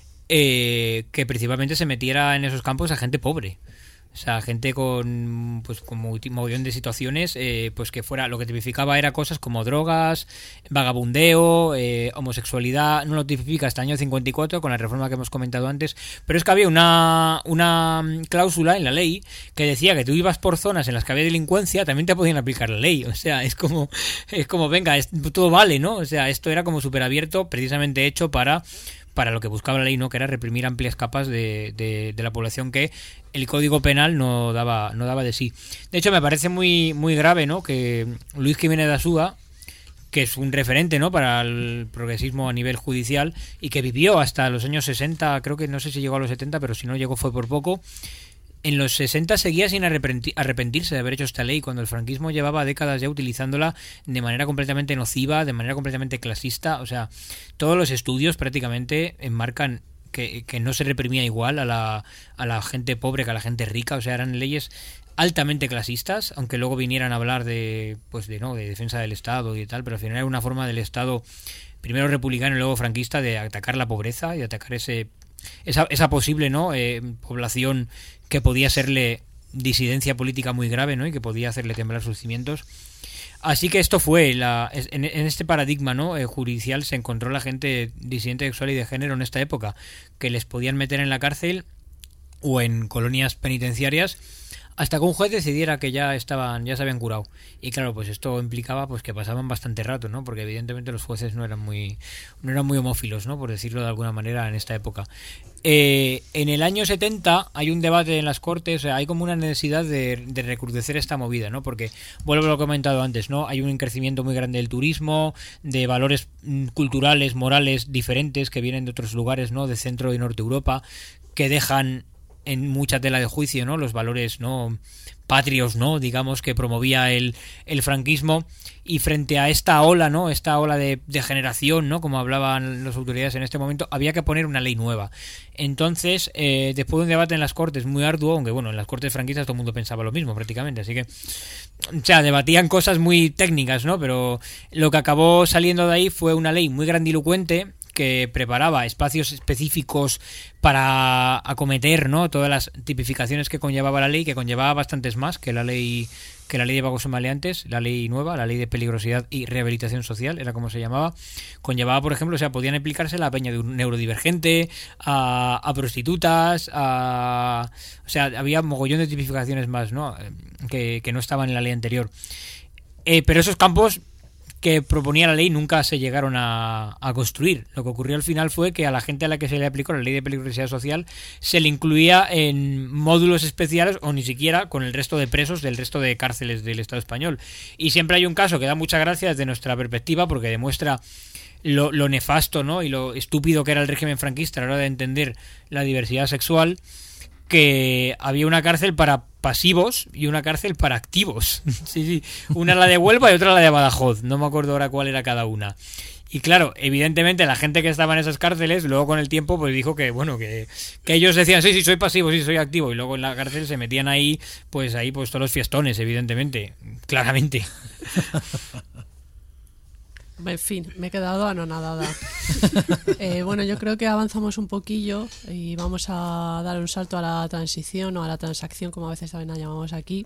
Eh, que principalmente se metiera en esos campos a gente pobre, o sea, gente con pues con mogollón de situaciones, eh, pues que fuera, lo que tipificaba era cosas como drogas, vagabundeo, eh, homosexualidad. No lo tipifica hasta el año cincuenta y cuatro con la reforma que hemos comentado antes, pero es que había una una cláusula en la ley que decía que tú ibas por zonas en las que había delincuencia, también te podían aplicar la ley. O sea, es como es como venga, es, todo vale, ¿no? O sea, esto era como súper abierto, precisamente hecho para para lo que buscaba la ley, ¿no?, que era reprimir amplias capas de, de, de la población que el Código Penal no daba no daba de sí. De hecho, me parece muy muy grave, ¿no?, que Luis Jiménez de Asúa, que es un referente, ¿no?, para el progresismo a nivel judicial y que vivió hasta los años sesenta, creo que no sé si llegó a los setenta, pero si no llegó fue por poco, en los sesenta seguía sin arrepentirse de haber hecho esta ley, cuando el franquismo llevaba décadas ya utilizándola de manera completamente nociva, de manera completamente clasista. O sea, todos los estudios prácticamente enmarcan que, que no se reprimía igual a la, a la gente pobre que a la gente rica. O sea, eran leyes altamente clasistas, aunque luego vinieran a hablar de, pues de no, de defensa del Estado y tal, pero al final era una forma del Estado, primero republicano y luego franquista, de atacar la pobreza y de atacar ese esa, esa posible no eh, población que podía serle disidencia política muy grave, ¿no? Y que podía hacerle temblar sus cimientos. Así que esto fue la, en, en este paradigma, ¿no? eh, judicial se encontró la gente disidente sexual y de género en esta época, que les podían meter en la cárcel o en colonias penitenciarias hasta que un juez decidiera que ya estaban, ya se habían curado. Y claro, pues esto implicaba pues que pasaban bastante rato, ¿no? Porque evidentemente los jueces no eran muy, no eran muy homófilos, ¿no? Por decirlo de alguna manera en esta época. Eh, en el año setenta hay un debate en las Cortes, o sea, hay como una necesidad de, de recrudecer esta movida, ¿no? Porque, vuelvo a lo que he comentado antes, ¿no? Hay un crecimiento muy grande del turismo, de valores culturales, morales diferentes que vienen de otros lugares, ¿no? De Centro y Norte Europa, que dejan en mucha tela de juicio, ¿no? Los valores, ¿no? patrios, ¿no? digamos, que promovía el, el franquismo, y frente a esta ola, ¿no? esta ola de degeneración, ¿no? como hablaban las autoridades en este momento, había que poner una ley nueva. Entonces, eh, después de un debate en las Cortes muy arduo, aunque bueno, en las Cortes franquistas todo el mundo pensaba lo mismo prácticamente, así que, o sea, debatían cosas muy técnicas, ¿no? Pero lo que acabó saliendo de ahí fue una ley muy grandilocuente que preparaba espacios específicos para acometer, ¿no? todas las tipificaciones que conllevaba la ley, que conllevaba bastantes más que la ley que la ley de vagos y maleantes, la ley nueva, la ley de peligrosidad y rehabilitación social, era como se llamaba. Conllevaba, por ejemplo, o sea, podían aplicarse la peña de un neurodivergente, a, a prostitutas, a, o sea, había mogollón de tipificaciones más, ¿no? que, que no estaban en la ley anterior. Eh, pero esos campos que proponía la ley nunca se llegaron a, a construir. Lo que ocurrió al final fue que a la gente a la que se le aplicó la ley de peligrosidad social se le incluía en módulos especiales o ni siquiera con el resto de presos del resto de cárceles del Estado español. Y siempre hay un caso que da mucha gracia desde nuestra perspectiva porque demuestra lo, lo nefasto, ¿no? y lo estúpido que era el régimen franquista a la hora de entender la diversidad sexual, que había una cárcel para pasivos y una cárcel para activos. sí, sí. Una la de Huelva y otra la de Badajoz. No me acuerdo ahora cuál era cada una. Y claro, evidentemente la gente que estaba en esas cárceles, luego con el tiempo, pues dijo que, bueno, que, que ellos decían, sí, sí, soy pasivo, sí, soy activo. Y luego en la cárcel se metían ahí, pues ahí, pues todos los fiestones, evidentemente. Claramente. En fin, me he quedado anonadada. eh, bueno, yo creo que avanzamos un poquillo y vamos a dar un salto a la transición o a la transacción, como a veces también la llamamos aquí.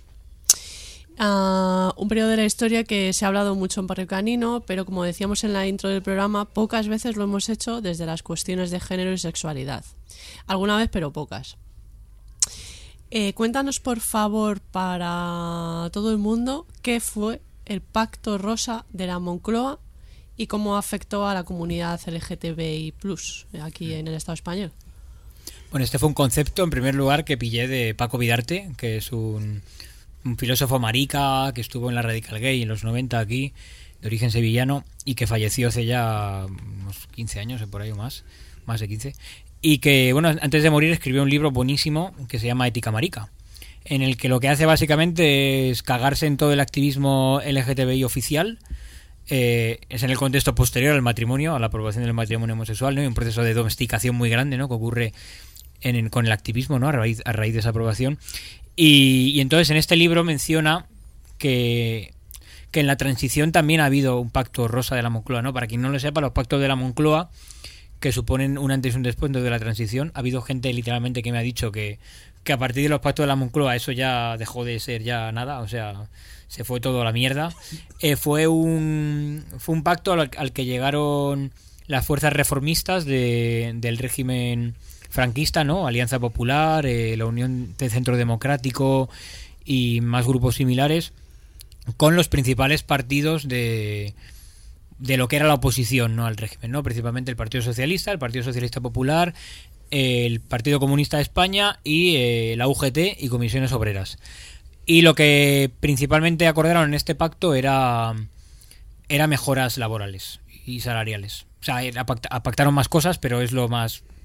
Uh, un periodo de la historia que se ha hablado mucho en Barrio Canino, pero como decíamos en la intro del programa, pocas veces lo hemos hecho desde las cuestiones de género y sexualidad. Alguna vez, pero pocas. Eh, cuéntanos, por favor, para todo el mundo, qué fue el Pacto Rosa de la Moncloa y cómo afectó a la comunidad L G T B I plus aquí en el Estado español. Bueno, este fue un concepto, en primer lugar, que pillé de Paco Vidarte, que es un, un filósofo marica que estuvo en la Radical Gay en los noventa aquí, de origen sevillano, y que falleció hace ya unos quince años, por ahí o más, más de quince, y que, bueno, antes de morir escribió un libro buenísimo que se llama Ética Marica, en el que lo que hace básicamente es cagarse en todo el activismo L G T B I oficial. Eh, es en el contexto posterior al matrimonio, a la aprobación del matrimonio homosexual, ¿no? Y un proceso de domesticación muy grande, ¿no? que ocurre en, en, con el activismo, ¿no? a, raíz, a raíz de esa aprobación. Y, y entonces en este libro menciona que, que en la transición también ha habido un pacto rosa de la Moncloa, ¿no? Para quien no lo sepa, los pactos de la Moncloa, que suponen un antes y un después de la transición, ha habido gente literalmente que me ha dicho que que a partir de los pactos de la Moncloa eso ya dejó de ser ya nada, o sea, se fue todo a la mierda. Eh, fue un fue un pacto al, al que llegaron las fuerzas reformistas de, del régimen franquista, ¿no? Alianza Popular, eh, la Unión de Centro Democrático y más grupos similares, con los principales partidos de de lo que era la oposición, ¿no? al régimen, ¿no? Principalmente el Partido Socialista, el Partido Socialista Popular, el Partido Comunista de España y eh, la U G T y Comisiones Obreras. Y lo que principalmente acordaron en este pacto era, era mejoras laborales y salariales. O sea, pactaron más cosas, pero es lo más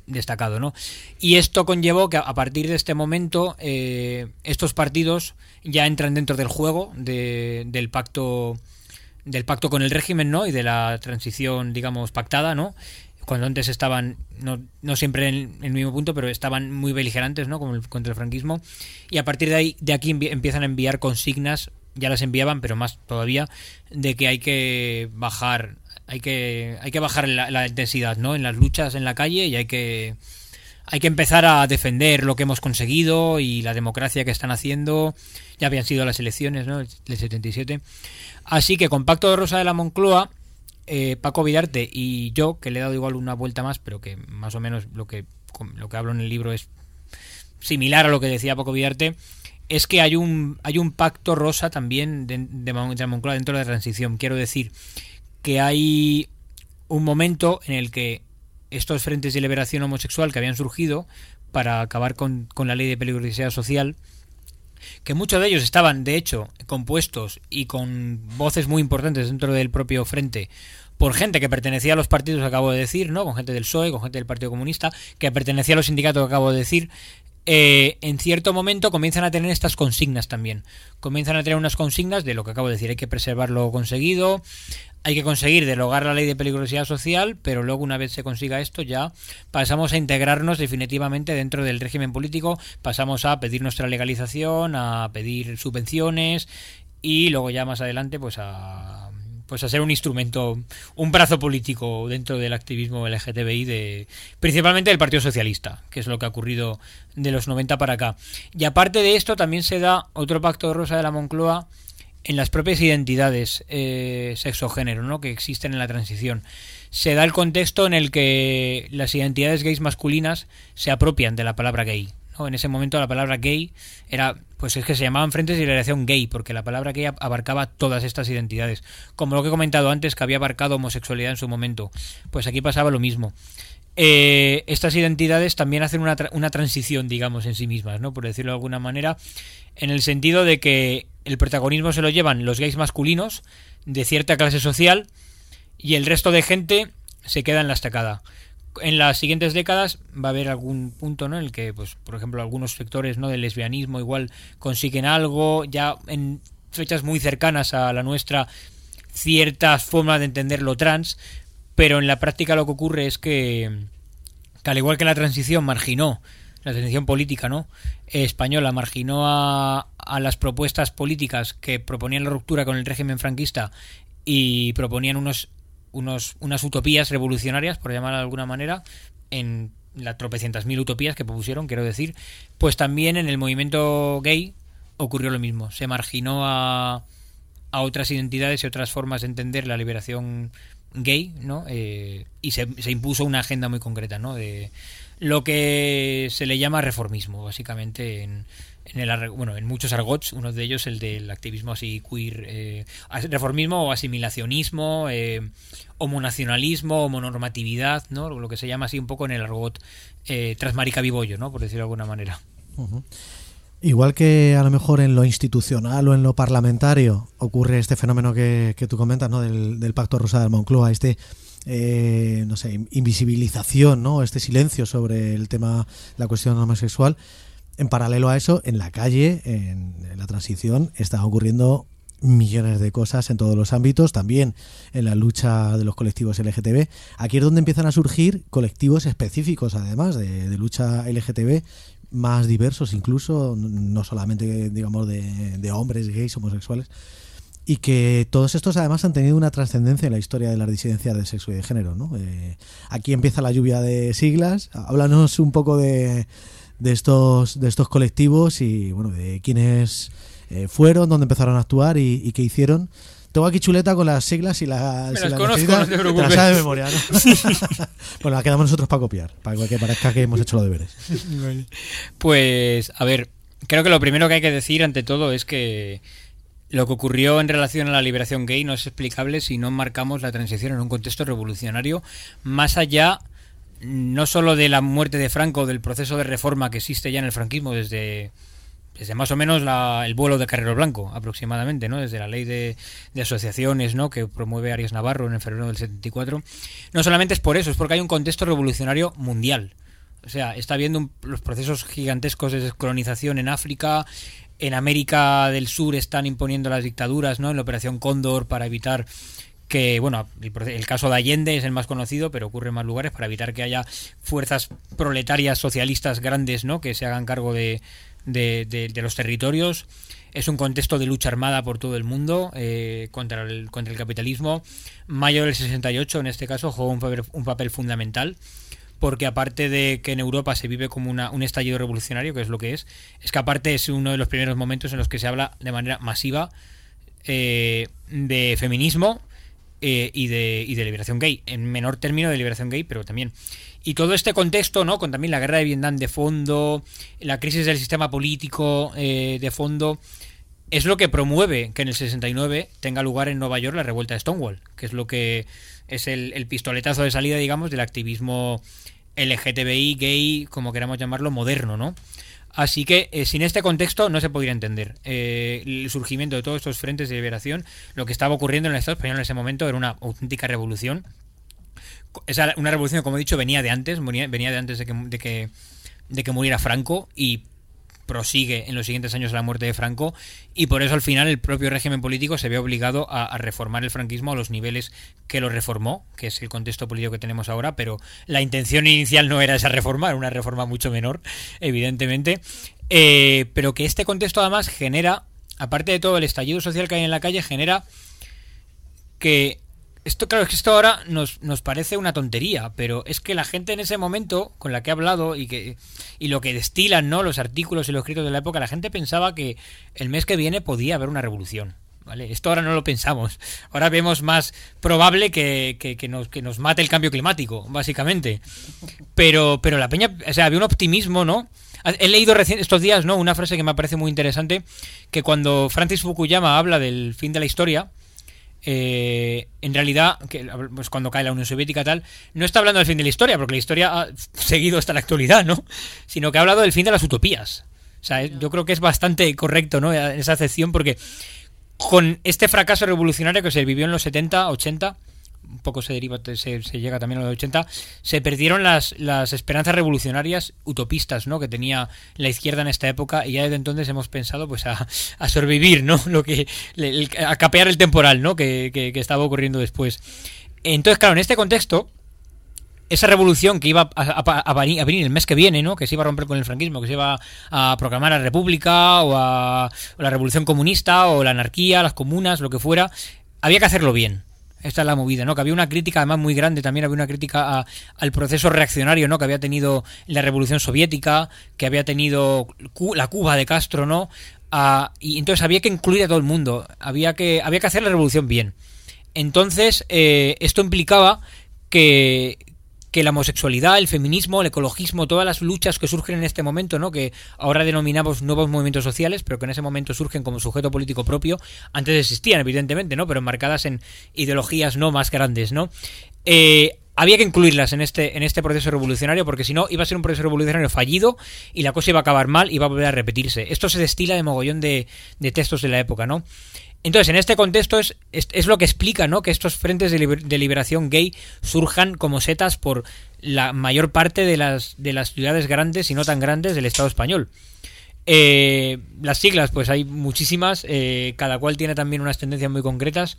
destacado, ¿no? Y esto conllevó que a partir de este momento eh, estos partidos ya entran dentro del juego de, del pacto del pacto con el régimen, ¿no? Y de la transición, digamos, pactada, ¿no? Cuando antes estaban, no, no siempre en el mismo punto, pero estaban muy beligerantes, ¿no? Como el, contra el franquismo. Y a partir de ahí, de aquí envi- empiezan a enviar consignas, ya las enviaban, pero más todavía, de que hay que bajar, hay que, hay que bajar la, la intensidad, ¿no? En las luchas en la calle, y hay que, hay que empezar a defender lo que hemos conseguido y la democracia que están haciendo. Ya habían sido las elecciones, ¿no? Del setenta y siete. Así que con Pacto de Rosa de la Moncloa, Eh, Paco Vidarte y yo, que le he dado igual una vuelta más, pero que más o menos lo que, lo que hablo en el libro es similar a lo que decía Paco Vidarte, es que hay un hay un pacto rosa también de, de, de la Moncloa dentro de la transición. Quiero decir que hay un momento en el que estos frentes de liberación homosexual que habían surgido para acabar con, con la ley de peligrosidad social, que muchos de ellos estaban, de hecho, compuestos y con voces muy importantes dentro del propio frente por gente que pertenecía a los partidos que acabo de decir, ¿no? Con gente del P S O E, con gente del Partido Comunista, que pertenecía a los sindicatos que acabo de decir, eh, en cierto momento comienzan a tener estas consignas también. Comienzan a tener unas consignas de lo que acabo de decir, hay que preservar lo conseguido, hay que conseguir derogar la ley de peligrosidad social, pero luego una vez se consiga esto ya pasamos a integrarnos definitivamente dentro del régimen político, pasamos a pedir nuestra legalización, a pedir subvenciones y luego ya más adelante pues a pues a ser un instrumento, un brazo político dentro del activismo L G T B I de principalmente del Partido Socialista, que es lo que ha ocurrido de los noventa para acá. Y aparte de esto también se da otro pacto de Rosa de la Moncloa en las propias identidades eh, sexo-género, ¿no? Que existen en la transición. Se da el contexto en el que las identidades gays masculinas se apropian de la palabra gay, ¿no? En ese momento la palabra gay era, pues es que se llamaban frentes de liberación gay, porque la palabra gay abarcaba todas estas identidades. Como lo que he comentado antes, que había abarcado homosexualidad en su momento. Pues aquí pasaba lo mismo. Eh, estas identidades también hacen una, tra- una transición, digamos, en sí mismas, ¿no? Por decirlo de alguna manera, en el sentido de que el protagonismo se lo llevan los gays masculinos de cierta clase social y el resto de gente se queda en la estacada. En las siguientes décadas va a haber algún punto, ¿no? En el que, pues, por ejemplo, algunos sectores, ¿no? del lesbianismo igual consiguen algo, ya en fechas muy cercanas a la nuestra, ciertas formas de entender lo trans, pero en la práctica lo que ocurre es que, que al igual que la transición marginó, la transición política, ¿no? Eh, española marginó a, a las propuestas políticas que proponían la ruptura con el régimen franquista y proponían unos, unos unas utopías revolucionarias, por llamarlo de alguna manera, en las tropecientas mil utopías que propusieron, quiero decir, pues también en el movimiento gay ocurrió lo mismo. Se marginó a, a otras identidades y otras formas de entender la liberación gay, ¿no? Eh, y se, se impuso una agenda muy concreta, ¿no? De lo que se le llama reformismo, básicamente en, en el bueno en muchos argots, uno de ellos el del activismo así queer, eh, reformismo o asimilacionismo, eh, homonacionalismo, homonormatividad, ¿no? Lo que se llama así un poco en el argot eh, transmarica vivollo, ¿no? Por decirlo de alguna manera. Uh-huh. Igual que a lo mejor en lo institucional o en lo parlamentario ocurre este fenómeno que, que tú comentas, ¿no? Del, del Pacto Rosa de la Moncloa, este eh, no sé, invisibilización, ¿no? Este silencio sobre el tema, la cuestión homosexual. En paralelo a eso, en la calle, en, en la transición, está ocurriendo millones de cosas en todos los ámbitos, también en la lucha de los colectivos L G T B. Aquí es donde empiezan a surgir colectivos específicos, además de, de lucha L G T B, más diversos incluso, no solamente, digamos, de, de hombres, gays, homosexuales, y que todos estos además han tenido una trascendencia en la historia de las disidencias de sexo y de género, ¿no? Eh, aquí empieza la lluvia de siglas. Háblanos un poco de, de estos de estos colectivos y, bueno, de quiénes eh, fueron, dónde empezaron a actuar y, y qué hicieron. Tengo aquí chuleta con las siglas y las... Me si las las conozco, necesitas, no te te preocupes. las sabes de memoria, ¿no? Bueno, la quedamos nosotros para copiar, para que parezca que hemos hecho los deberes. Pues, a ver, creo que lo primero que hay que decir ante todo es que lo que ocurrió en relación a la liberación gay no es explicable si no marcamos la transición en un contexto revolucionario, más allá no solo de la muerte de Franco, del proceso de reforma que existe ya en el franquismo desde... desde más o menos la, el vuelo de Carrero Blanco, aproximadamente, ¿no? Desde la ley de, de asociaciones, ¿no? Que promueve Arias Navarro en febrero del setenta y cuatro. No solamente es por eso, es porque hay un contexto revolucionario mundial. O sea, está habiendo un, los procesos gigantescos de descolonización en África. En América del Sur están imponiendo las dictaduras, ¿no? En la Operación Cóndor, para evitar que, bueno, el, el caso de Allende es el más conocido, pero ocurre en más lugares, para evitar que haya fuerzas proletarias socialistas grandes, ¿no? Que se hagan cargo de, de, de, de los territorios. Es un contexto de lucha armada por todo el mundo eh, contra, el, contra el capitalismo. Mayo del sesenta y ocho, en este caso, jugó un papel, un papel fundamental, porque aparte de que en Europa se vive como una, un estallido revolucionario, que es lo que es, es que aparte es uno de los primeros momentos en los que se habla de manera masiva eh, de feminismo eh, y, de, y de liberación gay, en menor término de liberación gay, pero también. Y todo este contexto, ¿no? Con también la guerra de Vietnam de fondo, la crisis del sistema político eh, de fondo, es lo que promueve que en el sesenta y nueve tenga lugar en Nueva York la revuelta de Stonewall, que es lo que es el, el pistoletazo de salida, digamos, del activismo L G T B I, gay, como queramos llamarlo, moderno, ¿no? Así que eh, sin este contexto no se podría entender eh, el surgimiento de todos estos frentes de liberación. Lo que estaba ocurriendo en el Estado español en ese momento era una auténtica revolución. Esa, una revolución, como he dicho, venía de antes, venía, venía de antes de que, de que, de que muriera Franco, y prosigue en los siguientes años a la muerte de Franco, y por eso al final el propio régimen político se ve obligado a, a reformar el franquismo a los niveles que lo reformó, que es el contexto político que tenemos ahora, pero la intención inicial no era esa reforma, era una reforma mucho menor, evidentemente, eh, pero que este contexto además genera, aparte de todo el estallido social que hay en la calle, genera que esto, claro, es que esto ahora nos, nos parece una tontería, pero es que la gente en ese momento, con la que he hablado y que y lo que destilan, ¿no?, los artículos y los escritos de la época, la gente pensaba que el mes que viene podía haber una revolución, ¿vale? Esto ahora no lo pensamos. Ahora vemos más probable que, que, que, nos, que nos mate el cambio climático, básicamente. Pero, pero la peña, o sea, había un optimismo, ¿no? He leído recién estos días, ¿no?, una frase que me parece muy interesante, que cuando Francis Fukuyama habla del fin de la historia, Eh, en realidad, que, pues cuando cae la Unión Soviética tal, no está hablando del fin de la historia, porque la historia ha seguido hasta la actualidad, ¿no? Sino que ha hablado del fin de las utopías. O sea, yo creo que es bastante correcto, ¿no?, esa acepción, porque con este fracaso revolucionario que se vivió en los setenta, ochenta, un poco se deriva, se, se llega también a los ochenta, se perdieron las, las esperanzas revolucionarias utopistas, ¿no?, que tenía la izquierda en esta época, y ya desde entonces hemos pensado pues a, a sobrevivir, ¿no?, lo que el, a capear el temporal, ¿no?, que, que, que estaba ocurriendo después. Entonces, claro, en este contexto, esa revolución que iba a, a, a venir el mes que viene, ¿no?, que se iba a romper con el franquismo, que se iba a proclamar la república o, a, o la revolución comunista o la anarquía, las comunas, lo que fuera, había que hacerlo bien. Esta es la movida, ¿no? Que había una crítica además muy grande, también había una crítica a, al proceso reaccionario, ¿no?, que había tenido la Revolución Soviética, que había tenido la Cuba de Castro, ¿no? A, y entonces había que incluir a todo el mundo, había que, había que hacer la revolución bien. Entonces, eh, esto implicaba que, que la homosexualidad, el feminismo, el ecologismo, todas las luchas que surgen en este momento, ¿no?, que ahora denominamos nuevos movimientos sociales, pero que en ese momento surgen como sujeto político propio, antes existían evidentemente, ¿no?, pero enmarcadas en ideologías no más grandes, ¿no? Eh, había que incluirlas en este en este proceso revolucionario, porque si no iba a ser un proceso revolucionario fallido y la cosa iba a acabar mal y iba a volver a repetirse. Esto se destila de mogollón de, de textos de la época, ¿no? Entonces, en este contexto es, es, es lo que explica, ¿no?, que estos frentes de, liber, de liberación gay surjan como setas por la mayor parte de las, de las ciudades grandes y no tan grandes del Estado español. Eh, las siglas, pues hay muchísimas, eh, cada cual tiene también unas tendencias muy concretas.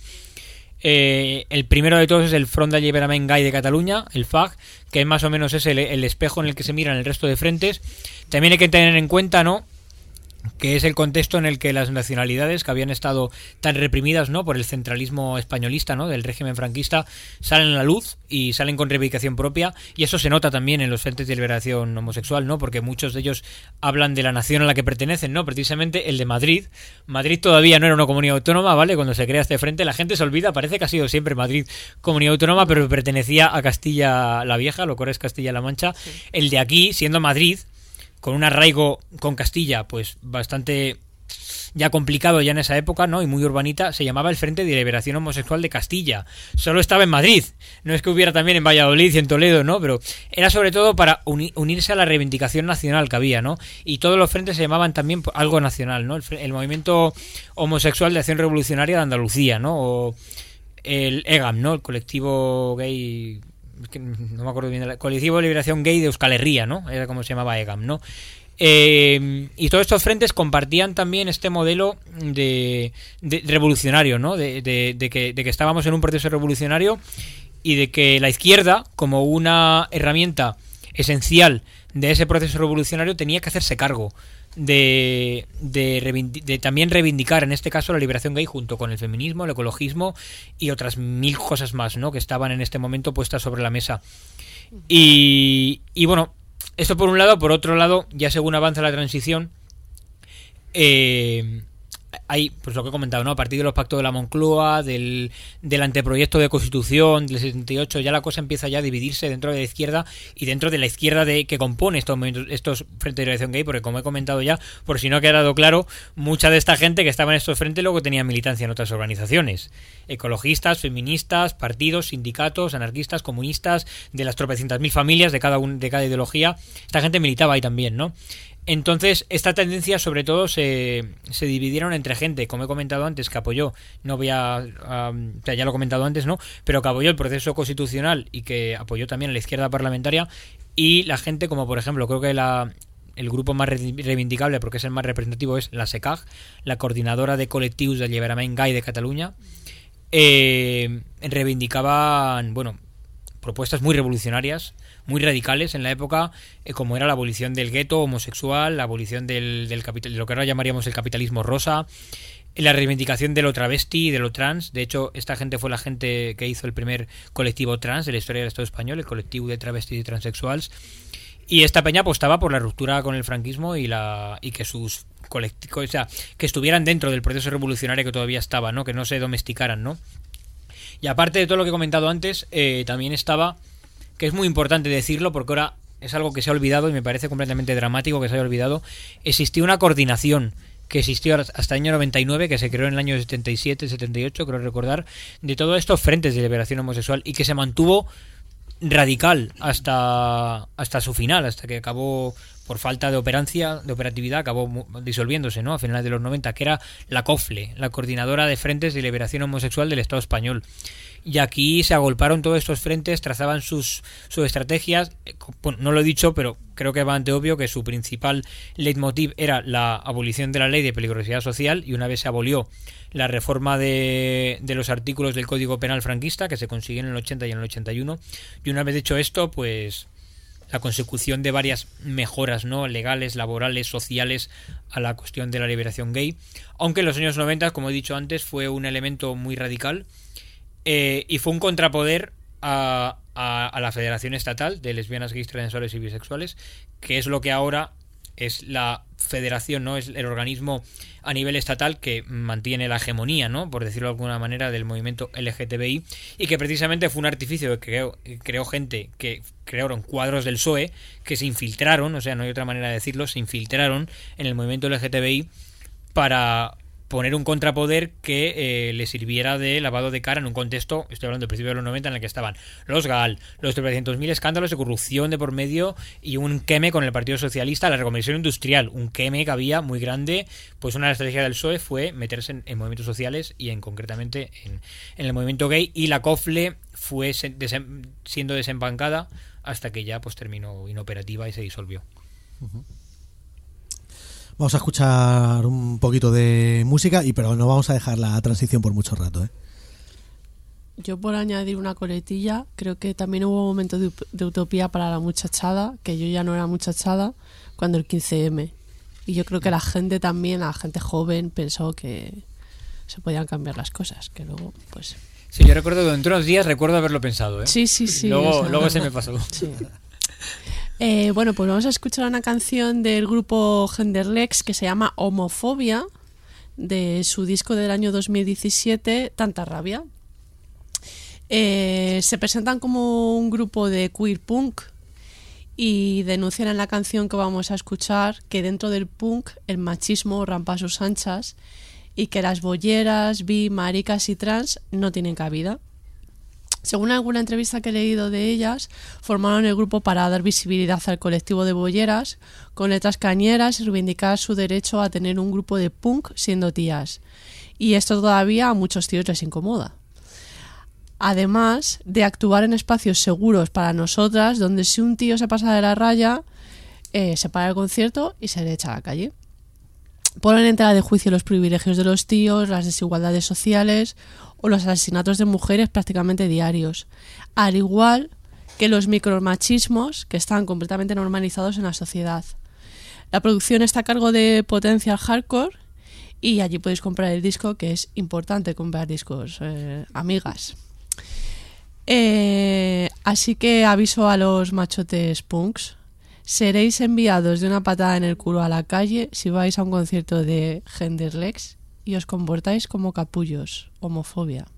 Eh, el primero de todos es el Front d'Alliberament Gay de Cataluña, el F A G, que más o menos es el, el espejo en el que se miran el resto de frentes. También hay que tener en cuenta, ¿no?, que es el contexto en el que las nacionalidades que habían estado tan reprimidas, ¿no?, por el centralismo españolista, ¿no?, del régimen franquista, salen a la luz y salen con reivindicación propia, y eso se nota también en los frentes de liberación homosexual, ¿no?, porque muchos de ellos hablan de la nación a la que pertenecen, ¿no?, precisamente el de Madrid. Madrid todavía no era una comunidad autónoma, ¿vale?, cuando se crea este frente, la gente se olvida, parece que ha sido siempre Madrid comunidad autónoma, pero pertenecía a Castilla la Vieja, lo que ahora es Castilla-La Mancha. Sí. El de aquí, siendo Madrid, con un arraigo con Castilla pues bastante ya complicado ya en esa época, ¿no?, y muy urbanita, se llamaba el Frente de Liberación Homosexual de Castilla. Solo estaba en Madrid, no es que hubiera también en Valladolid y en Toledo, ¿no?, pero era sobre todo para uni- unirse a la reivindicación nacional que había, ¿no?, y todos los frentes se llamaban también algo nacional, ¿no?, el, el Movimiento Homosexual de Acción Revolucionaria de Andalucía, ¿no?, o el E G A M, ¿no?, el colectivo gay es que no me acuerdo bien, el Colectivo de Liberación Gay de Euskal Herria, ¿no? Era como se llamaba EGAM, ¿no? Eh, y todos estos frentes compartían también este modelo de, de revolucionario, ¿no? De, de, de, que, de que estábamos en un proceso revolucionario y de que la izquierda, como una herramienta esencial de ese proceso revolucionario, tenía que hacerse cargo de, de, reivindi- de también reivindicar, en este caso, la liberación gay junto con el feminismo, el ecologismo y otras mil cosas más, ¿no? Que estaban en este momento puestas sobre la mesa. Y, y bueno, esto por un lado. Por otro lado, ya según avanza la transición, eh, hay, pues lo que he comentado, ¿no? A partir de los pactos de la Moncloa, del, del anteproyecto de constitución del setenta y ocho, ya la cosa empieza ya a dividirse dentro de la izquierda y dentro de la izquierda de que compone estos estos frentes de liberación gay, porque como he comentado ya, por si no ha quedado claro, mucha de esta gente que estaba en estos frentes luego tenía militancia en otras organizaciones, ecologistas, feministas, partidos, sindicatos, anarquistas, comunistas, de las tropecientas mil familias de cada un, de cada ideología. Esta gente militaba ahí también, ¿no? Entonces, esta tendencia sobre todo se, se dividieron entre gente, como he comentado antes, que apoyó, no voy a, a, o sea, ya lo he comentado antes, ¿no? Pero que apoyó el proceso constitucional y que apoyó también a la izquierda parlamentaria, y la gente como, por ejemplo, creo que la, el grupo más reivindicable, porque es el más representativo, es la SECAG, la Coordinadora de Col·lectius d'Alliberament Gay de Cataluña, eh, reivindicaban, bueno, propuestas muy revolucionarias, muy radicales en la época, eh, como era la abolición del gueto homosexual, la abolición del, del capital, de lo que ahora llamaríamos el capitalismo rosa, la reivindicación de lo travesti y de lo trans. De hecho, esta gente fue la gente que hizo el primer colectivo trans de la historia del Estado español, el colectivo de travestis y transexuals. Y esta peña apostaba por la ruptura con el franquismo y la y que sus colectivos, o sea, que estuvieran dentro del proceso revolucionario que todavía estaba, ¿no? Que no se domesticaran, ¿no? Y aparte de todo lo que he comentado antes, eh, también estaba, que es muy importante decirlo porque ahora es algo que se ha olvidado y me parece completamente dramático que se haya olvidado, existió una coordinación que existió hasta el año noventa y nueve, que se creó en el año setenta y siete, setenta y ocho, creo recordar, de todos estos frentes de liberación homosexual y que se mantuvo radical hasta hasta su final, hasta que acabó por falta de operancia, de operatividad, acabó disolviéndose, ¿no? A finales de los noventa, que era la COFLE, la Coordinadora de Frentes de Liberación Homosexual del Estado Español. Y aquí se agolparon todos estos frentes, trazaban sus, sus estrategias. Bueno, no lo he dicho, pero creo que es bastante obvio que su principal leitmotiv era la abolición de la ley de peligrosidad social, y una vez se abolió la reforma de, de los artículos del Código Penal franquista, que se consiguió en el ochenta y en el ochenta y uno, y una vez hecho esto, pues la consecución de varias mejoras, ¿no? Legales, laborales, sociales a la cuestión de la liberación gay, aunque en los años noventa, como he dicho antes, fue un elemento muy radical, eh, y fue un contrapoder a, a, a la Federación Estatal de Lesbianas, Gays, Transexuales y Bisexuales, que es lo que ahora es la federación, ¿no? Es el organismo a nivel estatal que mantiene la hegemonía, ¿no? Por decirlo de alguna manera, del movimiento L G T B I, y que precisamente fue un artificio que creó, creó gente que crearon cuadros del P S O E que se infiltraron, o sea, no hay otra manera de decirlo, se infiltraron en el movimiento L G T B I para poner un contrapoder que eh, le sirviera de lavado de cara en un contexto, estoy hablando del principio de los noventa, en el que estaban los GAL, los trescientos mil escándalos de corrupción de por medio y un queme con el Partido Socialista, la reconversión industrial, un queme que había muy grande. Pues una de las estrategias del P S O E fue meterse en, en movimientos sociales y en concretamente en, en el movimiento gay, y la COFLE fue se, desem, siendo desempancada hasta que ya pues terminó inoperativa y se disolvió. Uh-huh. Vamos a escuchar un poquito de música, y pero no vamos a dejar la transición por mucho rato, ¿eh? Yo, por añadir una coletilla, creo que también hubo momentos de, de utopía para la muchachada, que yo ya no era muchachada, cuando el quince eme. Y yo creo que la gente también, la gente joven, pensó que se podían cambiar las cosas, que luego, pues... Sí, yo recuerdo que dentro de unos días recuerdo haberlo pensado, ¿eh? Sí, sí, sí. Luego, o sea, luego se me pasó. Sí. Eh, bueno, pues vamos a escuchar una canción del grupo Genderlex que se llama Homofobia, de su disco del año dos mil diecisiete, Tanta Rabia. Eh, se presentan como un grupo de queer punk y denuncian en la canción que vamos a escuchar que dentro del punk el machismo rampa a sus anchas y que las bolleras, bi, maricas y trans no tienen cabida. Según alguna entrevista que he leído de ellas, formaron el grupo para dar visibilidad al colectivo de bolleras, con letras cañeras y reivindicar su derecho a tener un grupo de punk siendo tías. Y esto todavía a muchos tíos les incomoda. además de actuar en espacios seguros para nosotras, donde si un tío se pasa de la raya, eh, se para el concierto y se le echa a la calle. Ponen en tela de juicio los privilegios de los tíos, las desigualdades sociales o los asesinatos de mujeres prácticamente diarios, al igual que los micromachismos que están completamente normalizados en la sociedad. La producción está a cargo de Potential Hardcore y allí podéis comprar el disco, que es importante comprar discos, eh, amigas. Eh, así que aviso a los machotes punks: seréis enviados de una patada en el culo a la calle si vais a un concierto de Genderlex y os comportáis como capullos. Homofobia.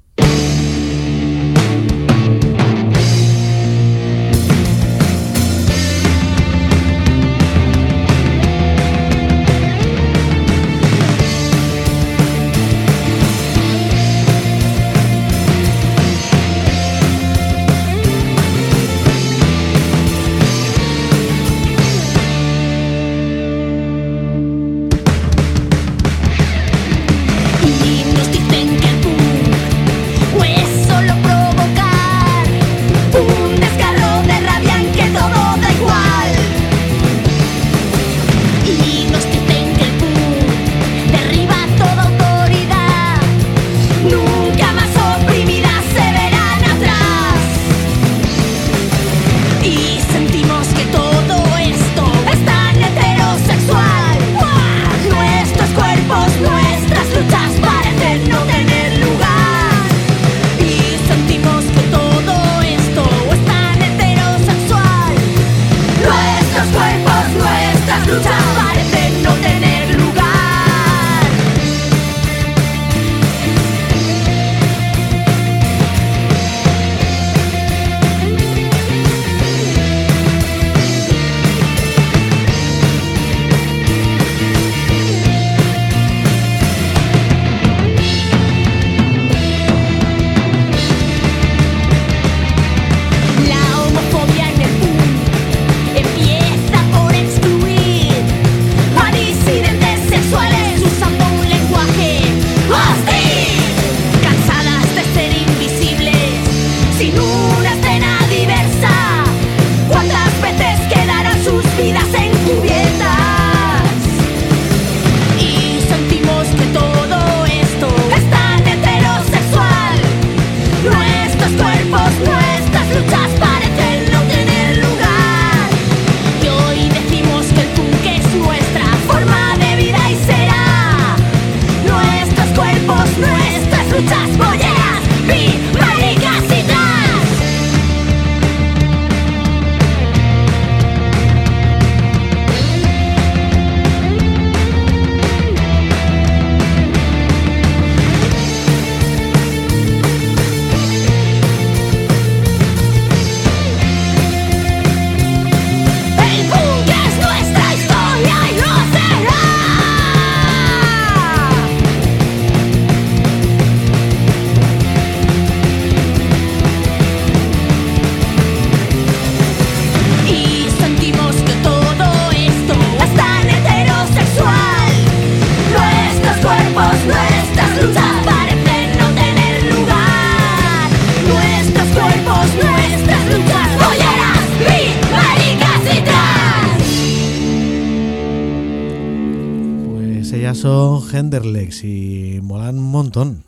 Son Genderlex y molan un montón.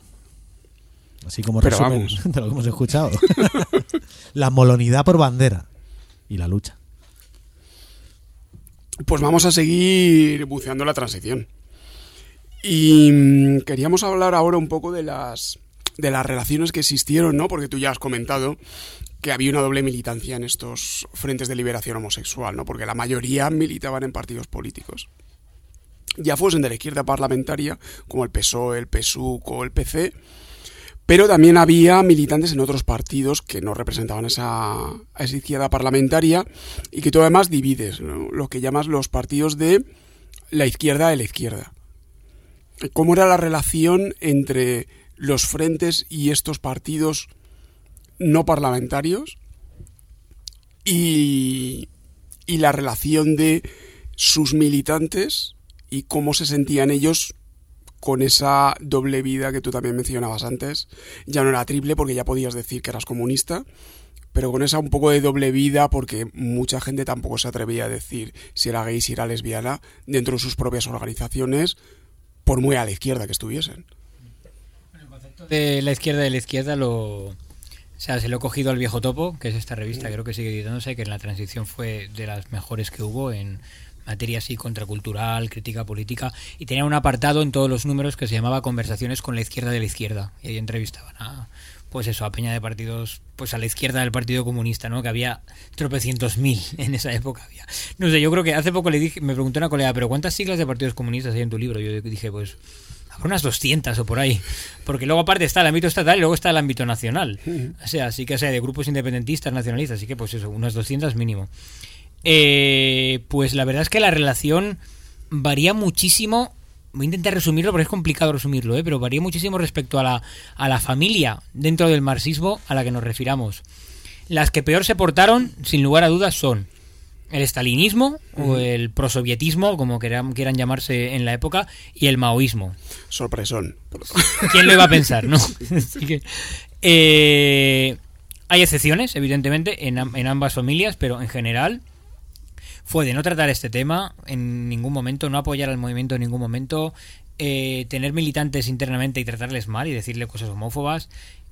Así como Pero resumen vamos. de lo que hemos escuchado. La molonidad por bandera y la lucha. Pues vamos a seguir buceando la transición. Y mm, queríamos hablar ahora un poco de las de las relaciones que existieron, ¿no? Porque tú ya has comentado que había una doble militancia en estos frentes de liberación homosexual, ¿no? Porque la mayoría militaban en partidos políticos. Ya fuesen de la izquierda parlamentaria, como el P S O E, el P S U C o el P C, pero también había militantes en otros partidos que no representaban esa, a esa izquierda parlamentaria y que tú además divides, ¿no? Lo que llamas los partidos de la izquierda de la izquierda. ¿Cómo era la relación entre los frentes y estos partidos no parlamentarios y, y la relación de sus militantes y cómo se sentían ellos con esa doble vida que tú también mencionabas antes. Ya no era triple porque ya podías decir que eras comunista, pero con esa un poco de doble vida porque mucha gente tampoco se atrevía a decir si era gay, si era lesbiana, dentro de sus propias organizaciones, por muy a la izquierda que estuviesen. El concepto de la izquierda de la izquierda lo... O sea, se lo he cogido al Viejo Topo, que es esta revista, creo que sigue editándose, que en la transición fue de las mejores que hubo en materia así contracultural, crítica política, y tenía un apartado en todos los números que se llamaba Conversaciones con la izquierda de la izquierda, y ahí entrevistaban a, pues eso, a peña de partidos, pues a la izquierda del Partido Comunista, ¿no? Que había tropecientos mil en esa época. Había. No sé, yo creo que hace poco le dije, me preguntó una colega, ¿pero cuántas siglas de partidos comunistas hay en tu libro? Yo dije, pues habrá unas doscientas o por ahí, porque luego aparte está el ámbito estatal y luego está el ámbito nacional, o sea, así que o sea, de grupos independentistas, nacionalistas, así que pues eso, unas doscientas mínimo. Eh, pues la verdad es que la relación varía muchísimo. Voy a intentar resumirlo porque es complicado resumirlo, ¿eh? Pero varía muchísimo respecto a la, a la familia dentro del marxismo a la que nos refiramos. Las que peor se portaron, sin lugar a dudas, son el estalinismo uh-huh. o el prosovietismo, como quieran, quieran llamarse en la época, y el maoísmo. Sorpresón. ¿Quién lo iba a pensar, no? Así que, eh, hay excepciones, evidentemente, en, en ambas familias, pero en general fue de no tratar este tema en ningún momento, no apoyar al movimiento en ningún momento, eh, tener militantes internamente y tratarles mal y decirle cosas homófobas.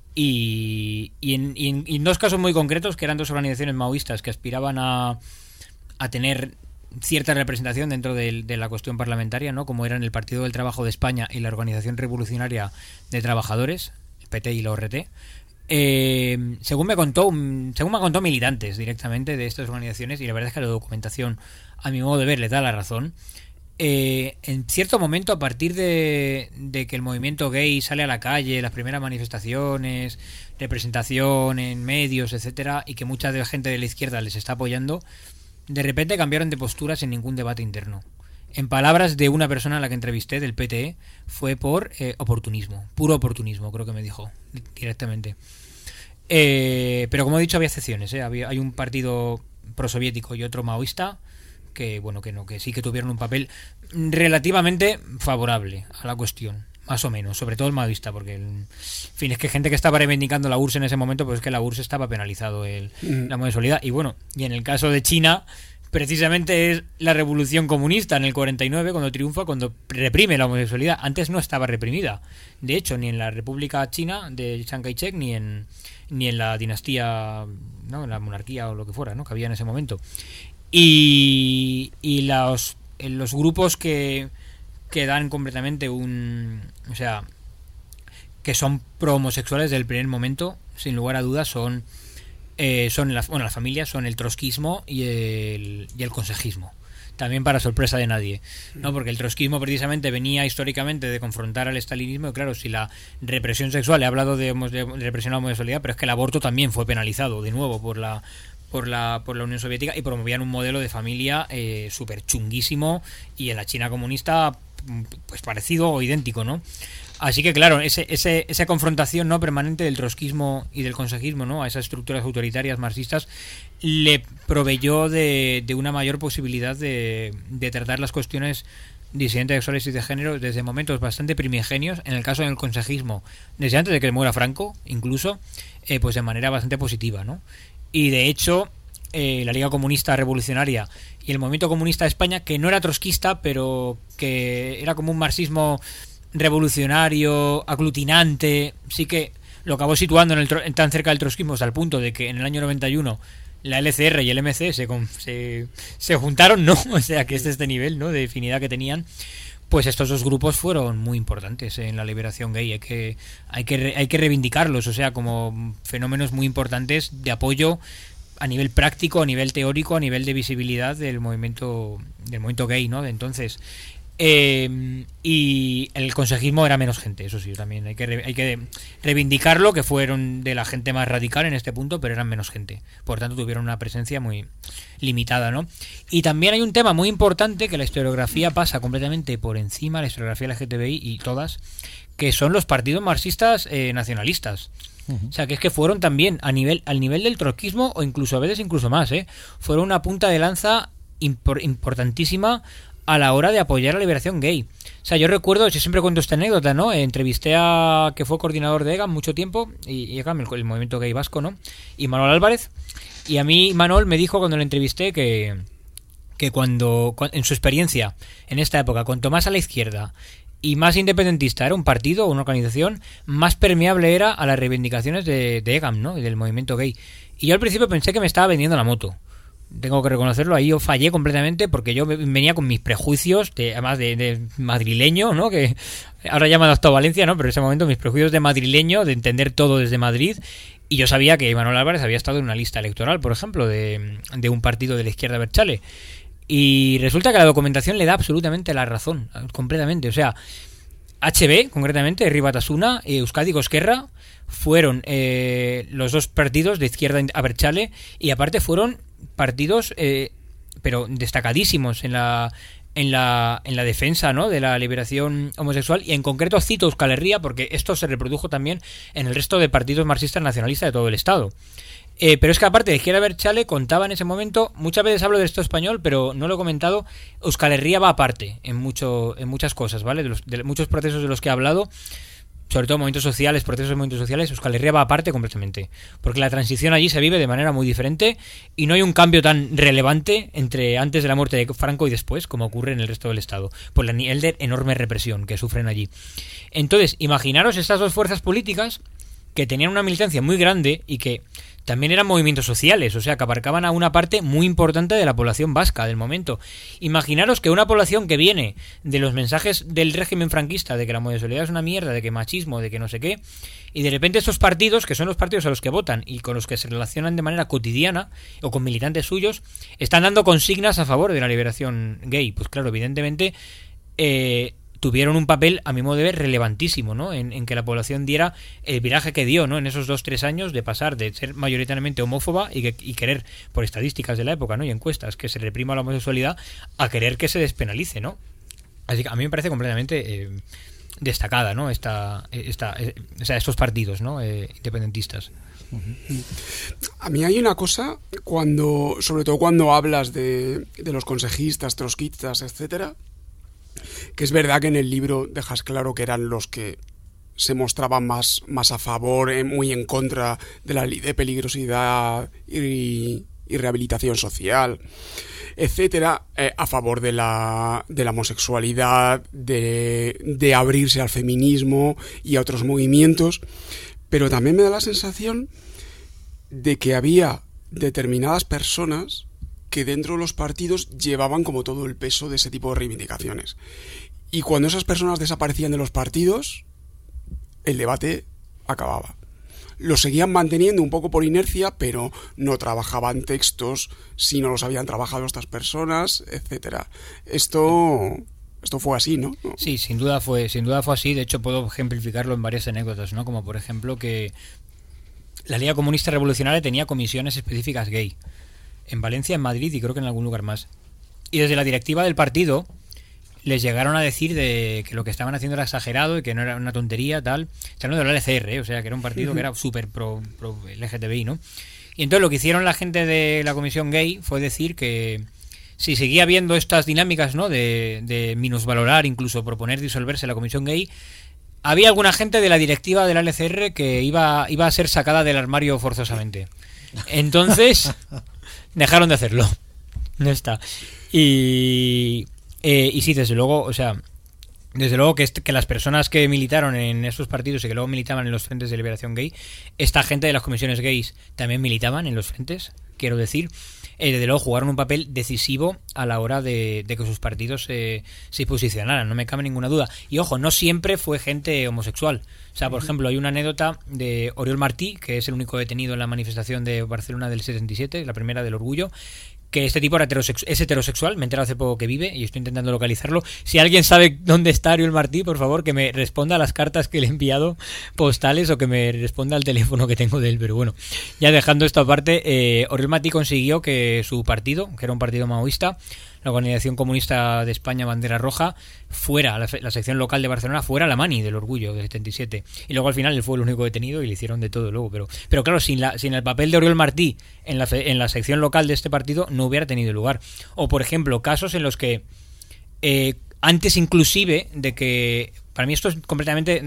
Y, y, en, y, en, y en dos casos muy concretos, que eran dos organizaciones maoístas que aspiraban a, a tener cierta representación dentro de, de la cuestión parlamentaria, ¿no? Como eran el Partido del Trabajo de España y la Organización Revolucionaria de Trabajadores, P T y la O R T. Eh, según me contó según me contó militantes directamente de estas organizaciones, y la verdad es que la documentación a mi modo de ver les da la razón, eh, en cierto momento, a partir de, de que el movimiento gay sale a la calle, las primeras manifestaciones, representación en medios, etcétera, y que mucha de la gente de la izquierda les está apoyando, de repente cambiaron de postura sin ningún debate interno. En palabras de una persona a la que entrevisté del P T E, fue por eh, oportunismo, puro oportunismo, creo que me dijo directamente. Eh, pero como he dicho, había excepciones, ¿eh? Había, hay un partido prosoviético y otro maoísta que, bueno, que no, que sí que tuvieron un papel relativamente favorable a la cuestión, más o menos, sobre todo el maoísta, porque el, en fin, es que gente que estaba reivindicando la U R S S en ese momento, pues es que la U R S S estaba penalizado el, mm. la homosexualidad. Y bueno, y en el caso de China, precisamente es la revolución comunista en el cuarenta y nueve cuando triunfa, cuando reprime la homosexualidad. Antes no estaba reprimida, de hecho, ni en la República China de Chiang Kai-shek, ni en ni en la dinastía, no, en la monarquía o lo que fuera, ¿no? Que había en ese momento. Y, y los, los grupos que, que dan completamente un, o sea, que son pro homosexuales desde el primer momento, sin lugar a dudas, son eh, son las, bueno, las familias son el trotskismo y el, y el consejismo. También para sorpresa de nadie, ¿no? Porque el trotskismo precisamente venía históricamente de confrontar al estalinismo, y claro, si la represión sexual, he hablado de, de represión a la homosexualidad, pero es que el aborto también fue penalizado de nuevo por la por la por la Unión Soviética, y promovían un modelo de familia eh, súper chunguísimo, y en la China comunista pues parecido o idéntico, ¿no? Así que claro, ese, ese, esa confrontación no permanente del trotskismo y del consejismo, ¿no? A esas estructuras autoritarias marxistas le proveyó de, de una mayor posibilidad de, de tratar las cuestiones disidentes sexuales y de género desde momentos bastante primigenios, en el caso del consejismo, desde antes de que muera Franco, incluso, eh, pues de manera bastante positiva, ¿no? Y de hecho, eh, la Liga Comunista Revolucionaria y el Movimiento Comunista de España, que no era trotskista, pero que era como un marxismo revolucionario, aglutinante, sí que lo acabó situando en el tro- tan cerca del trotskismo hasta el punto de que en el año noventa y uno la L C R y el M C se, se, se juntaron, ¿no? O sea, que es este nivel, ¿no?, de afinidad que tenían. Pues estos dos grupos fueron muy importantes en la liberación gay. Hay que, hay que, hay que reivindicarlos, o sea, como fenómenos muy importantes de apoyo a nivel práctico, a nivel teórico, a nivel de visibilidad del movimiento, del movimiento gay, ¿no? Entonces, Eh, y el consejismo era menos gente, eso sí, también hay que, re, hay que reivindicarlo, que fueron de la gente más radical en este punto, pero eran menos gente, por tanto tuvieron una presencia muy limitada, ¿no? Y también hay un tema muy importante que la historiografía pasa completamente por encima, la historiografía L G T B I y todas, que son los partidos marxistas eh, nacionalistas. Uh-huh. O sea, que es que fueron también a nivel, al nivel del trotskismo, o incluso a veces incluso más, ¿eh? Fueron una punta de lanza impor, importantísima a la hora de apoyar la liberación gay. O sea, yo recuerdo, yo siempre cuento esta anécdota, ¿no? Entrevisté a que fue coordinador de EGAM mucho tiempo, y, y EGAM, el, el movimiento gay vasco, ¿no? Y Manuel Álvarez. Y a mí Manuel me dijo cuando lo entrevisté que, que cuando, en su experiencia, en esta época, cuanto más a la izquierda y más independentista era un partido o una organización, más permeable era a las reivindicaciones de, de EGAM, ¿no? Y del movimiento gay. Y yo al principio pensé que me estaba vendiendo la moto. Tengo que reconocerlo, ahí yo fallé completamente porque yo venía con mis prejuicios, de, además de, de madrileño, ¿no? Que ahora ya me he adaptado a Valencia, ¿no? Pero en ese momento mis prejuicios de madrileño, de entender todo desde Madrid, y yo sabía que Manuel Álvarez había estado en una lista electoral, por ejemplo, de, de un partido de la izquierda abertzale. Y resulta que la documentación le da absolutamente la razón, completamente. O sea, H B, concretamente, Herri Batasuna, Euskadi y Esquerra, fueron eh, los dos partidos de izquierda abertzale, y aparte fueron partidos eh, pero destacadísimos en la en la en la defensa, ¿no?, de la liberación homosexual, y en concreto cito Euskal Herria porque esto se reprodujo también en el resto de partidos marxistas nacionalistas de todo el estado. Eh, pero es que aparte de izquierda abertzale contaba en ese momento, muchas veces hablo del Estado español, pero no lo he comentado, Euskal Herria va aparte en mucho en muchas cosas, ¿vale? De, los, de muchos procesos de los que he hablado, sobre todo movimientos sociales, procesos de movimientos sociales, Euskal Herria va aparte completamente, porque la transición allí se vive de manera muy diferente y no hay un cambio tan relevante entre antes de la muerte de Franco y después, como ocurre en el resto del Estado, por el nivel de enorme represión que sufren allí. Entonces, imaginaros estas dos fuerzas políticas que tenían una militancia muy grande y que también eran movimientos sociales, o sea, que abarcaban a una parte muy importante de la población vasca del momento. Imaginaros que una población que viene de los mensajes del régimen franquista, de que la homosexualidad es una mierda, de que machismo, de que no sé qué, y de repente estos partidos, que son los partidos a los que votan y con los que se relacionan de manera cotidiana, o con militantes suyos, están dando consignas a favor de la liberación gay. Pues claro, evidentemente eh, tuvieron un papel, a mi modo de ver, relevantísimo, ¿no? En, en que la población diera el viraje que dio, ¿no? En esos dos, tres años de pasar de ser mayoritariamente homófoba y, que, y querer, por estadísticas de la época, ¿no?, y encuestas, que se reprima la homosexualidad, a querer que se despenalice, ¿no? Así que a mí me parece completamente eh, destacada, ¿no?, esta, esta, eh, o sea, estos partidos, ¿no?, eh, independentistas. A mí hay una cosa, cuando, sobre todo cuando hablas de, de los consejistas, trotskistas, etcétera, que es verdad que en el libro dejas claro que eran los que se mostraban más, más a favor, eh, muy en contra de la ley de peligrosidad y, y rehabilitación social, etcétera, eh, a favor de la, de la homosexualidad, de, de abrirse al feminismo y a otros movimientos, pero también me da la sensación de que había determinadas personas que dentro de los partidos llevaban como todo el peso de ese tipo de reivindicaciones. Y cuando esas personas desaparecían de los partidos, el debate acababa. Lo seguían manteniendo un poco por inercia, pero no trabajaban textos si no los habían trabajado estas personas, etcétera. Esto... Esto fue así, ¿no? Sí, sin duda fue, sin duda fue así. De hecho, puedo ejemplificarlo en varias anécdotas, ¿no? Como por ejemplo que la Liga Comunista Revolucionaria tenía comisiones específicas gay. En Valencia, en Madrid y creo que en algún lugar más. Y desde la directiva del partido les llegaron a decir de que lo que estaban haciendo era exagerado y que no era una tontería, tal. Está hablando del L C R, ¿eh? O sea, que era un partido que era súper pro, pro L G T B I, ¿no? Y entonces lo que hicieron la gente de la comisión gay fue decir que si seguía habiendo estas dinámicas, ¿no?, de, de minusvalorar, incluso proponer disolverse la comisión gay, había alguna gente de la directiva del L C R que iba, iba a ser sacada del armario forzosamente. Entonces dejaron de hacerlo. No está. Y, eh, y sí, desde luego, o sea, desde luego que, que las personas que militaron en esos partidos y que luego militaban en los frentes de liberación gay, esta gente de las comisiones gays también militaban en los frentes, quiero decir, eh, desde luego jugaron un papel decisivo a la hora de, de que sus partidos eh, se posicionaran, no me cabe ninguna duda. Y ojo, no siempre fue gente homosexual. O sea, por ejemplo, hay una anécdota de Oriol Martí, que es el único detenido en la manifestación de Barcelona del setenta y siete, la primera del orgullo, que este tipo era heterosex- es heterosexual, me he enterado hace poco que vive y estoy intentando localizarlo. Si alguien sabe dónde está Oriol Martí, por favor, que me responda a las cartas que le he enviado postales o que me responda al teléfono que tengo de él. Pero bueno, ya dejando esto aparte, eh, Oriol Martí consiguió que su partido, que era un partido maoísta, la Organización Comunista de España Bandera Roja, fuera, la, la sección local de Barcelona, fuera la mani del orgullo del setenta y siete. Y luego al final él fue el único detenido y le hicieron de todo luego. Pero, pero claro, sin, la, sin el papel de Oriol Martí en la, en la sección local de este partido no hubiera tenido lugar. O por ejemplo, casos en los que eh, antes inclusive de que, para mí esto es completamente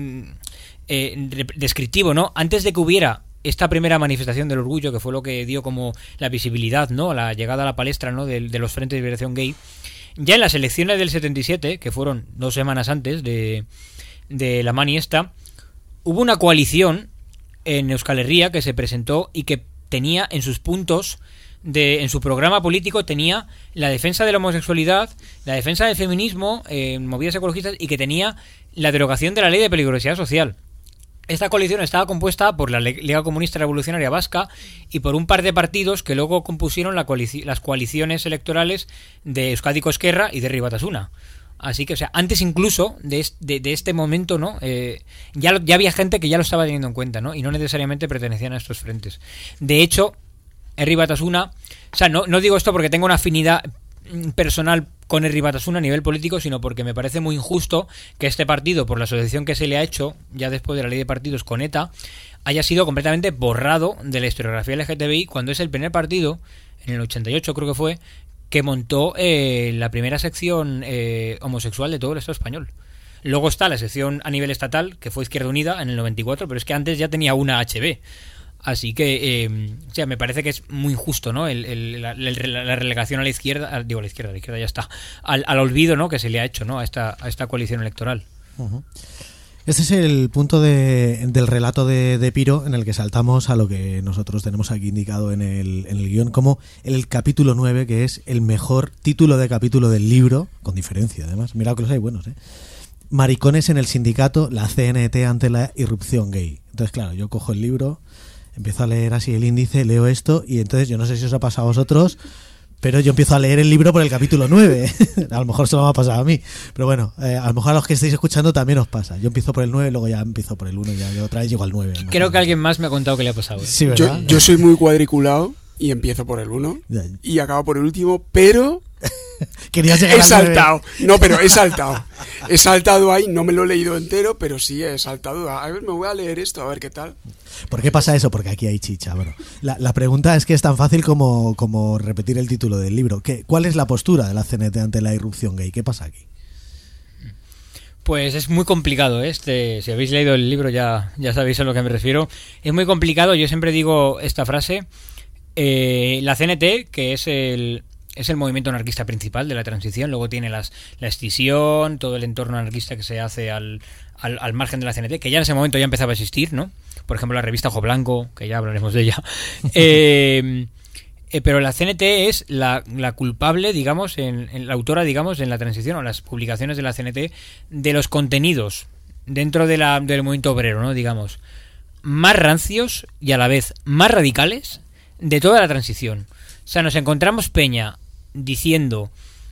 eh, descriptivo, ¿no? Antes de que hubiera esta primera manifestación del orgullo, que fue lo que dio como la visibilidad, ¿no?, a la llegada a la palestra, ¿no?, de, de los frentes de liberación gay, ya en las elecciones del setenta y siete, que fueron dos semanas antes de, de la mani esta, hubo una coalición en Euskal Herria que se presentó y que tenía en sus puntos, de, en su programa político, tenía la defensa de la homosexualidad, la defensa del feminismo, eh, movidas ecologistas, y que tenía la derogación de la ley de peligrosidad social. Esta coalición estaba compuesta por la Liga Comunista Revolucionaria Vasca y por un par de partidos que luego compusieron la coalici- las coaliciones electorales de Euskadiko Ezkerra y de Herri Batasuna. Así que, o sea, antes incluso de este, de, de este momento, ¿no? Eh, ya, lo, ya había gente que ya lo estaba teniendo en cuenta, ¿no? Y no necesariamente pertenecían a estos frentes. De hecho, Herri Batasuna, o sea, no, no digo esto porque tengo una afinidad personal con Herri Batasuna a nivel político, sino porque me parece muy injusto que este partido, por la asociación que se le ha hecho ya después de la ley de partidos con ETA, haya sido completamente borrado de la historiografía L G T B I, cuando es el primer partido, en el ochenta y ocho creo que fue, que montó eh, la primera sección eh, homosexual de todo el Estado español. Luego está la sección a nivel estatal, que fue Izquierda Unida en el noventa y cuatro, pero es que antes ya tenía una H B. Así que, eh, o sea, me parece que es muy injusto, ¿no? El, el, la, la relegación a la izquierda, digo a la izquierda, a la izquierda ya está, al, al olvido, ¿no?, que se le ha hecho, ¿no?, a esta, a esta coalición electoral. Uh-huh. Este es el punto de, del relato de, de Piro, en el que saltamos a lo que nosotros tenemos aquí indicado en el, en el guión como el capítulo nueve, que es el mejor título de capítulo del libro, con diferencia además, mirad que los hay buenos, ¿eh? Maricones en el sindicato, la C N T ante la irrupción gay. Entonces, claro, yo cojo el libro, empiezo a leer así el índice, leo esto, y entonces yo no sé si os ha pasado a vosotros, pero yo empiezo a leer el libro por el capítulo nueve. A lo mejor se lo me ha pasado a mí, pero bueno, eh, a lo mejor a los que estáis escuchando también os pasa. Yo empiezo por el nueve, luego ya empiezo por el uno y ya yo otra vez llego al nueve. ¿no? Creo que alguien más me ha contado que le ha pasado. ¿eh? Sí, ¿verdad? Yo, yo soy muy cuadriculado y empiezo por el uno y acabo por el último, pero Querías llegar he al saltado. No, pero he saltado. He saltado ahí, no me lo he leído entero, pero sí he saltado. A ver, me voy a leer esto, a ver qué tal. ¿Por qué pasa eso? Porque aquí hay chicha. Bueno, la, la pregunta es que es tan fácil como, como repetir el título del libro. ¿Qué, ¿Cuál es la postura de la C N T ante la irrupción gay? ¿Qué pasa aquí? Pues es muy complicado, ¿eh? este, si habéis leído el libro ya, ya sabéis a lo que me refiero. Es muy complicado, yo siempre digo esta frase. Eh, la C N T, que es el... es el movimiento anarquista principal de la transición, luego tiene las, la escisión, todo el entorno anarquista que se hace al, al, al margen de la C N T, que ya en ese momento ya empezaba a existir, ¿no? Por ejemplo, la revista Ojo Blanco, que ya hablaremos de ella. eh, eh, pero la C N T es la, la culpable, digamos, en, en la autora, digamos, en la transición, o las publicaciones de la C N T, de los contenidos dentro de la, del movimiento obrero, ¿no? Digamos, más rancios y a la vez más radicales de toda la transición. O sea, nos encontramos peña diciendo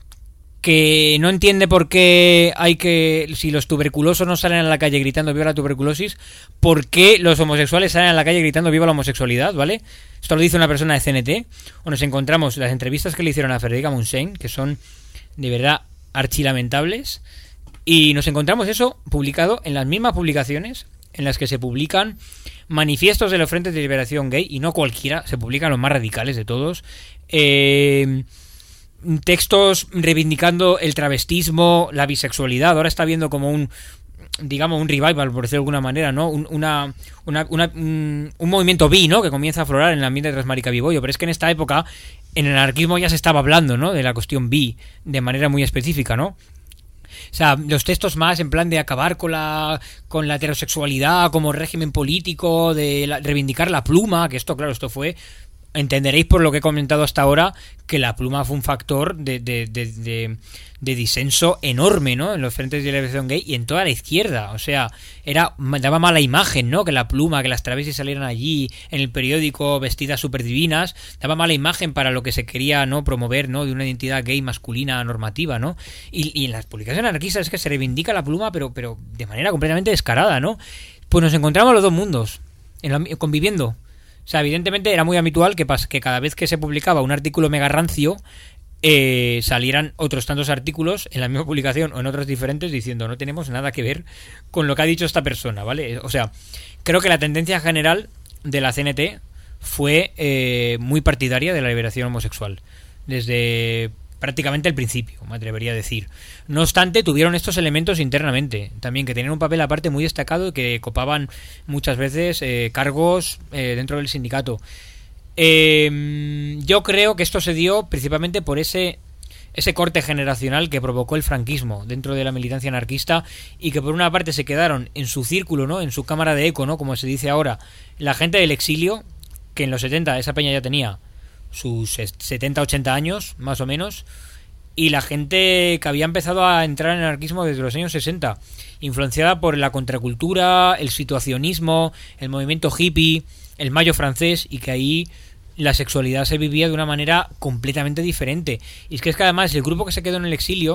que no entiende por qué hay que, si los tuberculosos no salen a la calle gritando viva la tuberculosis, ¿por qué los homosexuales salen a la calle gritando viva la homosexualidad? ¿Vale? Esto lo dice una persona de C N T. O nos encontramos las entrevistas que le hicieron a Frederica Montseny, que son de verdad archilamentables, y nos encontramos eso publicado en las mismas publicaciones en las que se publican manifiestos de los frentes de liberación gay, y no cualquiera, se publican los más radicales de todos, eh, textos reivindicando el travestismo, la bisexualidad. Ahora está viendo como un, digamos, un revival, por decirlo de alguna manera, ¿no? Un, una, una, una, un, un movimiento bi, ¿no?, que comienza a aflorar en el ambiente de Transmarica Bibollo. Pero es que en esta época, en el anarquismo ya se estaba hablando, ¿no?, de la cuestión bi, de manera muy específica, ¿no? O sea, los textos más en plan de acabar con la con la heterosexualidad como régimen político, de la, reivindicar la pluma, que esto, claro, esto fue... Entenderéis por lo que he comentado hasta ahora que la pluma fue un factor de, de, de, de, de disenso enorme, ¿no?, en los frentes de liberación gay y en toda la izquierda. O sea, era daba mala imagen, ¿no?, que la pluma, que las travestis salieran allí en el periódico vestidas súper divinas, daba mala imagen para lo que se quería, ¿no?, promover, ¿no?, de una identidad gay masculina normativa, ¿no? Y, y en las publicaciones anarquistas es que se reivindica la pluma, pero, pero de manera completamente descarada, ¿no? Pues nos encontramos los dos mundos en la, conviviendo. O sea, evidentemente era muy habitual que, que cada vez que se publicaba un artículo mega rancio, eh, salieran otros tantos artículos en la misma publicación o en otras diferentes diciendo no tenemos nada que ver con lo que ha dicho esta persona, ¿vale? O sea, creo que la tendencia general de la C N T fue eh, muy partidaria de la liberación homosexual. Desde prácticamente el principio, me atrevería a decir. No obstante, tuvieron estos elementos internamente, también que tenían un papel aparte muy destacado y que copaban muchas veces eh, cargos eh, dentro del sindicato. Eh, yo creo que esto se dio principalmente por ese ese corte generacional que provocó el franquismo dentro de la militancia anarquista, y que por una parte se quedaron en su círculo, ¿no?, en su cámara de eco, ¿no?, como se dice ahora, la gente del exilio, que en los setenta esa peña ya tenía sus setenta ochenta años, más o menos, y la gente que había empezado a entrar en el anarquismo desde los años sesenta, influenciada por la contracultura, el situacionismo, el movimiento hippie, el mayo francés, y que ahí la sexualidad se vivía de una manera completamente diferente. Y es que es que además el grupo que se quedó en el exilio,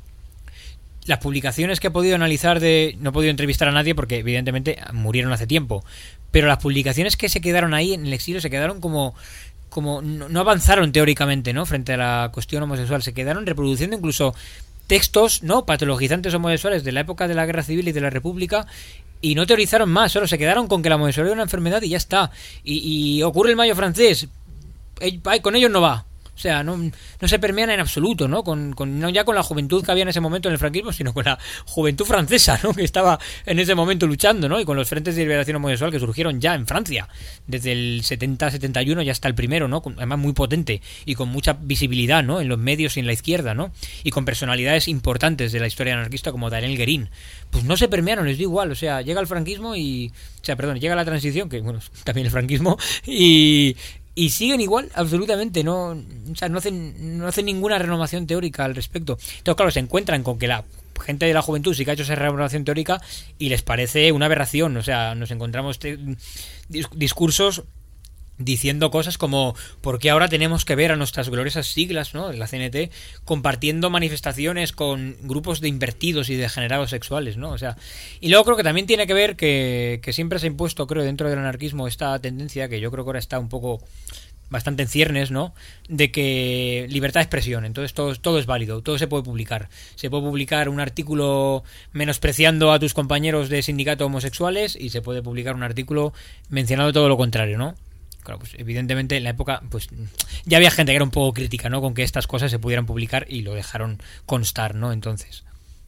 las publicaciones que he podido analizar de... no he podido entrevistar a nadie porque evidentemente murieron hace tiempo, pero las publicaciones que se quedaron ahí en el exilio se quedaron como... como no, no avanzaron teóricamente, ¿no?, frente a la cuestión homosexual. Se quedaron reproduciendo incluso textos, ¿no?, patologizantes homosexuales de la época de la Guerra Civil y de la República, y no teorizaron más, solo se quedaron con que la homosexualidad era una enfermedad y ya está. Y, y ocurre el mayo francés, ay, con ellos no va. O sea, no, no se permean en absoluto, ¿no? Con, con, no ya con la juventud que había en ese momento en el franquismo, sino con la juventud francesa, ¿no?, que estaba en ese momento luchando, ¿no? Y con los frentes de liberación homosexual que surgieron ya en Francia. Desde el setenta setenta y uno ya está el primero, ¿no? Además muy potente y con mucha visibilidad, ¿no?, en los medios y en la izquierda, ¿no? Y con personalidades importantes de la historia anarquista como Daniel Guérin. Pues no se permearon, les da igual. O sea, llega el franquismo y... O sea, perdón, llega la transición, que bueno, también el franquismo, y... Y siguen igual, absolutamente, no, o sea, no hacen, no hacen ninguna renovación teórica al respecto. Entonces, claro, se encuentran con que la gente de la juventud sí que ha hecho esa renovación teórica y les parece una aberración. O sea, nos encontramos te, discursos diciendo cosas como ¿por qué ahora tenemos que ver a nuestras gloriosas siglas, ¿no?, de la C N T compartiendo manifestaciones con grupos de invertidos y degenerados sexuales, ¿no? O sea, y luego creo que también tiene que ver que, que siempre se ha impuesto, creo, dentro del anarquismo esta tendencia, que yo creo que ahora está un poco bastante en ciernes, ¿no?, de que libertad de expresión, entonces todo, todo es válido, todo se puede publicar. Se puede publicar un artículo menospreciando a tus compañeros de sindicato homosexuales y se puede publicar un artículo mencionando todo lo contrario, ¿no? Claro, pues evidentemente en la época pues ya había gente que era un poco crítica, ¿no?, con que estas cosas se pudieran publicar, y lo dejaron constar, ¿no? Entonces.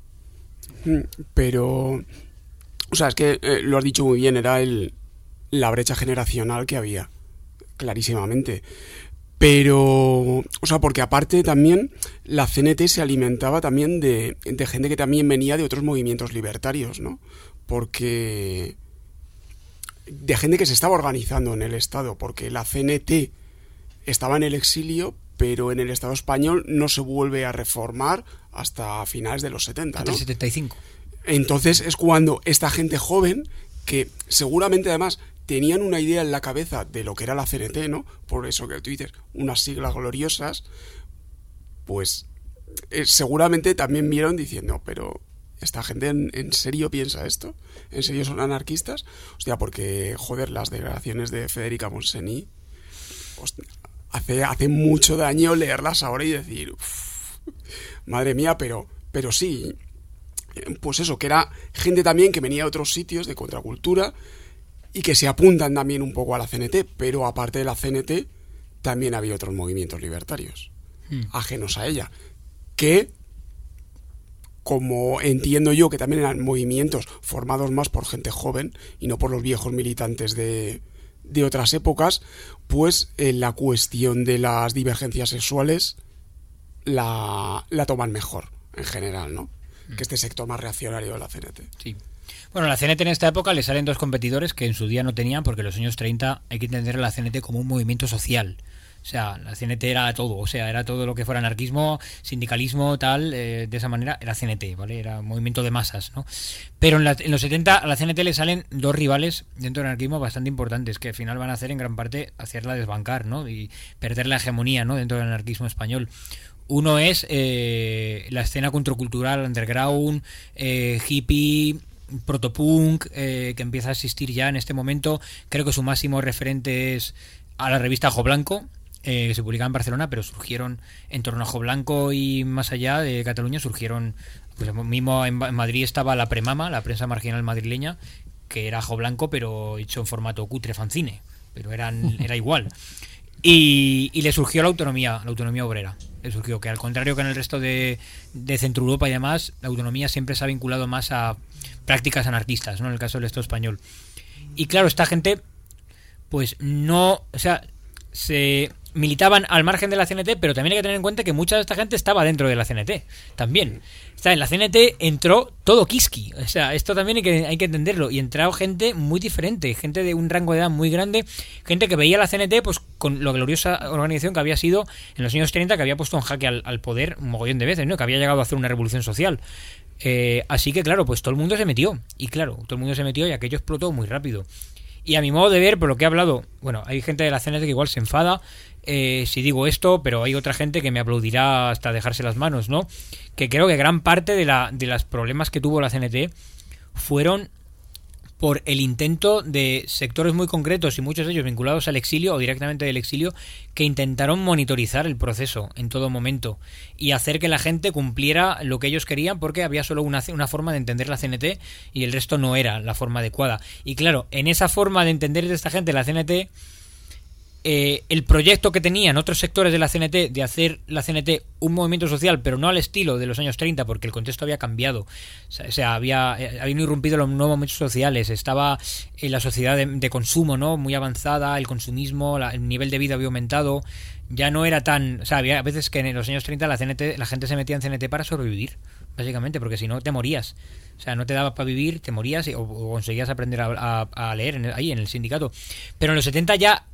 Pero, o sea, es que eh, lo has dicho muy bien, era el la brecha generacional que había, clarísimamente. Pero, o sea, porque aparte también la C N T se alimentaba también de, de gente que también venía de otros movimientos libertarios, ¿no? Porque... de gente que se estaba organizando en el Estado, porque la C N T estaba en el exilio, pero en el Estado español no se vuelve a reformar hasta finales de los setenta, ¿no? Hasta el setenta y cinco. Entonces es cuando esta gente joven, que seguramente además tenían una idea en la cabeza de lo que era la C N T, ¿no?, por eso que tú dices, unas siglas gloriosas, pues eh, seguramente también vieron diciendo, pero... ¿esta gente en, en serio piensa esto? ¿En serio son anarquistas? Hostia, porque, joder, las declaraciones de Federica Montseny, hostia, hace, hace mucho daño leerlas ahora y decir, uff, madre mía, pero, pero sí, pues eso, que era gente también que venía de otros sitios de contracultura y que se apuntan también un poco a la C N T, pero aparte de la C N T también había otros movimientos libertarios, hmm. ajenos a ella, que... como entiendo yo que también eran movimientos formados más por gente joven y no por los viejos militantes de, de otras épocas, pues en la cuestión de las divergencias sexuales la, la toman mejor en general, ¿no? Mm. Que este sector más reaccionario de la C N T. Sí. Bueno, la C N T en esta época le salen dos competidores que en su día no tenían, porque en los años treinta hay que entender a la C N T como un movimiento social. O sea, la C N T era todo, o sea, era todo lo que fuera anarquismo, sindicalismo, tal, eh, de esa manera era C N T, ¿vale? Era un movimiento de masas, ¿no? Pero en, la, en los setenta a la C N T le salen dos rivales dentro del anarquismo bastante importantes, que al final van a hacer en gran parte hacerla desbancar, ¿no? Y perder la hegemonía, ¿no?, dentro del anarquismo español. Uno es eh, la escena contracultural, underground, eh, hippie, protopunk, eh, que empieza a existir ya en este momento. Creo que su máximo referente es a la revista Ojo Blanco, Eh, que se publicaba en Barcelona, pero surgieron en torno a Ojo Blanco y más allá de Cataluña, surgieron, pues mismo en, en Madrid estaba la Premama, la prensa marginal madrileña, que era Ojo Blanco, pero hecho en formato cutre fanzine, pero eran, era igual. Y, y le surgió la autonomía, la autonomía obrera. surgió, que al contrario que en el resto de, de Centro Europa y demás, la autonomía siempre se ha vinculado más a prácticas anarquistas, ¿no? En el caso del Estado español. Y claro, esta gente, pues no, o sea, se militaban al margen de la C N T, pero también hay que tener en cuenta que mucha de esta gente estaba dentro de la C N T, también. O sea, en la C N T entró todo Kiski, o sea, esto también hay que, hay que entenderlo, y entró gente muy diferente, gente de un rango de edad muy grande, gente que veía la C N T pues con la gloriosa organización que había sido en los años treinta, que había puesto en jaque al, al poder un mogollón de veces, ¿no? Que había llegado a hacer una revolución social. Eh, así que claro, pues todo el mundo se metió, y claro, todo el mundo se metió y aquello explotó muy rápido. Y a mi modo de ver, por lo que he hablado, bueno, hay gente de la C N T que igual se enfada eh, si digo esto, pero hay otra gente que me aplaudirá hasta dejarse las manos, ¿no? Que creo que gran parte de, la, de los problemas que tuvo la C N T fueron por el intento de sectores muy concretos y muchos de ellos vinculados al exilio o directamente del exilio, que intentaron monitorizar el proceso en todo momento y hacer que la gente cumpliera lo que ellos querían, porque había solo una, una forma de entender la C N T y el resto no era la forma adecuada. Y claro, en esa forma de entender de esta gente la C N T, eh, el proyecto que tenían otros sectores de la C N T de hacer la C N T un movimiento social, pero no al estilo de los años treinta, porque el contexto había cambiado, o sea, o sea había, eh, habían irrumpido los nuevos movimientos sociales, estaba en la sociedad de, de consumo, ¿no? Muy avanzada, el consumismo, la, el nivel de vida había aumentado, ya no era tan, o sea, había veces que en los años treinta la C N T, la gente se metía en C N T para sobrevivir, básicamente, porque si no te morías, o sea, no te daba para vivir, te morías o, o conseguías aprender a, a, a leer en el, ahí en el sindicato. Pero en los setenta ya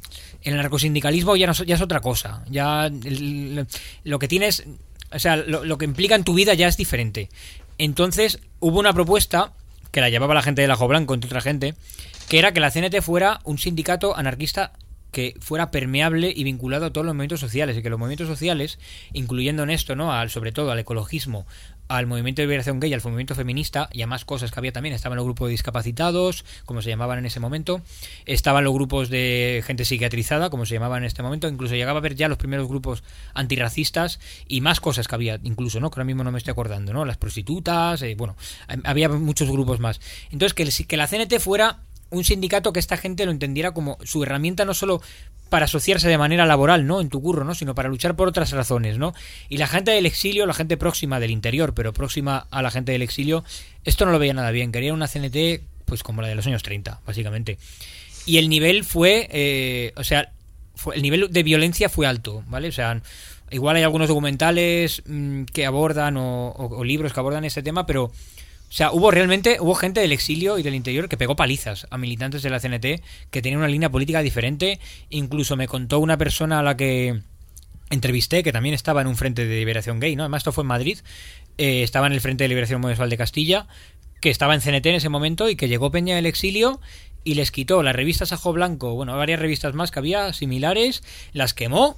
el anarcosindicalismo ya, no, ya es otra cosa. Ya el, lo que tienes, o sea, lo, lo que implica en tu vida ya es diferente. Entonces hubo una propuesta que la llevaba la gente del Ajo Blanco, entre otra gente, que era que la C N T fuera un sindicato anarquista que fuera permeable y vinculado a todos los movimientos sociales, y que los movimientos sociales, incluyendo en esto, ¿no?, al, sobre todo al ecologismo, al movimiento de liberación gay, al movimiento feminista y a más cosas que había también, estaban los grupos de discapacitados, como se llamaban en ese momento, estaban los grupos de gente psiquiatrizada, como se llamaban en este momento, incluso llegaba a haber ya los primeros grupos antirracistas y más cosas que había, incluso, ¿no?, que ahora mismo no me estoy acordando, ¿no?, las prostitutas, eh, bueno, había muchos grupos más. Entonces, que, que la C N T fuera un sindicato que esta gente lo entendiera como su herramienta, no solo para asociarse de manera laboral, ¿no?, en tu curro, ¿no?, sino para luchar por otras razones, ¿no? Y la gente del exilio, la gente próxima del interior, pero próxima a la gente del exilio, esto no lo veía nada bien. Quería una C N T pues como la de los años treinta, básicamente. Y el nivel fue, eh, o sea, fue, el nivel de violencia fue alto, ¿vale? O sea, igual hay algunos documentales mmm, que abordan o, o, o libros que abordan ese tema, pero o sea, hubo realmente, hubo gente del exilio y del interior que pegó palizas a militantes de la C N T que tenían una línea política diferente. Incluso me contó una persona a la que entrevisté, que también estaba en un frente de liberación gay, ¿no? Además esto fue en Madrid, eh, estaba en el Frente de Liberación Homosexual de Castilla, que estaba en C N T en ese momento y que llegó Peña del exilio y les quitó las revistas Ajo Blanco, bueno, varias revistas más que había similares, las quemó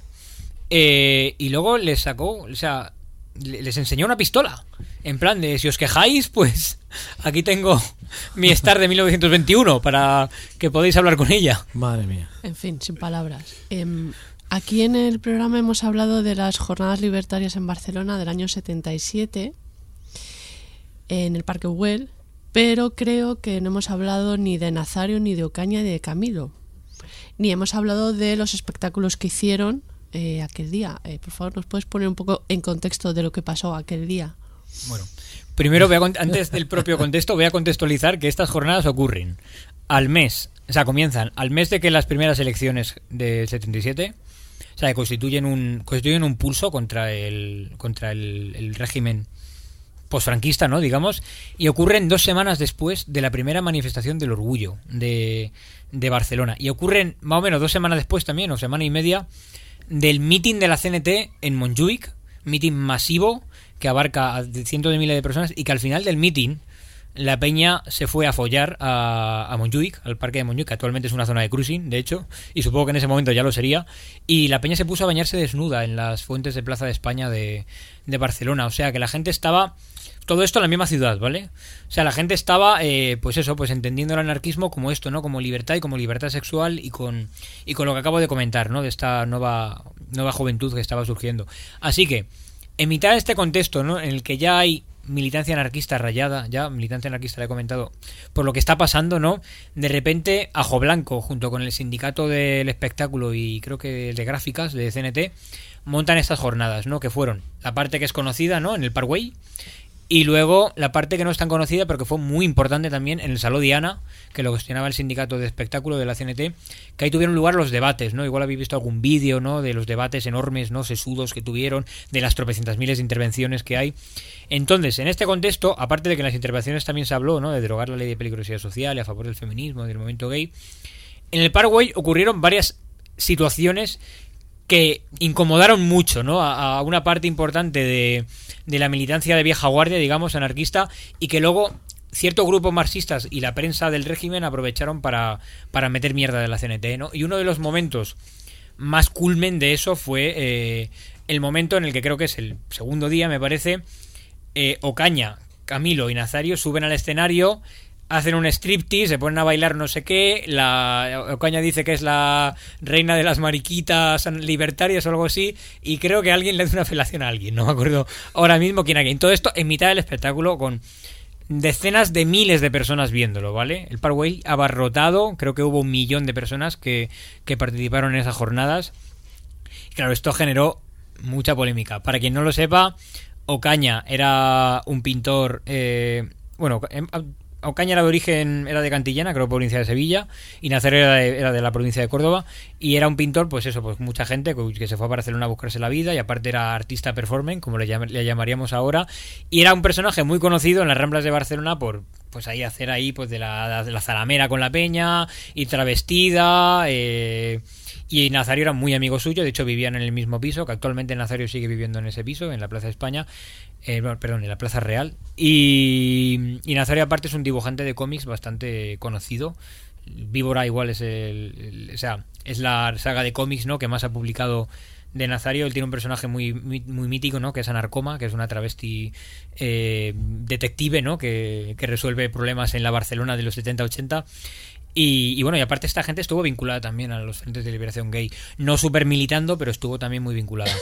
eh, y luego les sacó, o sea, les enseñó una pistola. En plan de, si os quejáis, pues aquí tengo mi Star de mil novecientos veintiuno para que podáis hablar con ella. Madre mía. En fin, sin palabras. Eh, aquí en el programa hemos hablado de las jornadas libertarias en Barcelona del año setenta y siete, en el Parque Güell, pero creo que no hemos hablado ni de Nazario, ni de Ocaña, ni de Camilo. Ni hemos hablado de los espectáculos que hicieron eh, aquel día. Eh, por favor, ¿nos puedes poner un poco en contexto de lo que pasó aquel día? Bueno, primero, voy a, antes del propio contexto, voy a contextualizar que estas jornadas ocurren al mes, o sea, comienzan al mes de que las primeras elecciones del setenta y siete, o sea, que constituyen un, constituyen un pulso contra el, contra el, el régimen posfranquista, ¿no?, digamos, y ocurren dos semanas después de la primera manifestación del orgullo de, de Barcelona, y ocurren más o menos dos semanas después también, o semana y media, del mitin de la C N T en Montjuic, mitin masivo que abarca a cientos de miles de personas, y que al final del mitin la peña se fue a follar a, a Montjuic, al parque de Montjuic, que actualmente es una zona de cruising, de hecho, y supongo que en ese momento ya lo sería, y la peña se puso a bañarse desnuda en las fuentes de Plaza de España de, de Barcelona. O sea, que la gente estaba, todo esto en la misma ciudad, ¿vale? O sea, la gente estaba, eh, pues eso, pues entendiendo el anarquismo como esto, ¿no?, como libertad y como libertad sexual, y con, y con lo que acabo de comentar, ¿no?, de esta nueva, nueva juventud que estaba surgiendo. Así que en mitad de este contexto, ¿no?, en el que ya hay militancia anarquista rayada, ya, militancia anarquista le he comentado, por lo que está pasando, ¿no? De repente, Ajo Blanco, junto con el sindicato del espectáculo y creo que de gráficas, de C N T, montan estas jornadas, ¿no? Que fueron la parte que es conocida, ¿no? En el Parkway, y luego la parte que no es tan conocida, pero que fue muy importante también en el Saló Diana, que lo gestionaba el sindicato de espectáculo de la C N T, que ahí tuvieron lugar los debates, ¿no? Igual habéis visto algún vídeo, ¿no? De los debates enormes, ¿no? Sesudos que tuvieron, de las tropecientas miles de intervenciones que hay. Entonces, en este contexto, aparte de que en las intervenciones también se habló, ¿no? De derogar la ley de peligrosidad social y a favor del feminismo, del movimiento gay, en el Parkway ocurrieron varias situaciones que incomodaron mucho, ¿no? A, a una parte importante de, de la militancia de vieja guardia, digamos, anarquista, y que luego ciertos grupos marxistas y la prensa del régimen aprovecharon para, para meter mierda de la C N T, ¿no? Y uno de los momentos más culmen de eso fue eh, el momento en el que creo que es el segundo día, me parece, eh, Ocaña, Camilo y Nazario suben al escenario, hacen un striptease, se ponen a bailar no sé qué, la Ocaña dice que es la reina de las mariquitas libertarias o algo así, y creo que alguien le hace una felación a alguien, no me acuerdo ahora mismo quién alguien. Todo esto en mitad del espectáculo con decenas de miles de personas viéndolo, ¿vale? El Parkway abarrotado, creo que hubo un millón de personas que, que participaron en esas jornadas. Y claro, esto generó mucha polémica. Para quien no lo sepa, Ocaña era un pintor, eh, bueno, Ocaña era de origen, era de Cantillana, creo, provincia de Sevilla, y Nazario era de, era de la provincia de Córdoba, y era un pintor, pues eso, pues mucha gente que se fue a Barcelona a buscarse la vida, y aparte era artista performance, como le, llam le llamaríamos ahora, y era un personaje muy conocido en las Ramblas de Barcelona por, pues ahí hacer ahí, pues de la, de la zalamera con la peña, y travestida, eh... Y Nazario era muy amigo suyo, de hecho vivían en el mismo piso, que actualmente Nazario sigue viviendo en ese piso, en la Plaza de España, eh, perdón, en la Plaza Real. Y, y Nazario aparte es un dibujante de cómics bastante conocido. Víbora igual es el, el, o sea, es la saga de cómics, ¿no?, que más ha publicado de Nazario. Él tiene un personaje muy, muy, muy mítico, ¿no?, que es Anarcoma, que es una travesti eh, detective, ¿no?, que, que resuelve problemas en la Barcelona de los setenta ochenta. Y, y bueno, y aparte esta gente estuvo vinculada también a los frentes de liberación gay, no super militando, pero estuvo también muy vinculada.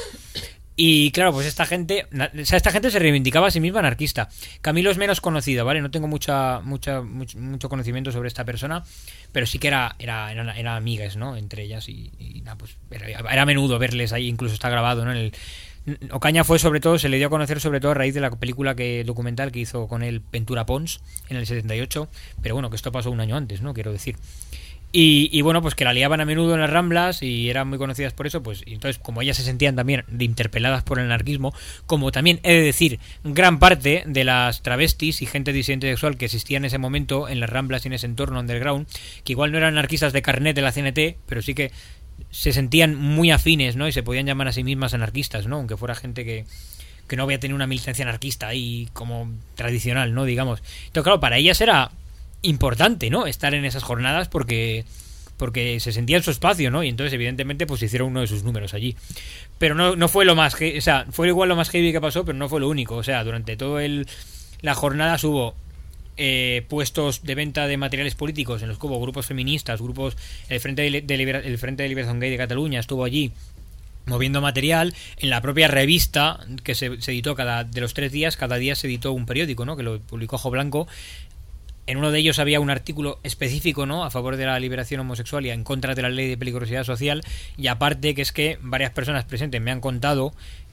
Y claro, pues esta gente, o sea, esta gente se reivindicaba a sí misma anarquista. Camilo es menos conocido, ¿vale? No tengo mucha, mucha, mucho, mucho conocimiento sobre esta persona, pero sí que era, era, era, era amigas, ¿no?, entre ellas, y, y nada, pues era, era a menudo verles ahí, incluso está grabado, ¿no? En el Ocaña fue sobre todo, se le dio a conocer sobre todo a raíz de la película que documental que hizo con él Ventura Pons en el setenta y ocho, pero bueno, que esto pasó un año antes, ¿no?, quiero decir. Y, y bueno, pues que la liaban a menudo en las Ramblas y eran muy conocidas por eso, pues y entonces como ellas se sentían también de interpeladas por el anarquismo, como también he de decir gran parte de las travestis y gente disidente sexual que existía en ese momento en las Ramblas y en ese entorno underground, que igual no eran anarquistas de carnet de la C N T, pero sí que se sentían muy afines, ¿no?, y se podían llamar a sí mismas anarquistas, ¿no?, aunque fuera gente que, que no había tenido una militancia anarquista ahí como tradicional, ¿no?, digamos. Entonces, claro, para ellas era importante, ¿no?, estar en esas jornadas porque porque se sentía en su espacio, ¿no?, y entonces evidentemente pues hicieron uno de sus números allí. Pero no, no fue lo más, o sea, fue igual lo más heavy que pasó, pero no fue lo único. O sea, durante todo el la jornada hubo Eh, puestos de venta de materiales políticos en los que hubo grupos feministas, grupos, el Frente de, de, Libera, el Frente de Liberación Gay de Cataluña estuvo allí moviendo material. En la propia revista que se, se editó cada de los tres días, cada día se editó un periódico, ¿no?, que lo publicó Ajo Blanco. En uno de ellos había un artículo específico, ¿no?, a favor de la liberación homosexual y en contra de la ley de peligrosidad social, y aparte que es que varias personas presentes me han contado.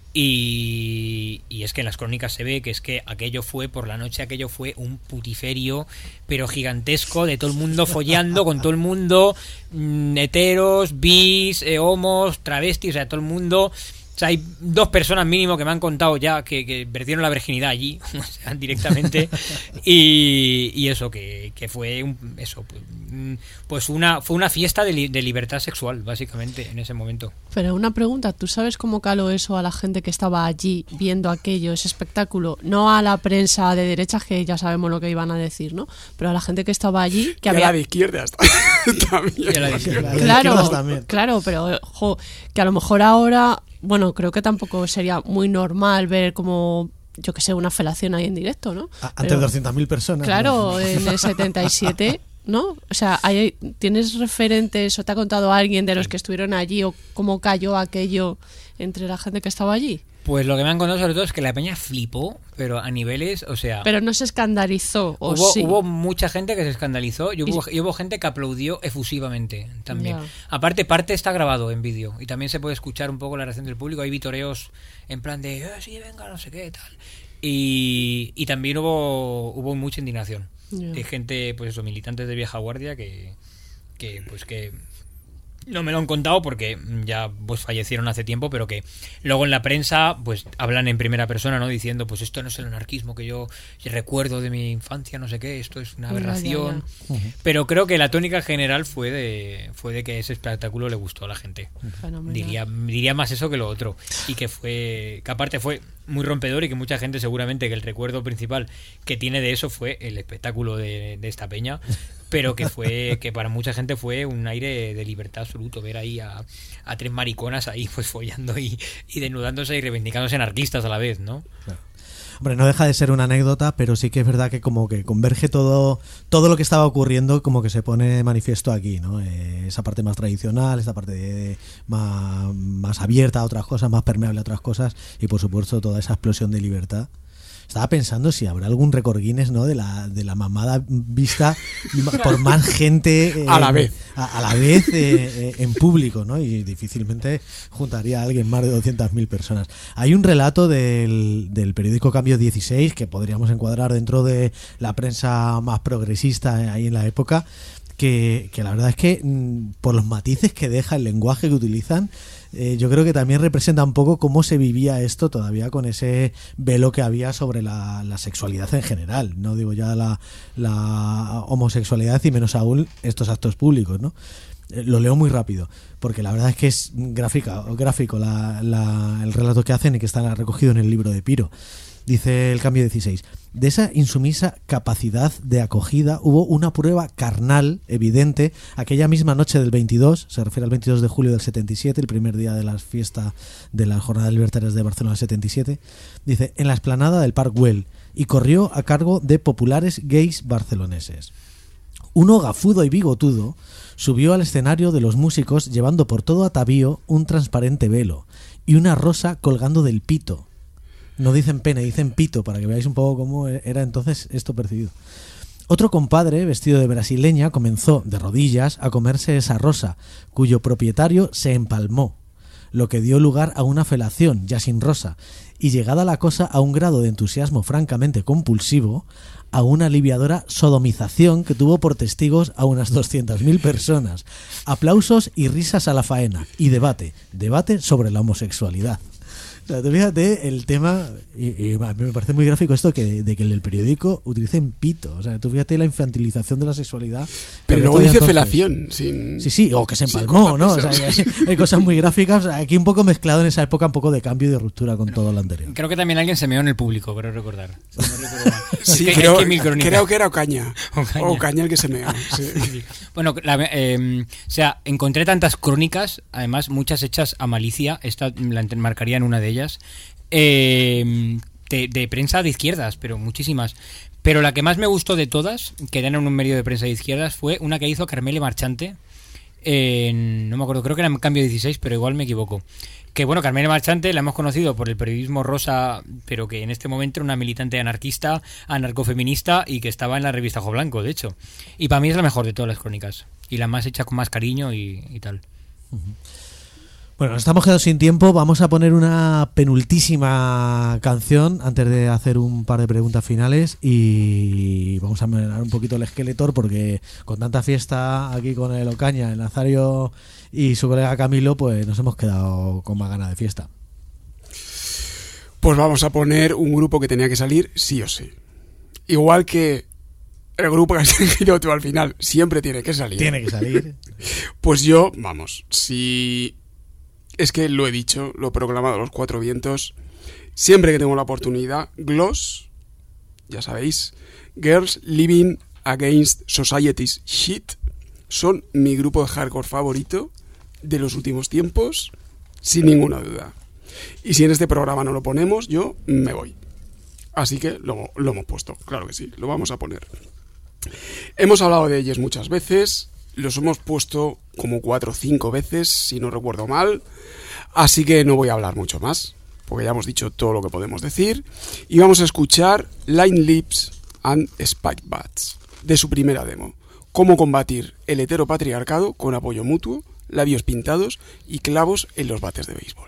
Y, y es que en las crónicas se ve que es que aquello fue, por la noche aquello fue un putiferio, pero gigantesco, de todo el mundo follando con todo el mundo, mm, heteros, bis, eh, homos, travestis, o sea, todo el mundo. O sea, hay dos personas mínimo que me han contado ya que, que perdieron la virginidad allí, o sea, directamente, y, y eso, que, que fue un, eso, pues, pues una fue una fiesta de, li, de libertad sexual, básicamente, en ese momento. Pero una pregunta, ¿tú sabes cómo caló eso a la gente que estaba allí viendo aquello, ese espectáculo? No a la prensa de derechas, que ya sabemos lo que iban a decir, ¿no? Pero a la gente que estaba allí, que y había... a la de izquierdas también. Y a la de izquierdas. Claro, también. claro, pero jo, que a lo mejor ahora... Bueno, creo que tampoco sería muy normal ver como, yo que sé, una felación ahí en directo, ¿no? Ante Pero, doscientas mil personas. Claro, ¿no? En el setenta y siete, ¿no? O sea, ¿hay, ¿tienes referentes o te ha contado alguien de los que estuvieron allí o cómo cayó aquello entre la gente que estaba allí? Pues lo que me han contado sobre todo es que la peña flipó, pero a niveles, o sea... Pero no se escandalizó, ¿o hubo, sí? Hubo mucha gente que se escandalizó y hubo, y hubo gente que aplaudió efusivamente también. Ya. Aparte, parte está grabado en vídeo y también se puede escuchar un poco la reacción del público. Hay vitoreos en plan de, eh, sí, venga, no sé qué, tal. Y, y también hubo, hubo mucha indignación. Ya. De gente, pues eso, militantes de vieja guardia que, que pues que... No me lo han contado porque ya pues fallecieron hace tiempo, pero que luego en la prensa pues hablan en primera persona, ¿no? Diciendo, pues esto no es el anarquismo que yo recuerdo de mi infancia, no sé qué, esto es una aberración. Ya, ya, ya. Uh-huh. Pero creo que la tónica general fue de fue de que ese espectáculo le gustó a la gente. Fenomenal. Diría diría más eso que lo otro. Y que fue que aparte fue muy rompedor y que mucha gente seguramente que el recuerdo principal que tiene de eso fue el espectáculo de, de esta peña. Pero que fue que para mucha gente fue un aire de libertad absoluto ver ahí a, a tres mariconas ahí pues follando y, y desnudándose y reivindicándose anarquistas a la vez, ¿no? Claro. Hombre, no deja de ser una anécdota, pero sí que es verdad que como que converge todo todo lo que estaba ocurriendo, como que se pone de manifiesto aquí, ¿no? Eh, esa parte más tradicional, esta parte de, de más, más abierta a otras cosas, más permeable a otras cosas, y por supuesto toda esa explosión de libertad. Estaba pensando si habrá algún récord Guinness, ¿no? De la de la mamada vista por más gente eh, a la vez a, a la vez eh, eh, en público, ¿no? Y difícilmente juntaría a alguien más de doscientas mil personas. Hay un relato del, del periódico Cambio dieciséis que podríamos encuadrar dentro de la prensa más progresista ahí en la época, que, que la verdad es que por los matices que deja, el lenguaje que utilizan, Eh, yo creo que también representa un poco cómo se vivía esto todavía con ese velo que había sobre la, la sexualidad en general. No digo ya la, la homosexualidad y menos aún estos actos públicos, ¿no? Eh, lo leo muy rápido porque la verdad es que es gráfica, gráfico la, la, el relato que hacen y que está recogido en el libro de Piro. Dice el Cambio dieciséis: de esa insumisa capacidad de acogida hubo una prueba carnal evidente aquella misma noche del veintidós, se refiere al veintidós de julio del setenta y siete, el primer día de la fiesta de las Jornadas Libertarias de Barcelona del setenta y siete. Dice, en la explanada del Parc Güell, y corrió a cargo de populares gays barceloneses. Uno gafudo y bigotudo subió al escenario de los músicos llevando por todo atavío un transparente velo y una rosa colgando del pito. No dicen pene, dicen pito, para que veáis un poco cómo era entonces esto percibido. Otro compadre, vestido de brasileña, comenzó, de rodillas, a comerse esa rosa, cuyo propietario se empalmó, lo que dio lugar a una felación, ya sin rosa, y llegada la cosa a un grado de entusiasmo francamente compulsivo, a una aliviadora sodomización que tuvo por testigos a unas doscientas mil personas. Aplausos y risas a la faena, y debate, debate sobre la homosexualidad. O sea, tú fíjate el tema, y, y a mí me parece muy gráfico esto que de que en el periódico utilicen pito. O sea, tú fíjate la infantilización de la sexualidad. Pero luego dice felación. Sin... Sí, sí, o que se empalmó, sí, ¿no? O sea, hay, hay cosas muy gráficas. O sea, aquí un poco mezclado en esa época, un poco de cambio y de ruptura con todo lo anterior. Creo que también alguien se meó en el público, creo recordar. Si no recuerdo mal. Sí, es que creo, hay que creo que era Ocaña. Ocaña. Ocaña el que se meó. Sí. Sí. Bueno, la, eh, o sea, encontré tantas crónicas, además muchas hechas a malicia, esta la enmarcaría en una de ellas, eh, de, de prensa de izquierdas, pero muchísimas. Pero la que más me gustó de todas, que eran en un medio de prensa de izquierdas, fue una que hizo Carmele Marchante, en, no me acuerdo, creo que era en Cambio dieciséis, pero igual me equivoco. Que bueno, Carmele Marchante la hemos conocido por el periodismo rosa, pero que en este momento era una militante anarquista, anarcofeminista y que estaba en la revista Ojo Blanco, de hecho. Y para mí es la mejor de todas las crónicas. Y la más hecha con más cariño y, y tal. Uh-huh. Bueno, nos estamos quedando sin tiempo. Vamos a poner una penultísima canción antes de hacer un par de preguntas finales y vamos a mirar un poquito el Skeletor porque con tanta fiesta aquí con el Ocaña, el Nazario y su colega Camilo, pues nos hemos quedado con más ganas de fiesta. Pues vamos a poner un grupo que tenía que salir sí o sí. Igual que el grupo que has elegido tú al final siempre tiene que salir. Tiene que salir. Pues yo, vamos, si... Es que lo he dicho, lo he proclamado a los cuatro vientos. Siempre que tengo la oportunidad, Gloss, ya sabéis, Girls Living Against Society's Shit, son mi grupo de hardcore favorito de los últimos tiempos, sin ninguna duda. Y si en este programa no lo ponemos, yo me voy. Así que lo, lo hemos puesto, claro que sí, lo vamos a poner. Hemos hablado de ellos muchas veces, los hemos puesto como cuatro o cinco veces, si no recuerdo mal, así que no voy a hablar mucho más. porque ya hemos dicho todo lo que podemos decir, y vamos a escuchar Line Lips and Spike Bats, de su primera demo. Cómo combatir el heteropatriarcado con apoyo mutuo, labios pintados y clavos en los bates de béisbol.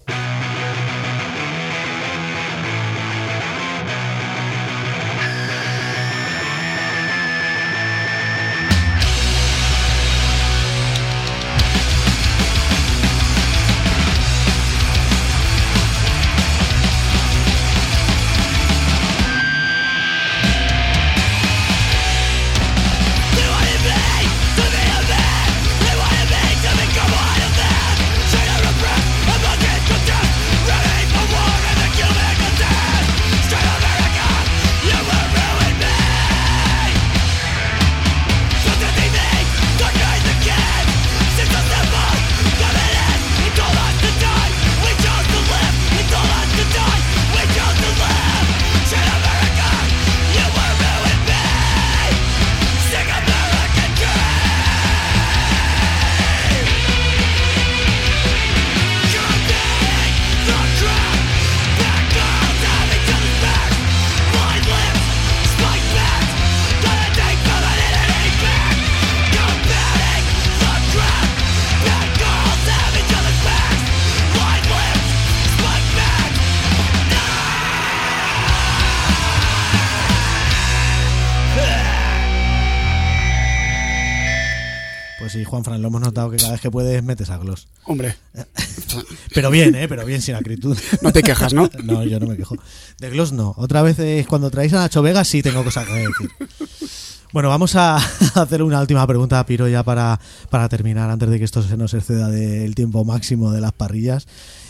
Sí, Juanfran, lo hemos notado que cada vez que puedes metes a Gloss. Hombre. Pero bien, ¿eh? Pero bien, sin acritud. No te quejas, ¿no? No, yo no me quejo. De Gloss no. Otra vez es cuando traéis a Nacho Vega sí tengo cosas que decir. Bueno, vamos a hacer una última pregunta a Piro ya para, para terminar, antes de que esto se nos exceda del tiempo máximo de las parrillas.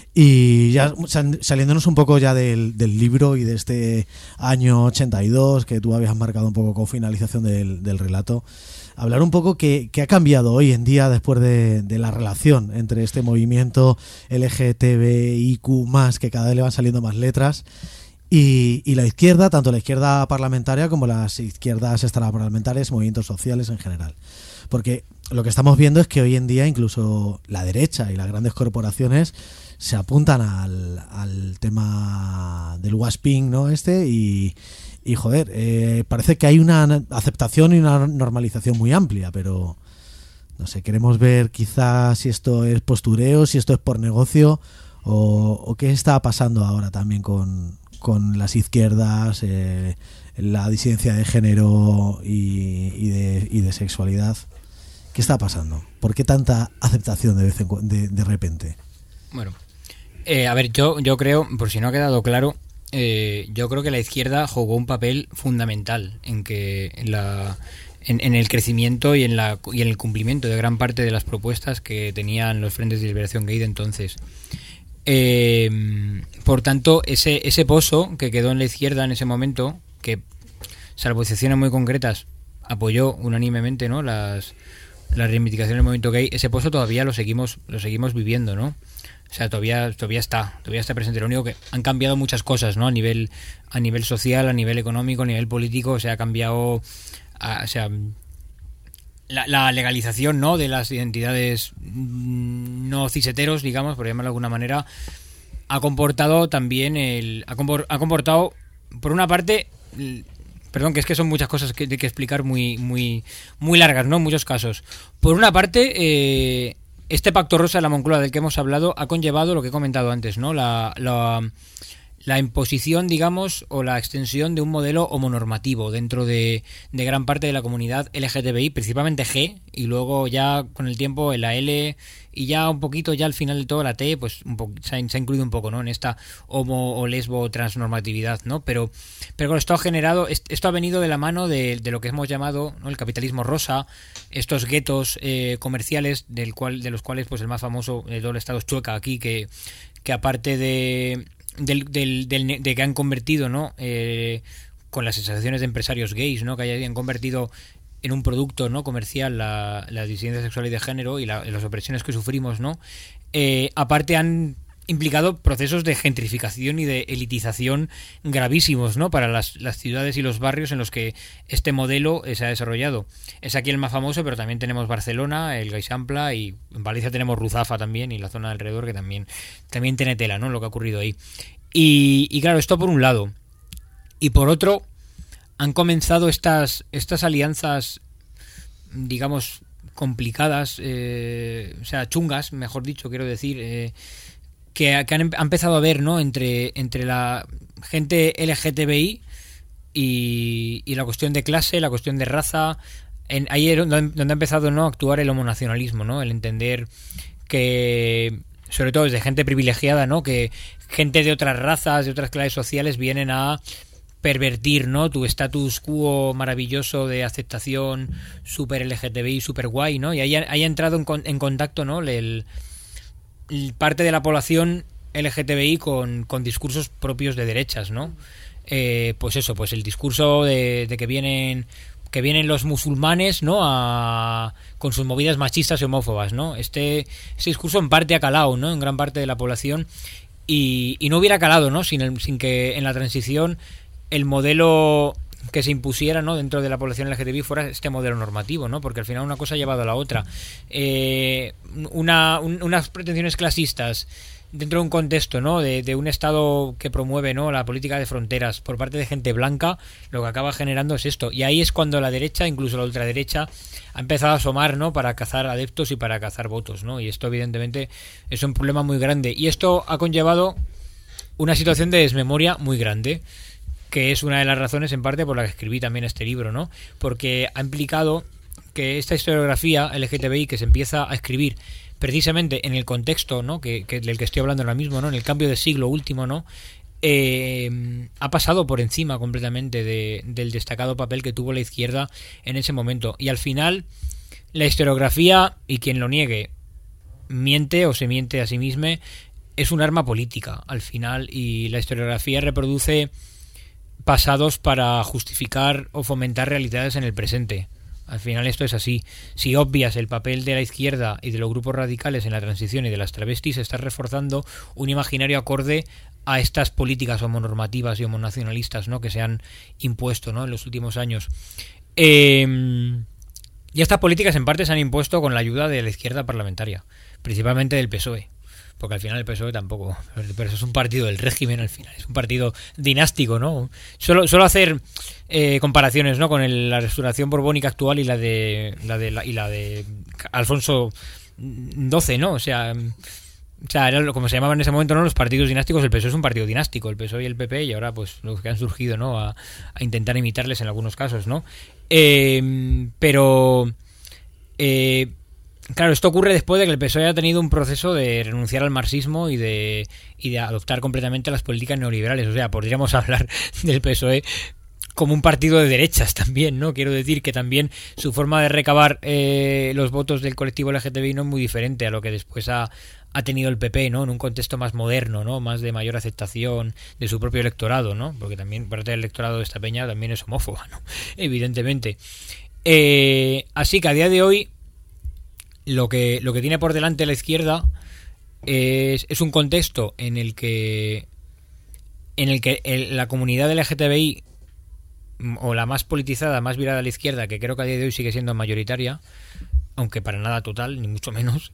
Y ya saliéndonos un poco ya del, del libro y de este año ochenta y dos que tú habías marcado un poco con finalización del, del relato, hablar un poco qué ha cambiado hoy en día después de, de la relación entre este movimiento L G T B I Q más, que cada vez le van saliendo más letras, y, y la izquierda, tanto la izquierda parlamentaria como las izquierdas extraparlamentarias, movimientos sociales en general. Porque lo que estamos viendo es que hoy en día incluso la derecha y las grandes corporaciones se apuntan al, al tema del wasping, ¿no? Este y, y joder, eh, parece que hay una aceptación y una normalización muy amplia, pero no sé, queremos ver quizás si esto es postureo, si esto es por negocio o, o qué está pasando ahora también con, con las izquierdas, eh, la disidencia de género y, y, de, y de sexualidad. ¿Qué está pasando? ¿Por qué tanta aceptación de vez en cuando, de, de repente? Bueno, eh, a ver, yo, yo creo, por si no ha quedado claro, eh, yo creo que la izquierda jugó un papel fundamental en que la, en, en el crecimiento y en la y en el cumplimiento de gran parte de las propuestas que tenían los frentes de liberación gay de entonces. Eh, por tanto, ese ese pozo que quedó en la izquierda en ese momento, que salvo excepciones muy concretas apoyó unánimemente, ¿no?, las las reivindicaciones del movimiento gay, ese pozo todavía lo seguimos lo seguimos viviendo, ¿no? O sea, todavía todavía está, todavía está presente. Lo único que han cambiado muchas cosas, ¿no? A nivel a nivel social, a nivel económico, a nivel político, o sea, ha cambiado, a, o sea, la, la legalización, ¿no?, de las identidades no ciseteros, digamos, por llamarlo de alguna manera, ha comportado también el ha, compor, ha comportado por una parte, perdón, que es que son muchas cosas que hay que explicar muy muy muy largas, ¿no?, en muchos casos. Por una parte, eh, este pacto rosa de la Moncloa del que hemos hablado ha conllevado lo que he comentado antes, ¿no?, la, la, la imposición, digamos, o la extensión de un modelo homonormativo dentro de, de gran parte de la comunidad L G T B I, principalmente G, y luego ya con el tiempo en la L, y ya un poquito, ya al final de todo la T, pues un po- se, ha, se ha incluido un poco, ¿no?, en esta homo o lesbo transnormatividad, ¿no? Pero, pero esto ha generado, esto ha venido de la mano de, de lo que hemos llamado, ¿no?, el capitalismo rosa, estos guetos eh, comerciales, del cual, de los cuales pues el más famoso de todo el estado es Chueca aquí, que, que aparte de Del, del, del, de que han convertido, ¿no?, eh, con las asociaciones de empresarios gays, ¿no?, que hayan convertido en un producto, ¿no?, comercial la, la disidencia sexual y de género y la, las opresiones que sufrimos, ¿no? Eh, aparte han implicado procesos de gentrificación y de elitización gravísimos, ¿no? Para las, las ciudades y los barrios en los que este modelo se ha desarrollado. Es aquí el más famoso, pero también tenemos Barcelona, el Gaixampla, y en Valencia tenemos Ruzafa también, y la zona alrededor, que también, también tiene tela, ¿no? Lo que ha ocurrido ahí. Y, y claro, esto por un lado. Y por otro, han comenzado estas, estas alianzas, digamos, complicadas, eh, o sea, chungas, mejor dicho, quiero decir, eh, que, que han, han empezado a ver, ¿no? Entre, entre la gente L G T B I y, y la cuestión de clase, la cuestión de raza. En, ahí es donde, donde ha empezado, ¿no? A actuar el homonacionalismo, ¿no? El entender que, sobre todo desde gente privilegiada, ¿no? Que gente de otras razas, de otras clases sociales vienen a pervertir, ¿no? Tu status quo maravilloso de aceptación super L G T B I, super guay, ¿no? Y ahí ha, ahí ha entrado en, con, en contacto, ¿no? El, el parte de la población L G T B I con, con discursos propios de derechas, ¿no? Eh, pues eso, pues el discurso de, de que vienen que vienen los musulmanes, ¿no? A, con sus movidas machistas y homófobas, ¿no? Este, este discurso en parte ha calado, ¿no? En gran parte de la población y, y no hubiera calado, ¿no? Sin, el, sin que en la transición el modelo que se impusiera, ¿no? Dentro de la población L G T B I fuera este modelo normativo, ¿no? Porque al final una cosa ha llevado a la otra. Eh, una, un, unas pretensiones clasistas dentro de un contexto, ¿no? De, de un Estado que promueve, ¿no? La política de fronteras por parte de gente blanca, lo que acaba generando es esto. Y ahí es cuando la derecha, incluso la ultraderecha, ha empezado a asomar, ¿no? Para cazar adeptos y para cazar votos, ¿no? Y esto evidentemente es un problema muy grande. Y esto ha conllevado una situación de desmemoria muy grande, que es una de las razones en parte por la que escribí también este libro, ¿no? Porque ha implicado que esta historiografía L G T B I que se empieza a escribir precisamente en el contexto, ¿no? que, que del que estoy hablando ahora mismo, ¿no? En el cambio de siglo último, ¿no? Eh, ha pasado por encima completamente de, del destacado papel que tuvo la izquierda en ese momento. Y al final, la historiografía, y quien lo niegue, miente o se miente a sí mismo, es un arma política al final, y la historiografía reproduce pasados para justificar o fomentar realidades en el presente. Al final esto es así. Si obvias el papel de la izquierda y de los grupos radicales en la transición y de las travestis, estás reforzando un imaginario acorde a estas políticas homonormativas y homonacionalistas, ¿no? Que se han impuesto, ¿no? En los últimos años. Eh, y estas políticas en parte se han impuesto con la ayuda de la izquierda parlamentaria, principalmente del P S O E. Porque al final el P S O E tampoco, pero eso es un partido del régimen al final, es un partido dinástico, ¿no? Solo, solo hacer eh, comparaciones, ¿no? Con el, la restauración borbónica actual y la de la de la, y la de Alfonso doce, ¿no? O sea, o sea, era como se llamaban en ese momento, ¿no? Los partidos dinásticos. El P S O E es un partido dinástico, el P S O E y el P P, y ahora pues los que han surgido, ¿no? A, a intentar imitarles en algunos casos, ¿no? Eh, pero eh, claro, esto ocurre después de que el P S O E haya tenido un proceso de renunciar al marxismo y de, y de adoptar completamente las políticas neoliberales. O sea, podríamos hablar del P S O E como un partido de derechas también, ¿no? Quiero decir que también su forma de recabar eh, los votos del colectivo L G T B I no es muy diferente a lo que después ha, ha tenido el P P, ¿no? En un contexto más moderno, ¿no? Más de mayor aceptación de su propio electorado, ¿no? Porque también parte del electorado de esta peña también es homófoba, ¿no? Evidentemente. Eh, así que a día de hoy Lo que, lo que tiene por delante la izquierda es, es un contexto en el que en el que el, la comunidad L G T B I, o la más politizada, más virada a la izquierda, que creo que a día de hoy sigue siendo mayoritaria, aunque para nada total, ni mucho menos,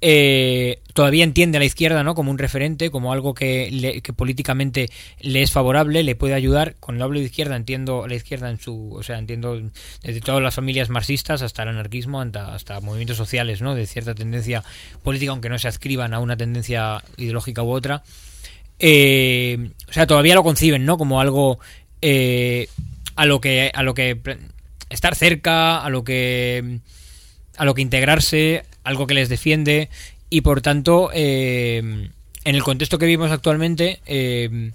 eh, todavía entiende a la izquierda, ¿no? Como un referente, como algo que, le, que políticamente le es favorable, le puede ayudar. Cuando hablo de izquierda entiendo a la izquierda en su, o sea, entiendo desde todas las familias marxistas hasta el anarquismo, hasta, hasta movimientos sociales, ¿no? De cierta tendencia política, aunque no se adscriban a una tendencia ideológica u otra. Eh, o sea, todavía lo conciben, ¿no? Como algo eh, a lo que a lo que estar cerca, a lo que a lo que integrarse, algo que les defiende, y por tanto eh, en el contexto que vivimos actualmente eh,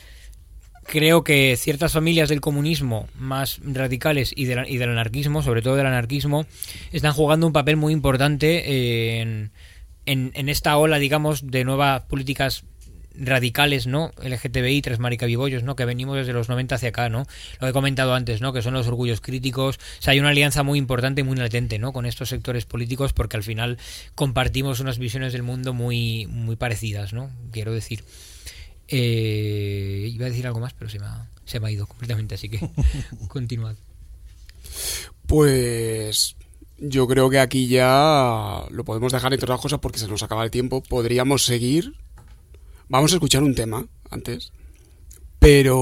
creo que ciertas familias del comunismo más radicales y, de la, y del anarquismo, sobre todo del anarquismo, están jugando un papel muy importante eh, en, en, en esta ola, digamos, de nuevas políticas radicales, ¿no? L G T B I, tres maricabibollos, ¿no? Que venimos desde los noventa hacia acá, ¿no? Lo que he comentado antes, ¿no? Que son los orgullos críticos. O sea, hay una alianza muy importante y muy latente, ¿no? Con estos sectores políticos, porque al final compartimos unas visiones del mundo muy, muy parecidas, ¿no? Quiero decir. Eh, iba a decir algo más, pero se me ha, se me ha ido completamente, así que continuad. Pues yo creo que aquí ya lo podemos dejar, entre otras cosas, porque se nos acaba el tiempo. Podríamos seguir. Vamos a escuchar un tema antes, pero,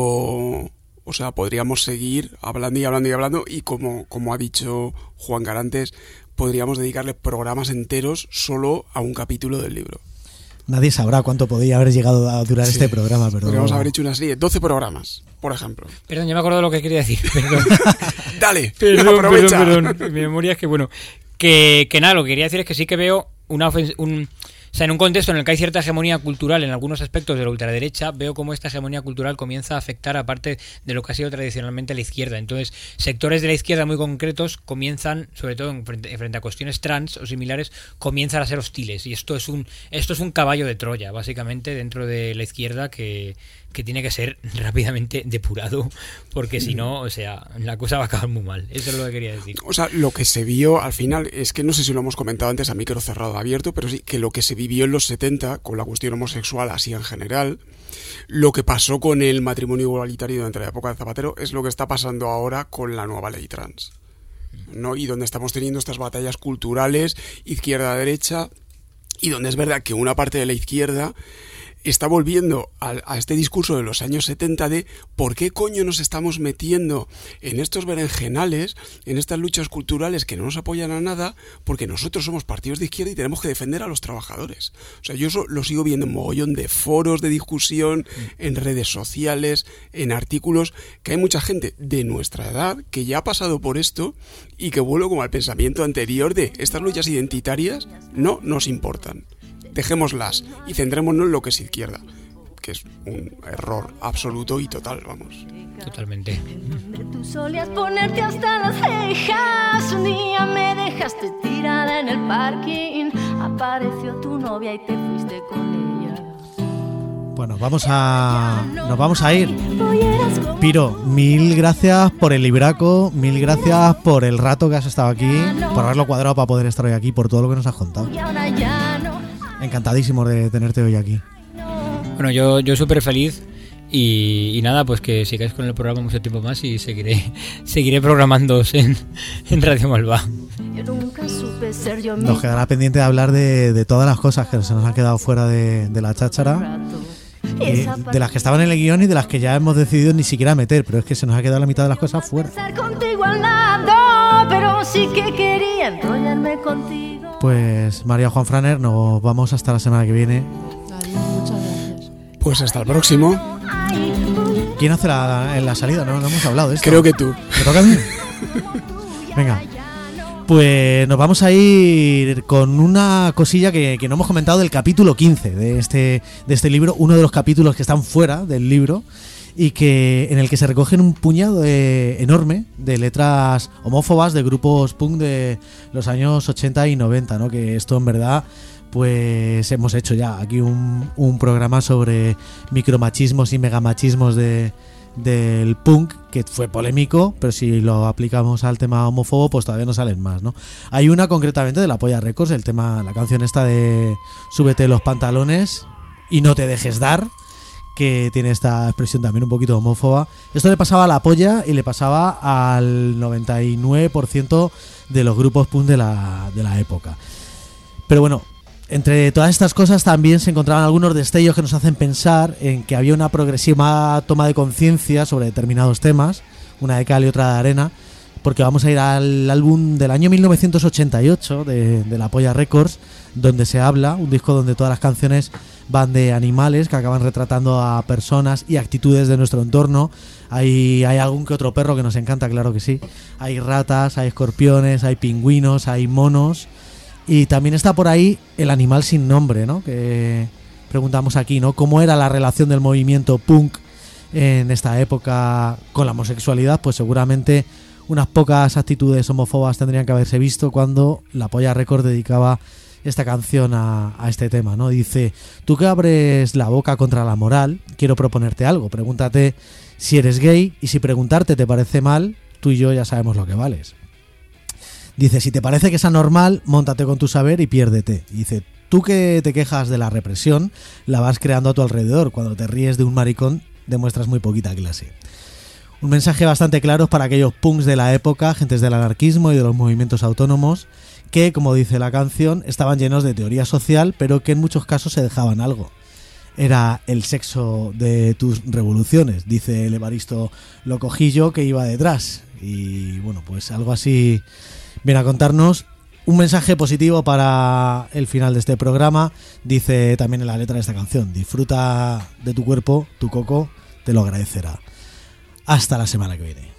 o sea, podríamos seguir hablando y hablando y hablando, y como, como ha dicho Juan Garantes, podríamos dedicarle programas enteros solo a un capítulo del libro. Nadie sabrá cuánto podría haber llegado a durar sí. este programa, pero podríamos haber hecho una serie, doce programas, por ejemplo. Perdón, ya me acuerdo de lo que quería decir. Perdón. Dale, perdón, aprovecha. Perdón, perdón. Mi memoria es que, bueno, que, que nada, lo que quería decir es que sí que veo una ofens- un... O sea, en un contexto en el que hay cierta hegemonía cultural en algunos aspectos de la ultraderecha, veo cómo esta hegemonía cultural comienza a afectar a parte de lo que ha sido tradicionalmente la izquierda. Entonces, sectores de la izquierda muy concretos comienzan, sobre todo en frente, frente a cuestiones trans o similares, comienzan a ser hostiles. Y esto es un esto es un caballo de Troya, básicamente, dentro de la izquierda que, que tiene que ser rápidamente depurado, porque si no, o sea, la cosa va a acabar muy mal. Eso es lo que quería decir. O sea, lo que se vio al final, es que no sé si lo hemos comentado antes a micro cerrado abierto, pero sí, que lo que se vivió en los setenta con la cuestión homosexual así en general, lo que pasó con el matrimonio igualitario durante la época de Zapatero es lo que está pasando ahora con la nueva ley trans, ¿no? Y donde estamos teniendo estas batallas culturales izquierda-derecha, y donde es verdad que una parte de la izquierda está volviendo a, a este discurso de los años setenta de ¿por qué coño nos estamos metiendo en estos berenjenales, en estas luchas culturales que no nos apoyan a nada? Porque nosotros somos partidos de izquierda y tenemos que defender a los trabajadores. O sea, yo eso lo sigo viendo en mogollón de foros de discusión, en redes sociales, en artículos, que hay mucha gente de nuestra edad que ya ha pasado por esto y que vuelve como al pensamiento anterior de estas luchas identitarias no nos importan. Dejémoslas y centrémonos en lo que es izquierda, que es un error absoluto y total, vamos. Totalmente. Tú solías ponerte hasta las cejas. Un día me dejaste tirada en el parking. Apareció tu novia y te fuiste con ella. Bueno, vamos a nos vamos a ir. Piro, mil gracias por el libraco, mil gracias por el rato que has estado aquí, por haberlo cuadrado para poder estar hoy aquí, por todo lo que nos has contado. Encantadísimo de tenerte hoy aquí. Bueno, yo, yo súper feliz y, y nada, pues que sigáis con el programa mucho tiempo más y seguiré seguiré programándoos en, en Radio Malva. Nos quedará pendiente de hablar de, de todas las cosas que se nos han quedado fuera de, de la cháchara, eh, de las que estaban en el guión y de las que ya hemos decidido ni siquiera meter, pero es que se nos ha quedado la mitad de las cosas fuera. Pero sí que quería enrollarme contigo. Pues María Juan Franer, nos vamos hasta la semana que viene. Muchas gracias. Pues hasta el próximo. ¿Quién hace la, la salida? No, no hemos hablado de esto. Creo que tú. ¿Me toca a mí? Venga. Pues nos vamos a ir con una cosilla que, que no hemos comentado del capítulo quince de este, de este libro, uno de los capítulos que están fuera del libro y que en el que se recogen un puñado de, enorme de letras homófobas de grupos punk de los años ochenta y noventa, ¿no? Que esto en verdad pues hemos hecho ya aquí un, un programa sobre micromachismos y megamachismos de, del punk, que fue polémico, pero si lo aplicamos al tema homófobo pues todavía no salen más, ¿no? Hay una concretamente de La Polla Records, el tema, la canción esta de Súbete los pantalones y no te dejes dar, que tiene esta expresión también un poquito homófoba. Esto le pasaba a La Polla y le pasaba al noventa y nueve por ciento de los grupos punk de la, de la época. Pero bueno, entre todas estas cosas también se encontraban algunos destellos que nos hacen pensar en que había una progresiva toma de conciencia sobre determinados temas, una de cal y otra de arena, porque vamos a ir al álbum del año mil novecientos ochenta y ocho de, de La Polla Records, donde se habla, un disco donde todas las canciones van de animales que acaban retratando a personas y actitudes de nuestro entorno. Hay, hay algún que otro perro que nos encanta, claro que sí. Hay ratas, hay escorpiones, hay pingüinos, hay monos. Y también está por ahí el animal sin nombre, ¿no? Que preguntamos aquí, ¿no? ¿Cómo era la relación del movimiento punk en esta época con la homosexualidad? Pues seguramente unas pocas actitudes homófobas tendrían que haberse visto cuando La Polla Records dedicaba esta canción a, a este tema, ¿no? Dice: tú que abres la boca contra la moral, quiero proponerte algo. Pregúntate si eres gay, y si preguntarte te parece mal, tú y yo ya sabemos lo que vales. Dice: si te parece que es anormal, móntate con tu saber y piérdete. Y dice: tú que te quejas de la represión, la vas creando a tu alrededor. Cuando te ríes de un maricón, demuestras muy poquita clase. Un mensaje bastante claro para aquellos punks de la época, gentes del anarquismo y de los movimientos autónomos, que, como dice la canción, estaban llenos de teoría social, pero que en muchos casos se dejaban algo. Era el sexo de tus revoluciones, dice el Evaristo Locojillo, que iba detrás. Y bueno, pues algo así viene a contarnos. Un mensaje positivo para el final de este programa, dice también en la letra de esta canción: disfruta de tu cuerpo, tu coco te lo agradecerá. Hasta la semana que viene.